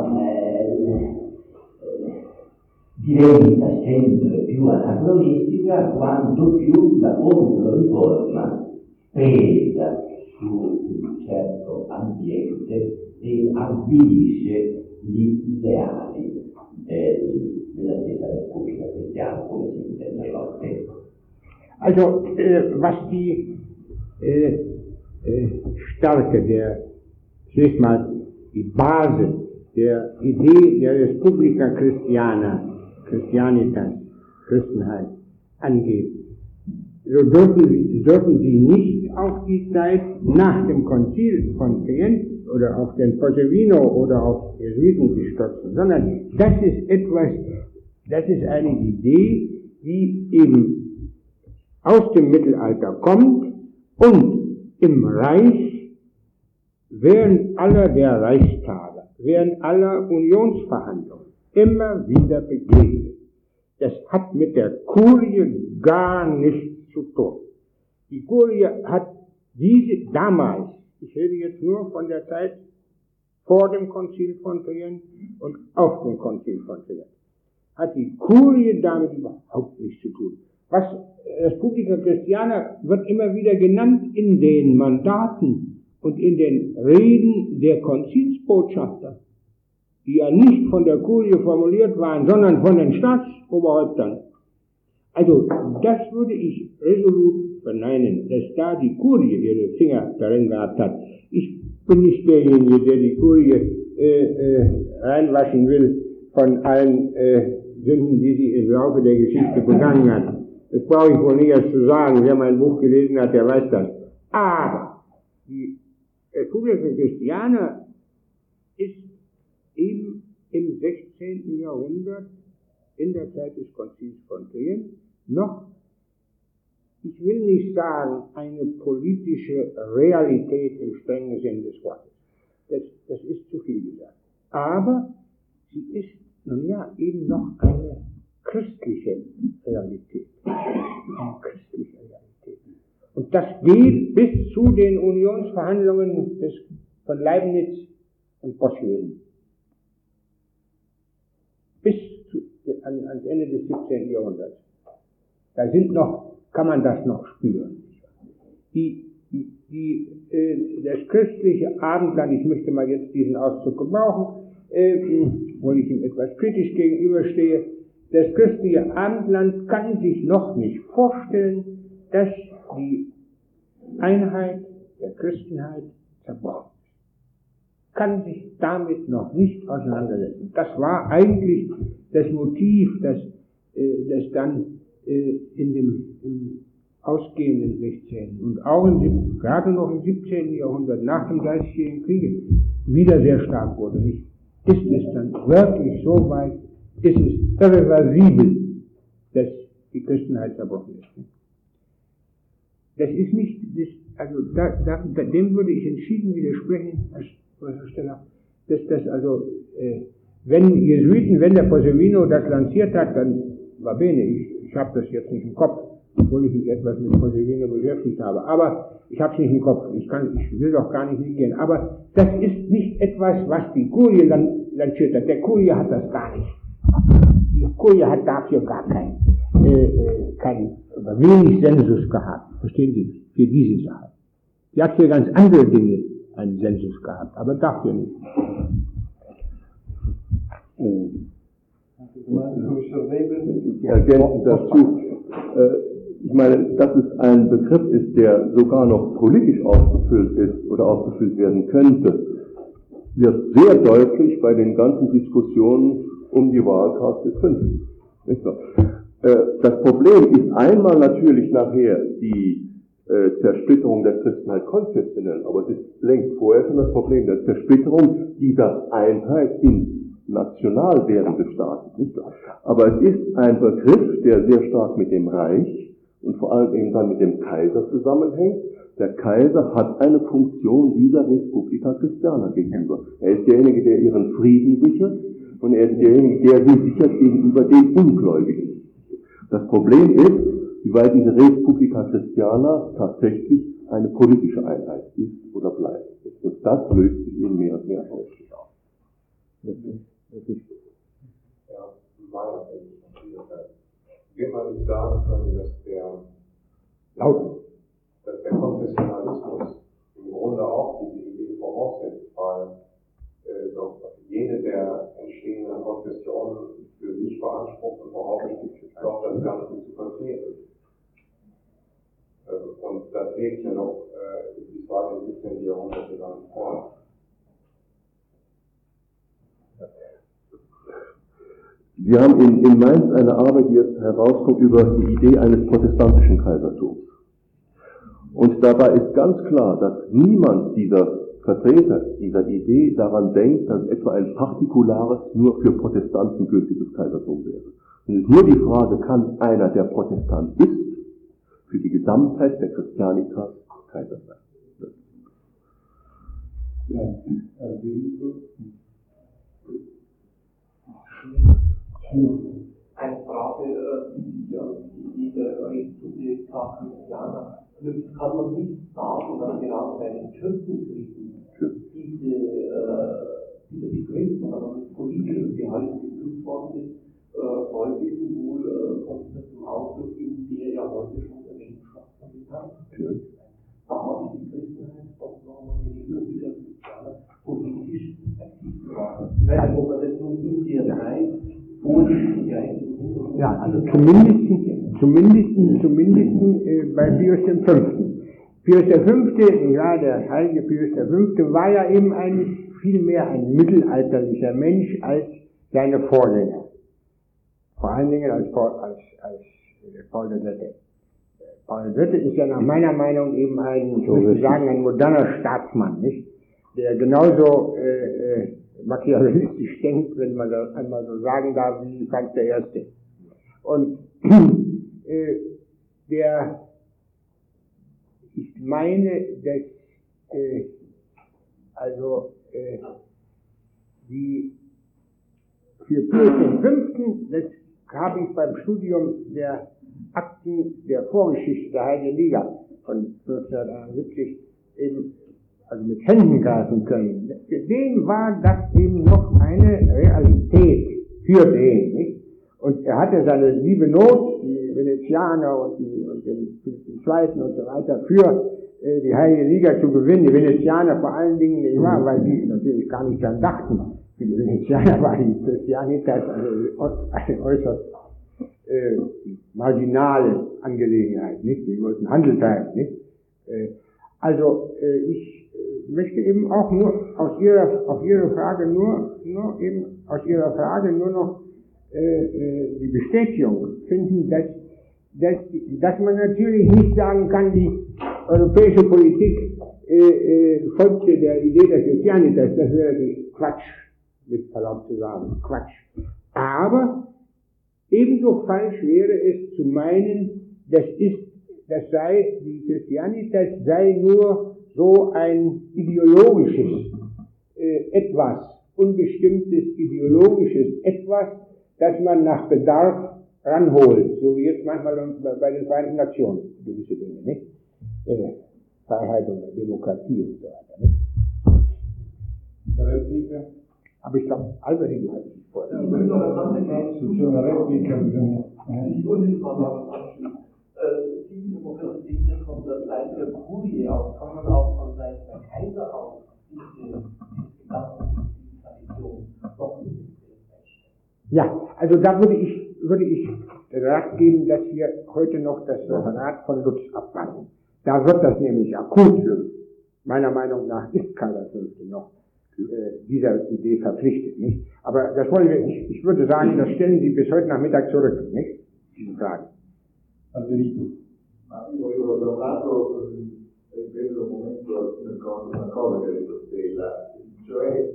diventa sempre più anacronistica quanto più la Controriforma pesa su un certo ambiente e avvilisce gli ideali della stessa Repubblica Cristiana, come si intendeva al tempo. Also, was die Stärke zunächst mal die Basis der Idee der Respublica Christiana Christianitas, Christenheit, angeht, so dürfen sie nicht auf die Zeit nach dem Konzil von Trient oder auf den Possevino oder auf Jesuiten stürzen, sondern das ist eine Idee, die eben aus dem Mittelalter kommt und im Reich während aller der Reichstage, während aller Unionsverhandlungen immer wieder begegnet. Das hat mit der Kurie gar nichts zu tun. Die Kurie hat diese damals, ich rede jetzt nur von der Zeit vor dem Konzil von Trient und auf dem Konzil von Trient, hat die Kurie damit überhaupt nichts zu tun. Das Publica Christiana wird immer wieder genannt in den Mandaten und in den Reden der Konzilsbotschafter, die ja nicht von der Kurie formuliert waren, sondern von den Staatsoberhäuptern. Also das würde ich resolut verneinen, dass da die Kurie ihre Finger darin gehabt hat. Ich bin nicht derjenige, der die Kurie reinwaschen will von allen Sünden, die sie im Laufe der Geschichte begangen hat. Das brauche ich wohl nicht erst zu sagen. Wer mein Buch gelesen hat, der weiß das. Aber die Republika Christiana ist eben im 16. Jahrhundert, in der Zeit des Konzils von Trient, noch, ich will nicht sagen, eine politische Realität im strengen Sinn des Wortes. Das ist zu viel gesagt. Aber sie ist, nun ja, eben noch eine christliche Realität. Eine christliche Realität. Und das geht bis zu den Unionsverhandlungen von Leibniz und Possevino. Bis ans Ende des 17. Jahrhunderts. Da kann man das noch spüren. Das christliche Abendland, ich möchte mal jetzt diesen Ausdruck gebrauchen, obwohl ich ihm etwas kritisch gegenüberstehe, das christliche Abendland kann sich noch nicht vorstellen, dass die Einheit der Christenheit zerbrochen ist. Kann sich damit noch nicht auseinandersetzen. Das war eigentlich das Motiv, das dann im ausgehenden 16. und auch gerade noch im 17. Jahrhundert, nach dem Dreißigjährigen Kriege, wieder sehr stark wurde. Nicht? Ist es dann wirklich so weit, ist es irreversibel, dass die Christenheit zerbrochen ist. Das ist nicht, dem würde ich entschieden widersprechen, Herr Professor Steller, dass das also, wenn der Possevino das lanciert hat, dann war bene, ich habe das jetzt nicht im Kopf, obwohl ich mich etwas mit Possevino beschäftigt habe, aber ich habe es nicht im Kopf, ich will doch gar nicht hingehen, aber das ist nicht etwas, was die Kurie lanciert hat, der Kurie hat das gar nicht. Die Kurie hat dafür gar kein wenig Sensus gehabt, verstehen Sie, für diese Sache. Sie hat für ganz andere Dinge einen Sensus gehabt, aber dafür nicht. Ergänzend dazu, ich meine, dass es ein Begriff ist, der sogar noch politisch ausgefüllt ist oder ausgefüllt werden könnte, wird sehr deutlich bei den ganzen Diskussionen um die Wahlkreis des Fünften. Das Problem ist einmal natürlich nachher die Zersplitterung der Christenheit konfessionell, aber es ist längst vorher schon das Problem der Zersplitterung dieser Einheit in national werdende Staaten. Nicht? Aber es ist ein Begriff, der sehr stark mit dem Reich und vor allem eben dann mit dem Kaiser zusammenhängt. Der Kaiser hat eine Funktion dieser Republika Christiana gegenüber. Er ist derjenige, der ihren Frieden sichert und er ist derjenige, der sie sichert gegenüber den Ungläubigen. Das Problem ist, wie weit diese Republika Christiana tatsächlich eine politische Einheit ist oder bleibt. Und das löst sich eben mehr und mehr auf. Ja, meiner wird man nicht sagen können, dass der Konfessionalismus im Grunde auch diese Idee voraussetzt, weil doch jede der entstehenden Konfessionen für sich beansprucht und behauptet, doch das Ganze zu vertreten. Und das liegt ja noch bis weit im 17. Jahrhundert lang vor. Wir haben in Mainz eine Arbeit, die jetzt herauskommt über die Idee eines protestantischen Kaisertums. Und dabei ist ganz klar, dass niemand dieser Vertreter dieser Idee daran denkt, dass etwa ein partikulares, nur für Protestanten gültiges Kaisertum wäre. Und es ist nur die Frage, kann einer, der Protestant ist, für die Gesamtheit der Christianitas Kaiser sein? Eine Frage, die an die der Republika Christiana knüpft, kann man nicht sagen, dass gerade bei den Türkenkriegen dieser Begriff, aber mit politischem Gehalt geprüft worden ist, Folge ist wohl kommt das zum Ausdruck in der ja heute schon erwähnten Schlacht von Italien. Da hat die Christenheit doch nochmal die Republika Christiana politisch aktiv geworden. Ich weiß nicht, ob man das nun in der Zeit ja, also zumindest bei Pius V. Pius V., ja, der heilige Pius V. war ja eben vielmehr ein mittelalterlicher Mensch als seine Vorgänger. Vor allen Dingen als Paul III. Paul III. Ist ja nach meiner Meinung eben ich würde sagen, ein moderner Staatsmann, nicht? Der genauso machiavellistisch denkt, wenn man das einmal so sagen darf, wie Franz I. Und ich meine, dass für Pius V., das habe ich beim Studium der Akten der Vorgeschichte der Heiligen Liga von 1971 eben mit Händen greifen können. Für den war das eben noch eine Realität für den, nicht? Und er hatte seine liebe Not, die Venezianer und den Philipp II. Und so weiter, für die Heilige Liga zu gewinnen. Die Venezianer vor allen Dingen, nicht wahr, weil die natürlich gar nicht daran dachten. Für die Venezianer war die Christianitas eine äußerst marginale Angelegenheit, nicht? Die wollten Handel treiben, nicht? Ich möchte eben auch nur auf Ihre Frage nur noch die Bestätigung finden, dass man natürlich nicht sagen kann, die europäische Politik folgte der Idee der Christianitas, das wäre natürlich Quatsch, mit Verlaub zu sagen, Quatsch. Aber ebenso falsch wäre es zu meinen, die Christianitas sei nur so ein ideologisches etwas, unbestimmtes ideologisches etwas, das man nach Bedarf ranholt, so wie jetzt manchmal bei den Vereinten Nationen, gewisse Dinge, nicht? Freiheit und Demokratie und so weiter, nicht? Replica? Aber ich glaube, Albert Hegel hat sich vorher. Ich möchte noch eine andere Se c'è una replica bisogna... Ich unmittelbar daran anschließen. Die Demokratie von der Seite der Kurie aus, kann man auch von Seite der Kaiser aus diese Tradition noch nicht feststellen. Ja, also da würde ich Rat geben, dass wir heute noch das Referat von Lutz abwarten. Da wird das nämlich akut. Meiner Meinung nach ist Karl V. noch dieser Idee verpflichtet, nicht? Aber das wollen wir nicht. Ich würde sagen, das stellen Sie bis heute Nachmittag zurück, nicht? Diese Fragen. Aderito. Ma io volevo da un lato riprendere un momento una cosa che ha detto Stella, cioè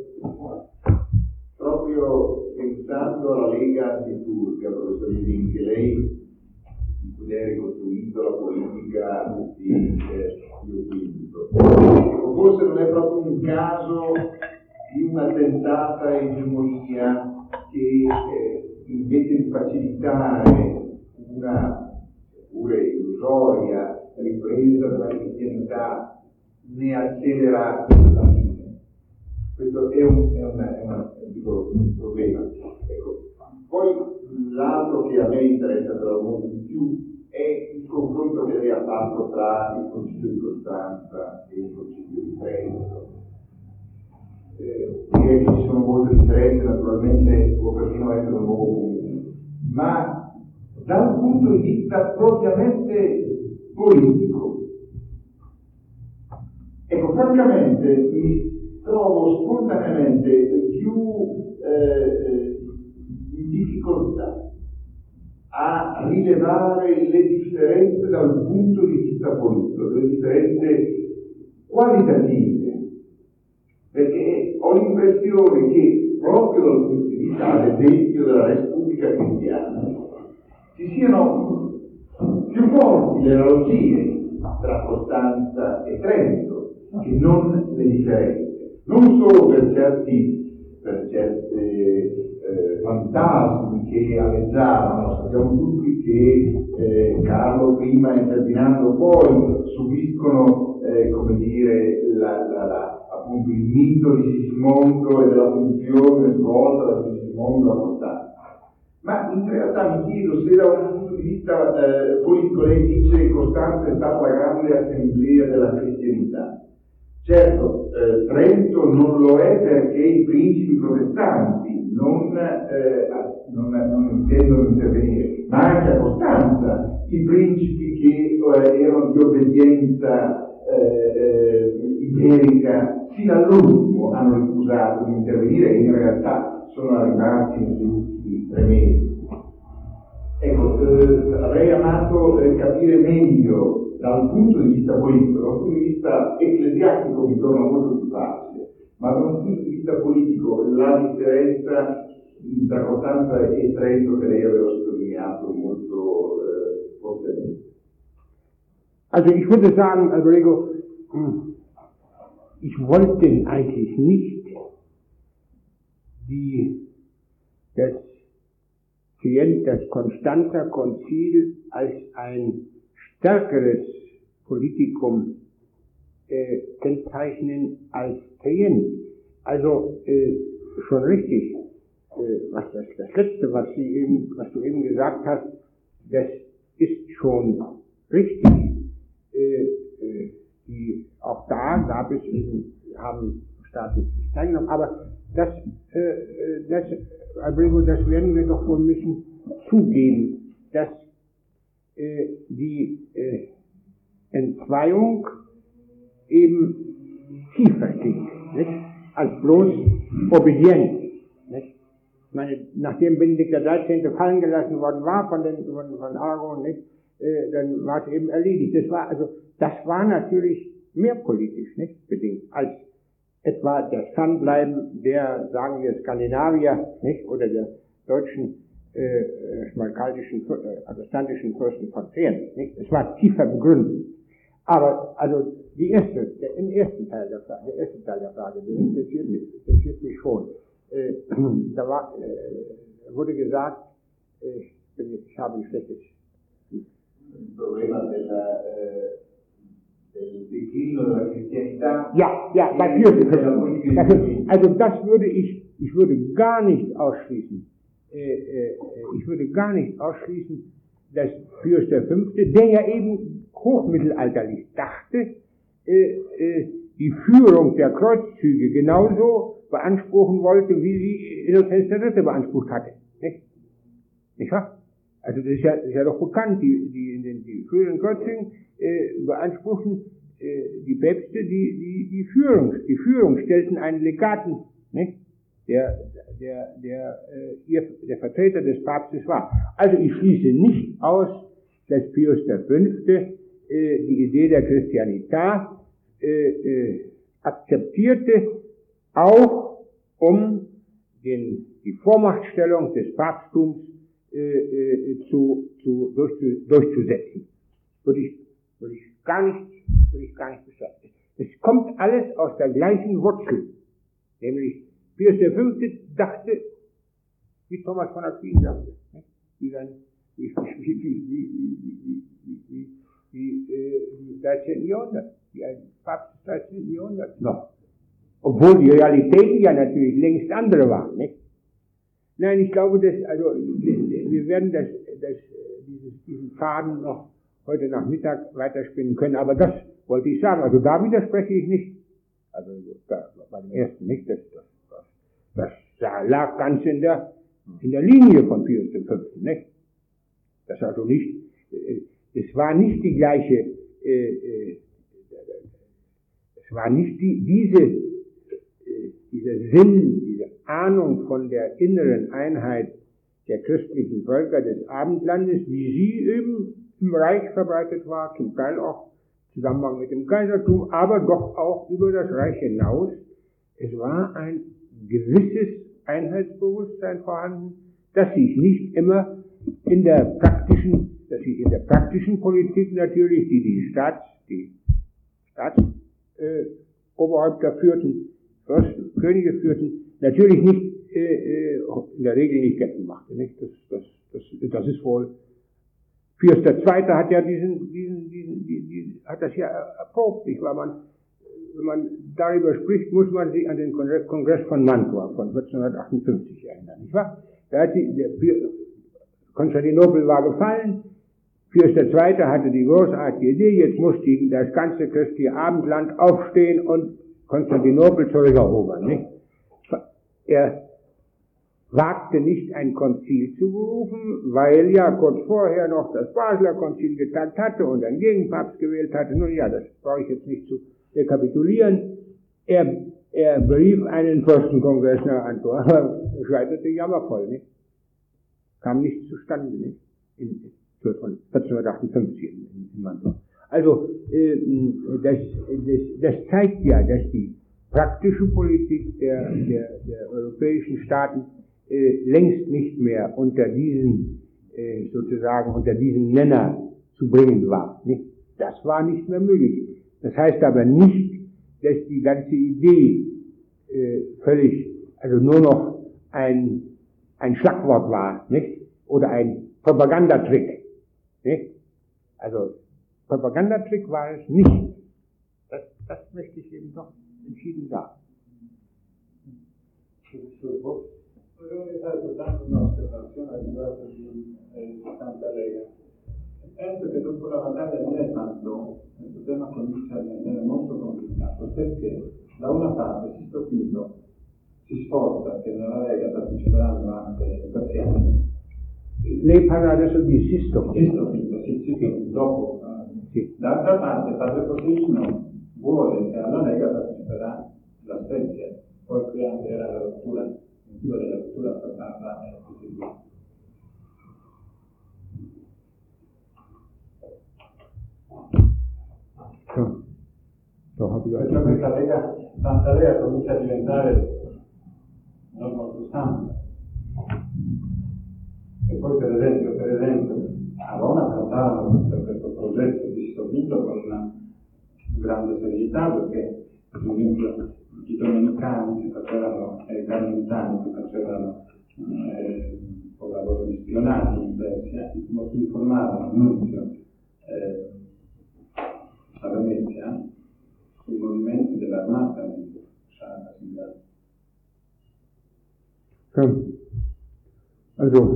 proprio pensando alla Lega antiturca, professor Jedin, che lei in cui lei ha ricostruito la politica di Pio V. Forse non è proprio un caso di una tentata egemonia che invece di facilitare una pure illusoria ripresa della cristianità ne accelera la fine. Questo è un problema. Ecco. Poi l'altro che a me interessa però molto di più è il confronto che lei ha fatto tra il Concilio di Costanza e il Concilio di Trento. Direi che ci sono molte differenze, naturalmente può persino essere un nuovo comune, ma da un punto di vista propriamente politico, ecco, francamente mi trovo spontaneamente più in difficoltà a rilevare le differenze dal punto di vista politico, le differenze qualitative, perché ho l'impressione che proprio dal punto di vista, ad esempio, della Repubblica Cristiana, ci siano più forti le analogie tra Costanza e Trento che non le differenze, non solo per certe fantasmi che aleggiavano. Sappiamo tutti che Carlo prima e Ferdinando poi subiscono come dire appunto il mito di Sigismondo e della funzione svolta da Sigismondo a Costanza. Ma in realtà mi chiedo se da un punto di vista politico lei dice che Costanza è stata la grande assemblea della cristianità. Certo, Trento non lo è perché i principi protestanti non intendono intervenire, ma anche a Costanza i principi che erano di obbedienza iberica fino all'ultimo hanno rifiutato di intervenire e in realtà sono arrivati negli ultimi 3 mesi. Ecco, avrei amato capire meglio dal punto di vista politico. Dal punto di vista ecclesiastico mi torna molto più facile, ma da un punto di vista politico la differenza tra Costanza e Trento che lei aveva sottolineato molto fortemente. Also ich würde sagen, Rodrigo, ich wollte eigentlich nicht das Konstanzer Konzil als ein stärkeres Politikum kennzeichnen als Trient. Also schon richtig, das Letzte, was du eben gesagt hast, das ist schon richtig. Auch da gab es eben, haben Staaten nicht teilgenommen, aber das werden wir doch wohl müssen zugeben, dass die Entzweiung eben tiefer geht, nicht? Als bloß Obedienz. Nicht? Ich meine, nachdem Benedikt XIII. Fallen gelassen worden war von Aragon, nicht? Dann war es eben erledigt. Das war natürlich mehr politisch, nicht? Bedingt, als etwa das Fernbleiben der, sagen wir, Skandinavier, nicht? Oder der deutschen, schmalkaldischen, protestantischen Fürsten von Trient, nicht? Es war tiefer begründet. Aber, also, im ersten Teil der Frage, der interessiert mich schon. Da wurde gesagt, ich habe ein schlechtes Problema del declino della cristianità. Ja, bei Pius V. Also das ich würde gar nicht ausschließen. Ich würde gar nicht ausschließen, dass Pius V., der ja eben hochmittelalterlich dachte, die Führung der Kreuzzüge genauso beanspruchen wollte, wie sie Innozenz III. Beansprucht hatte. Nicht wahr? Also das ist ja doch bekannt, die früheren Kreuzzügen beanspruchten die Päpste die Führung, stellten einen Legaten, nicht? Der Vertreter des Papstes war. Also ich schließe nicht aus, dass Pius V. Die Idee der Christianität akzeptierte, auch um die Vormachtstellung des Papsttums durchzusetzen. Würde ich gar nicht bestreiten. Es kommt alles aus der gleichen Wurzel, nämlich Pius V. dachte, wie Thomas von Aquin sagte, wie 13. Jahrhundert, wie ein Papst des 13. Jahrhunderts noch. Obwohl die Realitäten ja natürlich längst andere waren, nicht? Nein, ich glaube, wir werden diesen Faden noch heute Nachmittag weiterspinnen können, aber das wollte ich sagen. Also da widerspreche ich nicht. Also bei dem ersten nicht. Das lag ganz in der Linie von Pius V. Nicht? Das also nicht. Es war nicht die gleiche. Es war nicht dieser Sinn, diese Ahnung von der inneren Einheit der christlichen Völker des Abendlandes, wie sie eben im Reich verbreitet war, zum Teil auch im Zusammenhang mit dem Kaisertum, aber doch auch über das Reich hinaus. Es war ein gewisses Einheitsbewusstsein vorhanden, das sich nicht immer in der praktischen Politik natürlich, die Staatsoberhäupter führten, Fürsten, Könige führten, natürlich nicht, in der Regel nicht geltend machte. Nicht? Das ist wohl. Pius II. Hat ja hat das ja erprobt, nicht? Weil wenn man darüber spricht, muss man sich an den Kongress von Mantua von 1458 erinnern, nicht wahr? Da hat Konstantinopel war gefallen, Pius II. Hatte die großartige Idee, jetzt muss das ganze christliche Abendland aufstehen und Konstantinopel zurückerobern, nicht? Er wagte nicht, ein Konzil zu berufen, weil ja kurz vorher noch das Basler Konzil getagt hatte und einen Gegenpapst gewählt hatte. Nun ja, das brauche ich jetzt nicht zu rekapitulieren. Er berief einen Fürstenkongress nach Antwerpen, aber scheiterte jammervoll, nicht? Kam nichts zustande, nicht? Von 1458 in Mantua. Also, das zeigt ja, dass die praktische Politik der europäischen Staaten längst nicht mehr unter diesen Nenner zu bringen war. Nicht? Das war nicht mehr möglich. Das heißt aber nicht, dass die ganze Idee also nur noch ein Schlagwort war, nicht? Oder ein Propagandatrick, nicht? Also Propagandatrick war es nicht. Das möchte ich eben doch entschieden sagen. Volevo fare soltanto un'osservazione riguardo di Santa Lega. Penso che dopo la battaglia di Lepanto questo tema comincia a diventare molto complicato, perché da una parte Sisto Pinto si sforza che nella Lega parteciperanno anche i persiani. Lei parla adesso di Sisto Pinto, dopo. Sì. D'altra parte Padre Cosimo vuole che alla Lega parteciperà la Spezia, poi creando era la rottura della rottura fra Papa e Cosimo. Perciò questa Santa Lega comincia a diventare non molto santa. E poi per esempio a Roma trattarono questo progetto di Sisto Pinto con una grande serietà, perché per esempio i domenicani che facevano, i carmelitani che facevano un lavoro di spionaggio in Persia, informavano Nunzio a Venezia sui movimenti dell'armata di Shah Sindar. Also,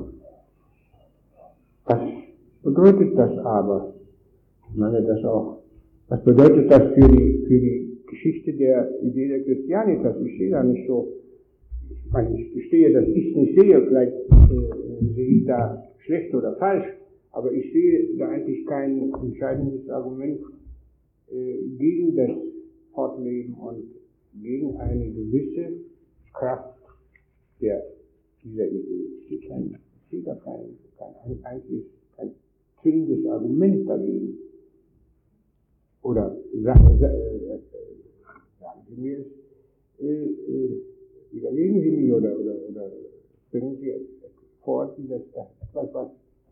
was bedeutet das aber? Ich meine das auch. Was bedeutet das für die Geschichte der Idee der Christianitas? Ich sehe da nicht so, ich gestehe, dass ich es nicht sehe, vielleicht sehe ich da schlecht oder falsch, aber ich sehe da eigentlich kein entscheidendes Argument gegen das Fortleben und gegen eine gewisse Kraft dieser Idee. Ich sehe da kein zwingendes Argument dagegen. Oder sagen Sie mir widerlegen Sie mich oder bringen Sie vor, dass das etwas,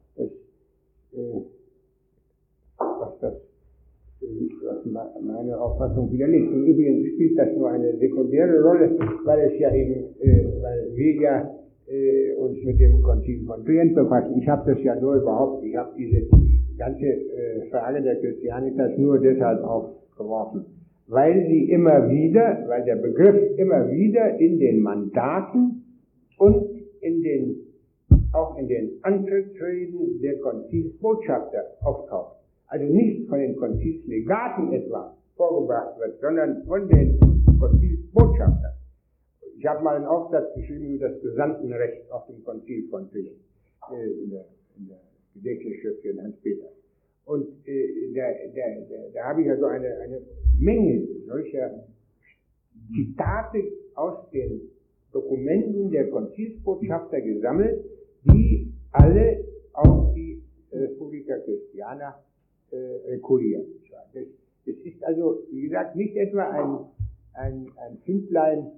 was meine Auffassung widerlegt. Und übrigens spielt das nur eine sekundäre Rolle, weil wir ja uns mit dem Konzil von Trient befassen. Ich habe diese ganze Frage der Christianitas nur deshalb aufgeworfen, weil der Begriff immer wieder in den Mandaten und auch in den Antrittsreden der Konzilsbotschafter auftaucht. Also nicht von den Konzilslegaten etwa vorgebracht wird, sondern von den Konzilsbotschaftern. Ich habe mal einen Aufsatz geschrieben über das Gesandtenrecht auf dem Konzil von Trient, in der Gedächtnisschrift für Hans Peter. Und da habe ich also eine Menge solcher Zitate aus den Dokumenten der Konzilsbotschafter gesammelt, die alle auf die Republica Christiana rekurrieren. Das ist also, wie gesagt, nicht etwa ein Fündlein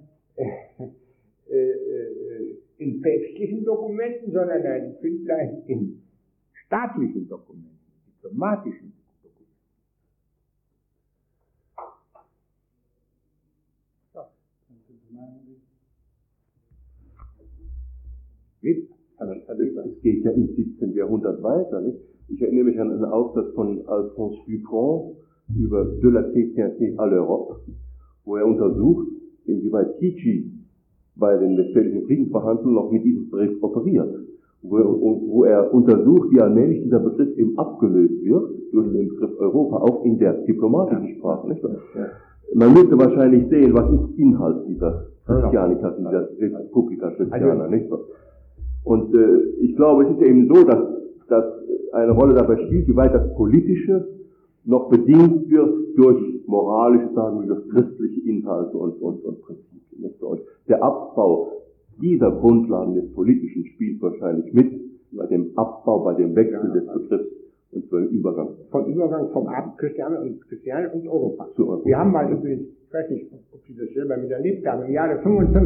in päpstlichen Dokumenten, sondern ein Fündlein in staatlichen Dokumenten, diplomatischen Dokumenten. Es geht ja im 17. Jahrhundert weiter. Nicht? Ich erinnere mich an einen Aufsatz von Alphonse Dupont über De la Chrétienté à l'Europe, wo er untersucht, inwieweit Kichi bei den Westfälischen Friedensverhandlungen noch mit diesem Begriff operiert. Wo er untersucht, wie allmählich dieser Begriff eben abgelöst wird durch den Begriff Europa, auch in der diplomatischen Sprache. Nicht? Man müsste wahrscheinlich sehen, was ist Inhalt dieser Christianitas, dieser Republica Christiana. Nicht? Und ich glaube, es ist eben so, dass eine Rolle dabei spielt, wie weit das Politische noch bedingt wird durch moralische, sagen wir, durch christliche Inhalte und Prinzipien. Nicht? Und der Abbau dieser Grundlagen des Politischen spielt wahrscheinlich mit bei dem Abbau, bei dem Wechsel des Begriffs und für den Übergang. Vom Christiane und Europa. Wir haben mal übrigens, ich weiß nicht, ob Sie das selber miterlebt haben, im Jahre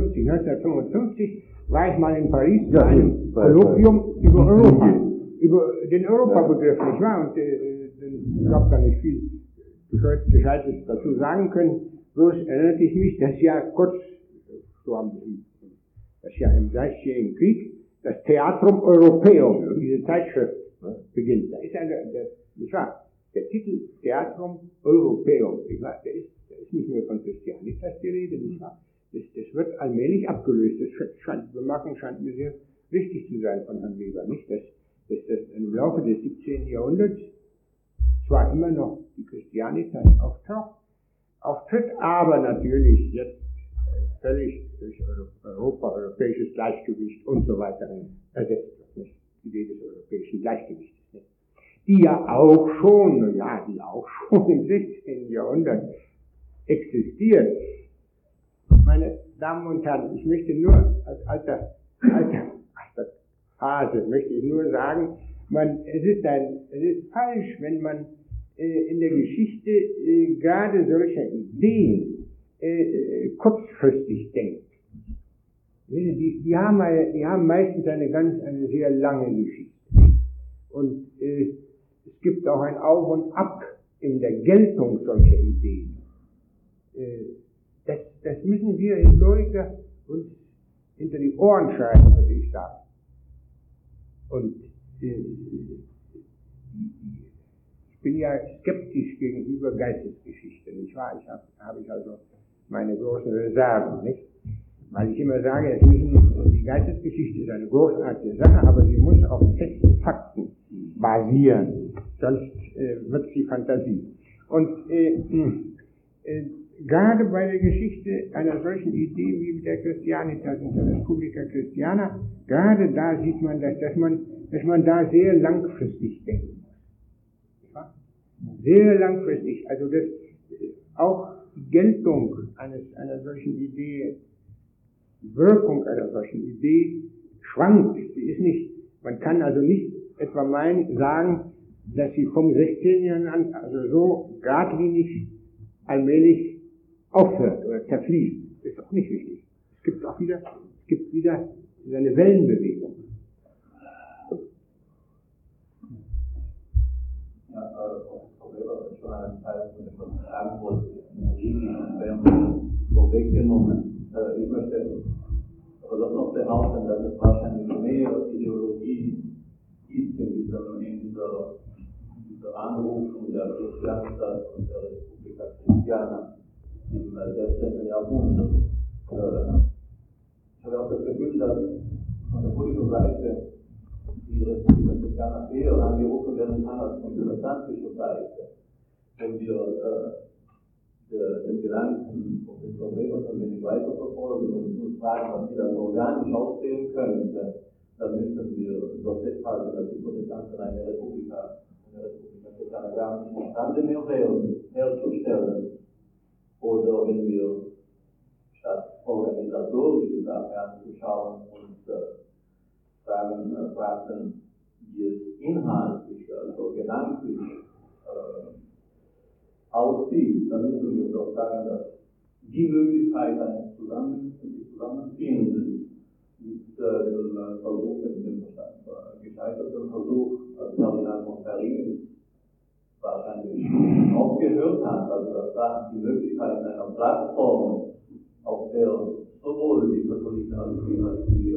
1955 war ich mal in Paris bei einem Kolloquium über Europa, über den Europabegriff, nicht wahr? Und ich habe da nicht viel Gescheites dazu sagen können, bloß erinnerte ich mich, dass ja kurz, so haben Sie, dass ja im Dreißigjährigen Krieg das Theatrum Europaeum, diese Zeitschrift, beginnt. Da ist nicht wahr? Der Titel Theatrum Europaeum, nicht wahr? Der ist nicht mehr von Christianitas die Rede, nicht wahr? Das wird allmählich abgelöst. Bemerkung scheint mir sehr richtig zu sein von Herrn Weber, nicht? Dass im Laufe des 17. Jahrhunderts zwar immer noch die Christianitas auftritt, aber natürlich jetzt völlig durch europäisches Gleichgewicht und so weiter ersetzt wird, nicht? Die Idee des europäischen Gleichgewichts, nicht? Die ja auch schon im 16. Jahrhundert existiert. Meine Damen und Herren, ich möchte nur als alter Hase möchte ich nur sagen, es ist falsch, wenn man in der Geschichte gerade solcher Ideen kurzfristig denkt. Die haben meistens eine sehr lange Geschichte. Und es gibt auch ein Auf und Ab in der Geltung solcher Ideen. Das müssen wir Historiker uns hinter die Ohren schreiben, würde ich sagen. Und ich bin ja skeptisch gegenüber Geistesgeschichte, nicht wahr? Habe ich also meine großen Reserven, nicht? Weil ich immer sage, die Geistesgeschichte ist eine großartige Sache, aber sie muss auf festen Fakten basieren, sonst wird sie Fantasie. Und gerade bei der Geschichte einer solchen Idee wie der Christianitas und der Republica Christiana, gerade da sieht man, dass man da sehr langfristig denken muss. Sehr langfristig. Also auch die Geltung einer solchen Idee, die Wirkung einer solchen Idee schwankt. Sie ist nicht, man kann also nicht etwa sagen, dass sie vom 16. Jahrhundert an, also so geradlinig allmählich aufhört oder zerfließt. Das ist auch nicht wichtig. Es gibt wieder eine Wellenbewegung. Ja, Frau Weber hat schon einen Teil von dem Antwort in vorweggenommen. Ich möchte aber doch noch behaupten, dass es wahrscheinlich mehr Ideologie gibt in dieser Anrufung der Christianitas und der Republica Christiana im 16. Jahrhundert. Ich habe auch das Gefühl, dass von der politischen Seite die Republika Christiana eher angerufen werden kann als von der protestantischen Seite. Wenn wir den Gedanken Professor Weber ein wenig weiterverfolgen und uns fragen, was wie das organisch aussehen könnte, dann müssten wir doch festhalten, dass die Protestanten eine Republika Christiana gar nicht imstande mehr wären, herzustellen. Oder wenn wir das organisatorische Sache anzuschauen und Fragen, die es inhaltlich, also gedanklich aussieht, dann müssen wir doch sagen, dass die Möglichkeit eines Zusammenfinden mit dem Versuch, dem gescheiterten Versuch, Kardinal Montarini wahrscheinlich aufgehört hat, also dass da die Möglichkeit einer Plattform, auf der sowohl die Katholiken als die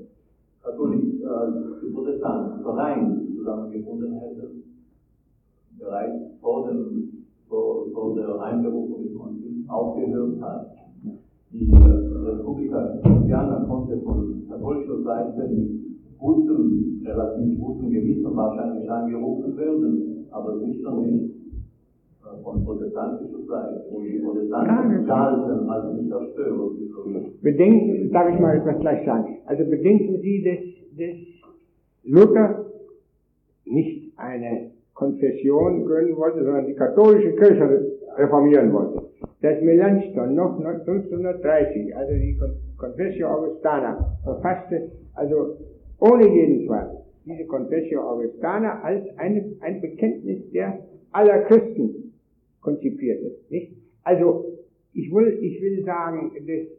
die Protestanten vereint zusammengefunden hätten, bereits vor der Einberufung des Konzils aufgehört hat. Die Republika Christiana konnte von katholischer Seite mit relativ gutem Gewissen wahrscheinlich einberufen werden, aber sicher nicht von protestantischer Seite. Und die Protestanten galten als die Zerstörer dieser. Bedenken, darf ich mal etwas gleich sagen? Also bedenken Sie, dass Luther nicht eine Konfession gründen wollte, sondern die katholische Kirche reformieren wollte. Dass Melanchthon noch 1530, also die Confessio Augustana, verfasste, also ohne jeden Zweifel, diese Confessio Augustana als ein Bekenntnis der aller Christen konzipierte. Nicht? Also ich will sagen,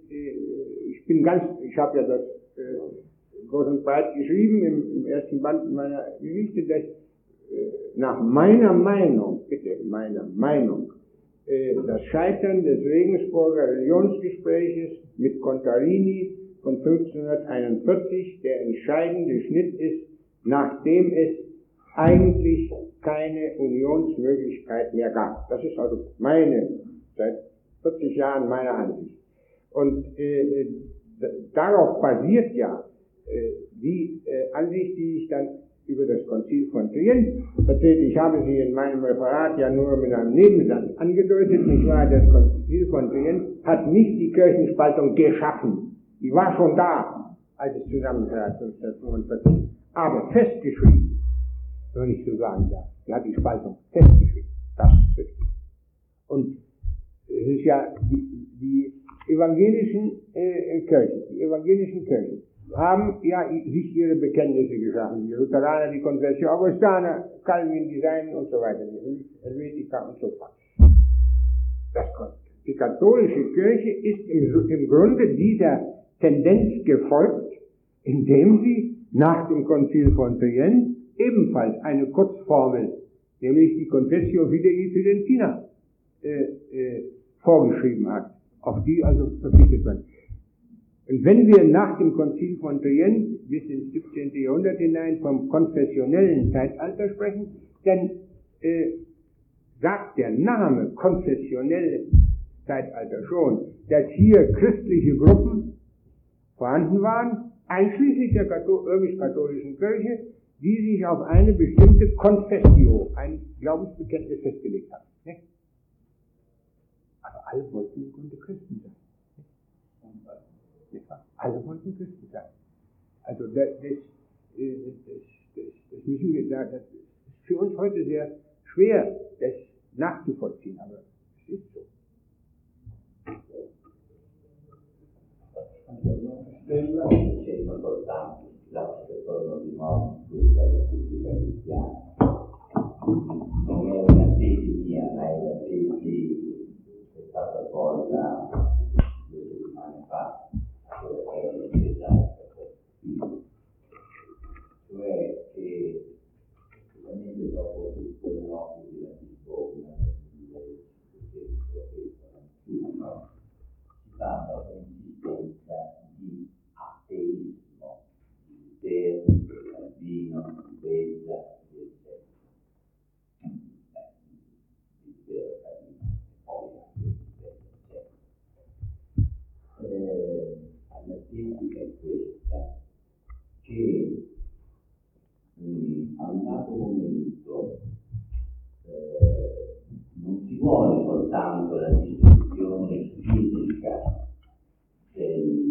ich habe ja das groß und breit geschrieben im ersten Band meiner Geschichte, dass nach meiner Meinung, das Scheitern des Regensburger Religionsgespräches mit Contarini von 1541 der entscheidende Schnitt ist, nachdem es eigentlich keine Unionsmöglichkeit mehr gab. Das ist also seit 40 Jahren meine Ansicht. Und darauf basiert ja die Ansicht, die ich dann über das Konzil von Trient vertrete. Ich habe sie in meinem Referat ja nur mit einem Nebensatz angedeutet, nicht wahr? Das Konzil von Trient hat nicht die Kirchenspaltung geschaffen. Die war schon da, als es zusammentrat 1545. Aber festgeschrieben, wenn ich so sagen darf, sie hat die Spaltung festgeschrieben. Das ist richtig. Und es ist ja die evangelischen Kirchen haben ja sich ihre Bekenntnisse geschaffen. Die Lutheraner, die Confessio Augustana, Calvin, die Seinen und so weiter, die Helvetica und so fort. Die katholische Kirche ist im Grunde dieser Tendenz gefolgt, indem sie nach dem Konzil von Trient ebenfalls eine Kurzformel, nämlich die Confessio Fidei Tridentina, vorgeschrieben hat, auf die also verpflichtet werden. Und wenn wir nach dem Konzil von Trient bis ins 17. Jahrhundert hinein vom konfessionellen Zeitalter sprechen, dann sagt der Name konfessionelle Zeitalter schon, dass hier christliche Gruppen vorhanden waren, einschließlich der römisch-katholischen Kirche, die sich auf eine bestimmte Confessio, ein Glaubensbekenntnis festgelegt haben. Nicht? Aber alle wollten im Grunde Christen sein. Alle wollten Christen sein. Also das müssen wir sagen, das ist für uns heute sehr schwer, das nachzuvollziehen, aber es ist so. Dicendo soltanto la ritorno di nuovo in questa Repubblica Cristiana non è una tesi mia, ma è la tesi che è stata svolta 2 settimane fa, cioè che sicuramente dopo tutto il nostro della riforma si parla dell'esistenza di ateismo, di Calvino, di Beza, eccetera. La tesi è questa, che a un dato momento non si vuole soltanto la distruzione fisica di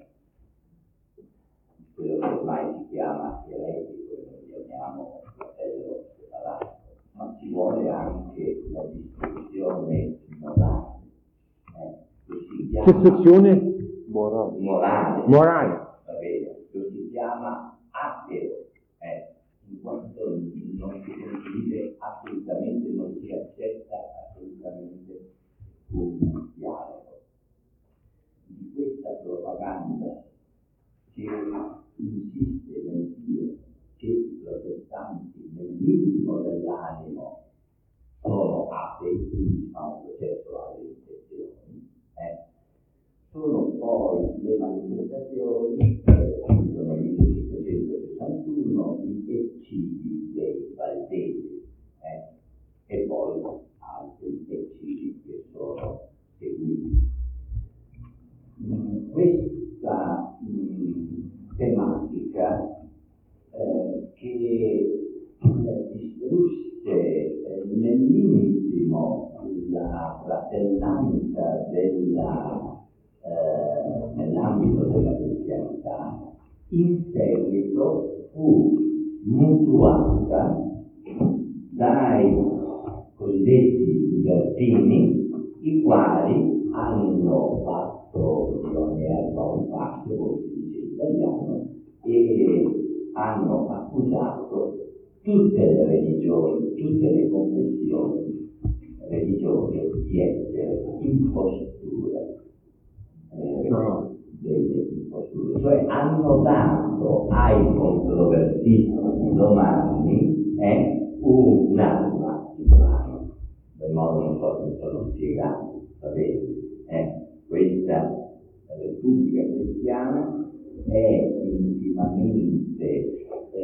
quello che ormai si chiama eretico, noi chiamiamo fratello separato, ma si vuole anche la distruzione morale, che si chiama Accettazione morale. Va bene, lo si chiama ateo, in quanto non si condivide assolutamente, non si accetta assolutamente un dialogo. Di questa propaganda che insiste nel dire che i protestanti nell'intimo dell'animo sono atei, quindi fa un processo alle intenzioni, sono poi le manifestazioni, sono 1561, gli eccidi dei Valdesi, e poi altri eccidi che sono seguiti. Questa tematica che distrusse nell'intimo la fratellanza nell'ambito della cristianità, in seguito fu mutuata dai cosiddetti libertini, i quali hanno fatto di ogni erba un fascio, come si dice in italiano, e hanno accusato tutte le religioni, tutte le confessioni religiose di essere imposture. Delle imposture, cioè hanno dato ai controvertisti domani un'arma in mano, in modo non so come sono spiegato, va bene? Questa Repubblica Cristiana è intimamente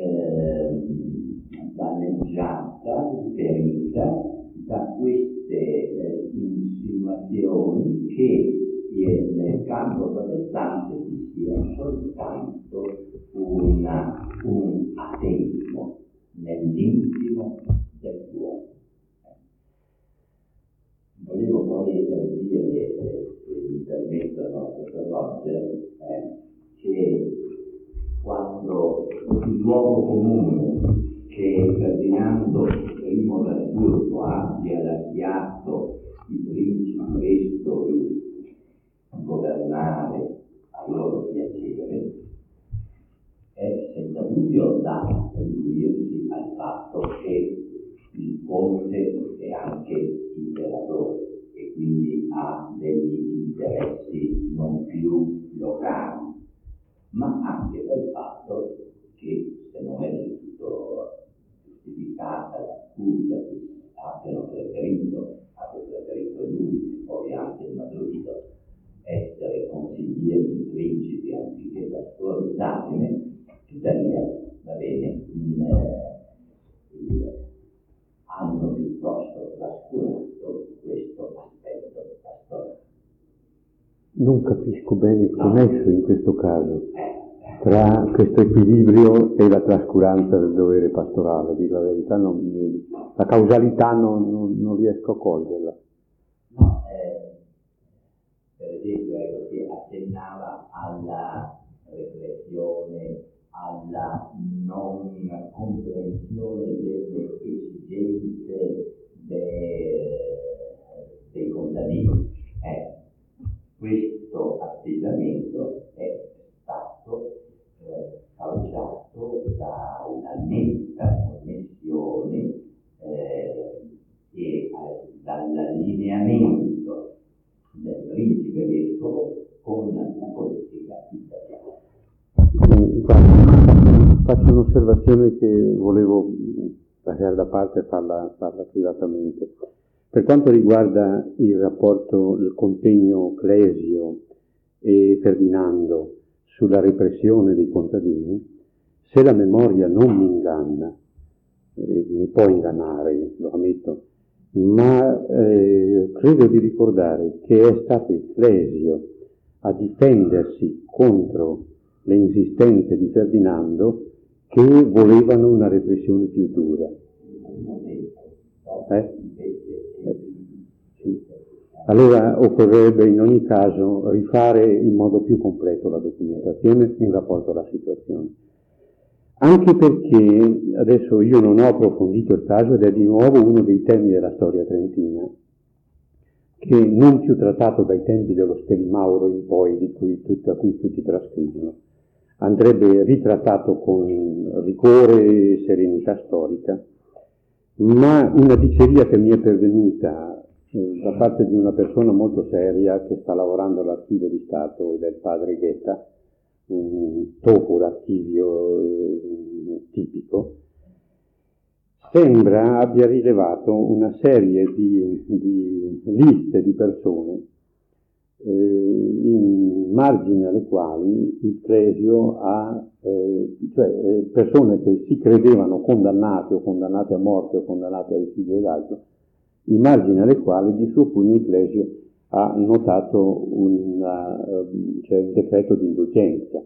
danneggiata, ferita da queste insinuazioni che nel campo protestante ci sia soltanto un ateismo nell'intimo dell'uomo. Volevo poi dire, mi permetto il nostro Roger, che quando il luogo comune che Ferdinando I d'Asburgo abbia lasciato i principi vescovi governare a loro piacere è senza dubbio da attribuirsi al fatto che il conte è anche imperatore e quindi ha degli interessi non più locali, ma anche del fatto che, se non è del tutto giustificata l'accusa che abbia preferito lui e poi anche il Madruido essere consiglieri di principi anziché pastori d'Atene, tuttavia, va bene, hanno piuttosto trascurato questo aspetto pastorale. Non capisco bene il nesso in questo caso tra questo equilibrio e la trascuranza del dovere pastorale. Dico la verità, la causalità non riesco a coglierla. No, per esempio, si accennava alla repressione, alla non comprensione delle esigenze dei contadini. Questo atteggiamento è stato causato dalla netta connessione e dall'allineamento del principe vescovo con la politica italiana. Faccio un'osservazione che volevo lasciare da parte e farla privatamente. Per quanto riguarda il rapporto, il contegno Clesio e Ferdinando sulla repressione dei contadini, se la memoria non mi inganna, mi può ingannare, lo ammetto, ma credo di ricordare che è stato il Clesio a difendersi contro le insistenze di Ferdinando che volevano una repressione più dura. Sì. Allora occorrerebbe in ogni caso rifare in modo più completo la documentazione in rapporto alla situazione. Anche perché adesso io non ho approfondito il caso ed è di nuovo uno dei temi della storia trentina. che non più trattato dai tempi dello Stelmauro in poi, a cui tutti trascrivono, andrebbe ritrattato con rigore e serenità storica, ma una diceria che mi è pervenuta da parte di una persona molto seria che sta lavorando all'Archivio di Stato ed è il padre Ghetta, un topo d'archivio tipico, sembra abbia rilevato una serie di liste di persone in margine alle quali il Clesio ha, cioè persone che si credevano condannate o condannate a morte o condannate a esilio ed altro, in margine alle quali di suo pugno il Clesio ha notato un decreto di indulgenza.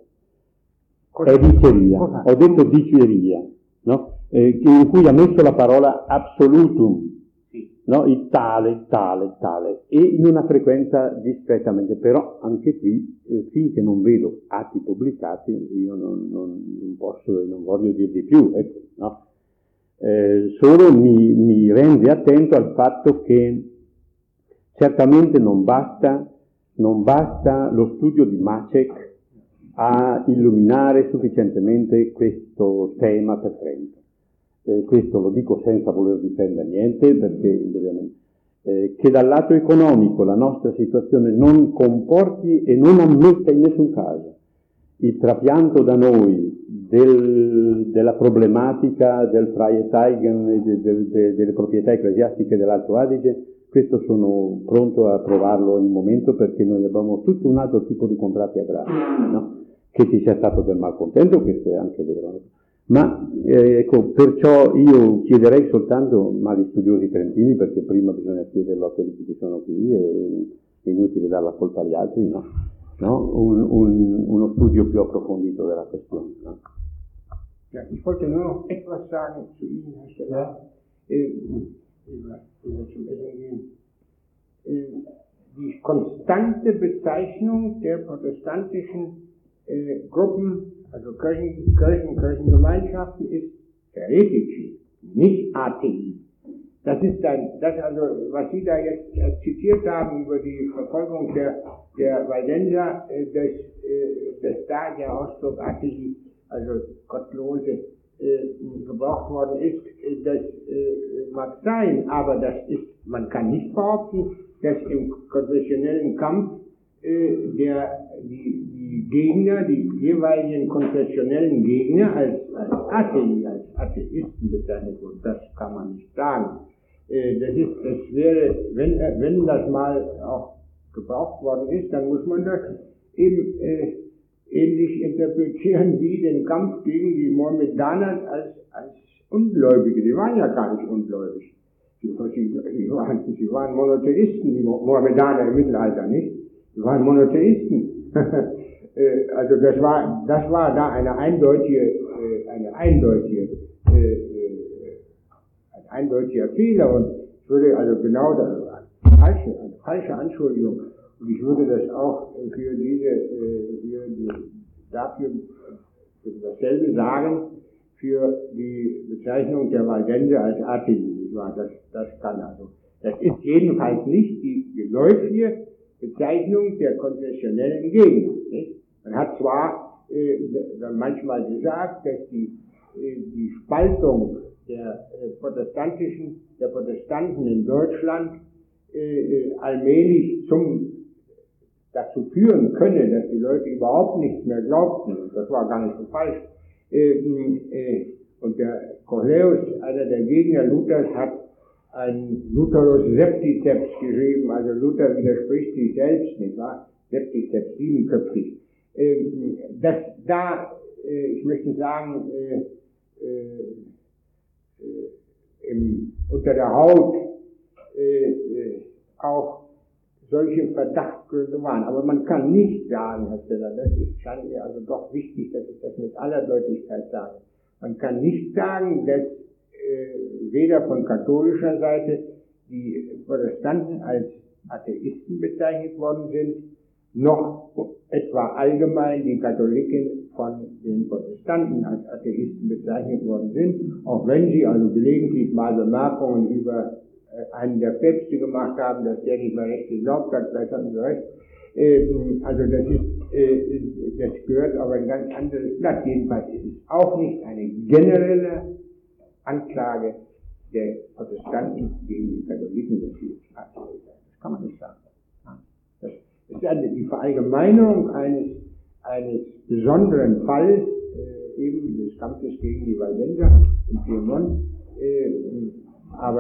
È diceria, ho detto diceria, no? In cui ha messo la parola absolutum, no? Il tale, e in una frequenza discretamente, però anche qui, finché non vedo atti pubblicati, io non posso e non voglio dir di più, ecco, no? Solo mi rende attento al fatto che certamente non basta lo studio di Maček a illuminare sufficientemente questo tema per Trento. Questo lo dico senza voler difendere niente, perché indubbiamente che dal lato economico la nostra situazione non comporti e non ammetta in nessun caso il trapianto da noi della problematica del Freiheitseigen e delle proprietà ecclesiastiche dell'Alto Adige. Questo sono pronto a provarlo ogni momento, perché noi abbiamo tutto un altro tipo di contratti agrari, no? Che ci sia stato del malcontento, questo è anche vero. Ma ecco, perciò io chiederei soltanto, ma agli studiosi trentini, perché prima bisogna chiederlo a quelli che ci sono qui, e è inutile dare la colpa agli altri, no? Uno studio più approfondito della questione. No? Ja, ich wollte nur noch etwas sagen zu Ihnen, Herr Steller, über zum Essen gehen. Die konstante Bezeichnung der protestantischen Gruppen, also Kirchengemeinschaften, ist Heretici, nicht Athei. Das ist also, was Sie da jetzt zitiert haben über die Verfolgung der Waldenser, dass da der Ausdruck Athei, also Gottlose, gebraucht worden ist, das mag sein, aber man kann nicht behaupten, dass im konfessionellen Kampf die Gegner, die jeweiligen konfessionellen Gegner als Athei, als Atheisten bezeichnet wurden. Das kann man nicht sagen. Das wäre, wenn das mal auch gebraucht worden ist, dann muss man das eben ähnlich interpretieren wie den Kampf gegen die Mohammedaner als Ungläubige. Die waren ja gar nicht ungläubig. Sie waren Monotheisten, die Mohammedaner im Mittelalter, nicht? Die waren Monotheisten. Also das war da ein eindeutiger Fehler, und ich würde also genau eine falsche Anschuldigung, und ich würde das auch für dasselbe sagen für die Bezeichnung der Waldenser als Atheisten. Das kann also. Das ist jedenfalls nicht die geläufige Bezeichnung der konfessionellen Gegner. Nicht? Man hat zwar dann manchmal gesagt, dass die Spaltung der Protestanten in Deutschland allmählich dazu führen könne, dass die Leute überhaupt nichts mehr glaubten. Das war gar nicht so falsch. Und der Kochleus, einer der Gegner Luthers, hat ein Lutherus Septiceps geschrieben, also Luther widerspricht sich selbst, nicht wahr? Septiceps, siebenköpfig. Ich möchte sagen, unter der Haut auch solche Verdachtsgründe waren. Aber man kann nicht sagen, Herr Steller, das scheint mir also doch wichtig, dass ich das mit aller Deutlichkeit sage. Man kann nicht sagen, dass weder von katholischer Seite die Protestanten als Atheisten bezeichnet worden sind, noch etwa allgemein die Katholiken von den Protestanten als Atheisten bezeichnet worden sind, auch wenn sie also gelegentlich mal Bemerkungen über einen der Päpste gemacht haben, dass der nicht mehr recht geglaubt hat, vielleicht hatten sie recht. Also das gehört aber ein ganz anderes Blatt. Jedenfalls ist es auch nicht eine generelle Anklage der Protestanten gegen die Katholiken, dass sie abhängig sein. Das kann man nicht sagen. Das ist die Verallgemeinerung eines besonderen Falls, eben des Kampfes gegen die Waldenser in Piemont, aber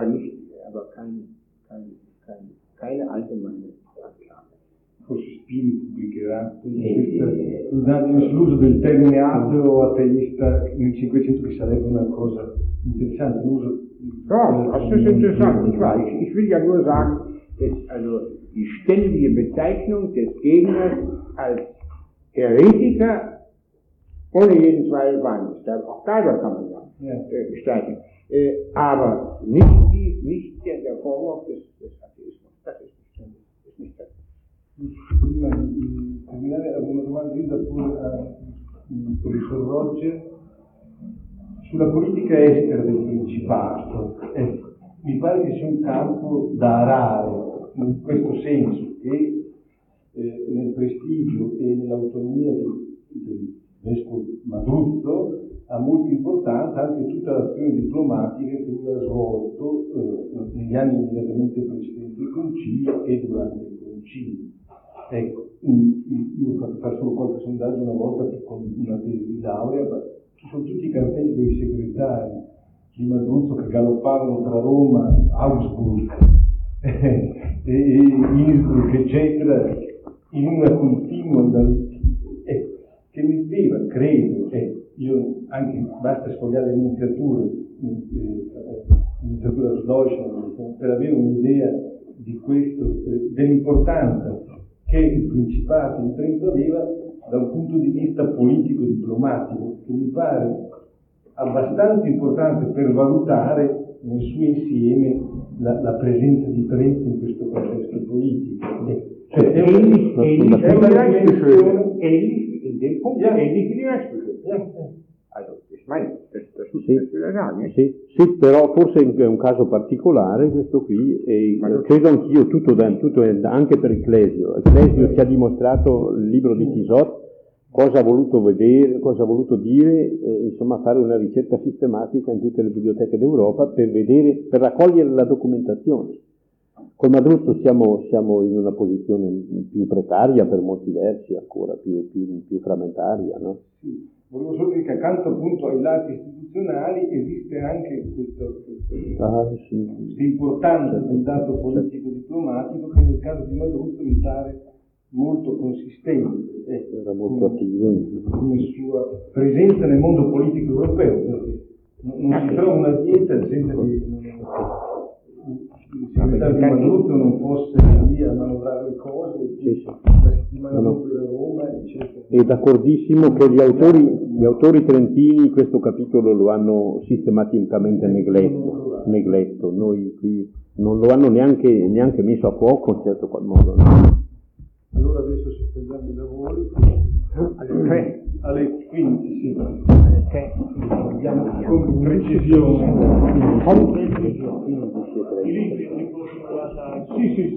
keine allgemeine Anklage. Forse Spini pubblicherà l'uso del termine ateo o ateista nel Cinquecento, che sarebbe una cosa interessante. L'uso ja, das ist interessant, nicht wahr? Ich will ja nur sagen, dass also die ständige Bezeichnung des Gegners als Heretiker ohne jeden Zweifel vorhanden ist. Auch darüber kann man ja streiten. Aber nicht der Vorwurf des Atheismus. Das ist nicht das. Prima di terminare, avevo una domanda io da porre al professor Roger sulla politica estera del Principato. Mi pare che sia un campo da arare, in questo senso che nel prestigio e nell'autonomia del vescovo Madruzzo ha molta importanza anche tutta l'azione diplomatica che lui ha svolto negli anni immediatamente precedenti il concilio e durante il concilio. Ecco, io ho fatto fare solo qualche sondaggio una volta con una tesi di laurea, ma ci sono tutti i cartelli dei segretari di Madruzzo che galoppavano tra Roma, Augsburg e Innsbruck, eccetera, in una continua che metteva, credo, io anche basta sfogliare le iniziatura su Deutschland per avere un'idea di questo, dell'importanza che il Principato di Trento aveva da un punto di vista politico-diplomatico, che mi pare abbastanza importante per valutare nel suo insieme la presenza di Trento in questo contesto politico. Ähnlich in dem Punkt, ähnlich wie die Rechtsbeschlüsse. Also, ich meine, das will er sagen. Sì, però forse è un caso particolare questo qui, e credo anch'io, tutto anche per Ecclesio. Ecclesio ci ha dimostrato il libro di Tissot, cosa ha voluto vedere, cosa ha voluto dire, insomma fare una ricerca sistematica in tutte le biblioteche d'Europa per raccogliere la documentazione. Con Madruzzo siamo in una posizione più precaria per molti versi, ancora più frammentaria, no? Sì. Volevo solo dire che accanto appunto ai lati istituzionali esiste anche questa importanza del dato politico-diplomatico che nel caso di Madruzzo mi pare molto consistente. Era molto attivo. Come sua presenza nel mondo politico europeo, perché non si trova una dieta senza che il segretario di Madruzzo non fosse lì a manovrare le cose, la settimana dopo era Roma, eccetera. È d'accordissimo che gli autori trentini questo capitolo lo hanno sistematicamente negletto. Noi qui non lo hanno neanche messo a fuoco in certo qual modo. No? Allora adesso sospendiamo i lavori alle 15, sì. Andiamo con precisione. I libri li conoscono la sala? Sì.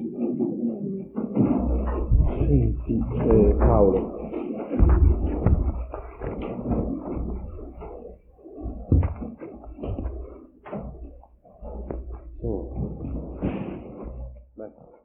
Senti, Paolo. Beh.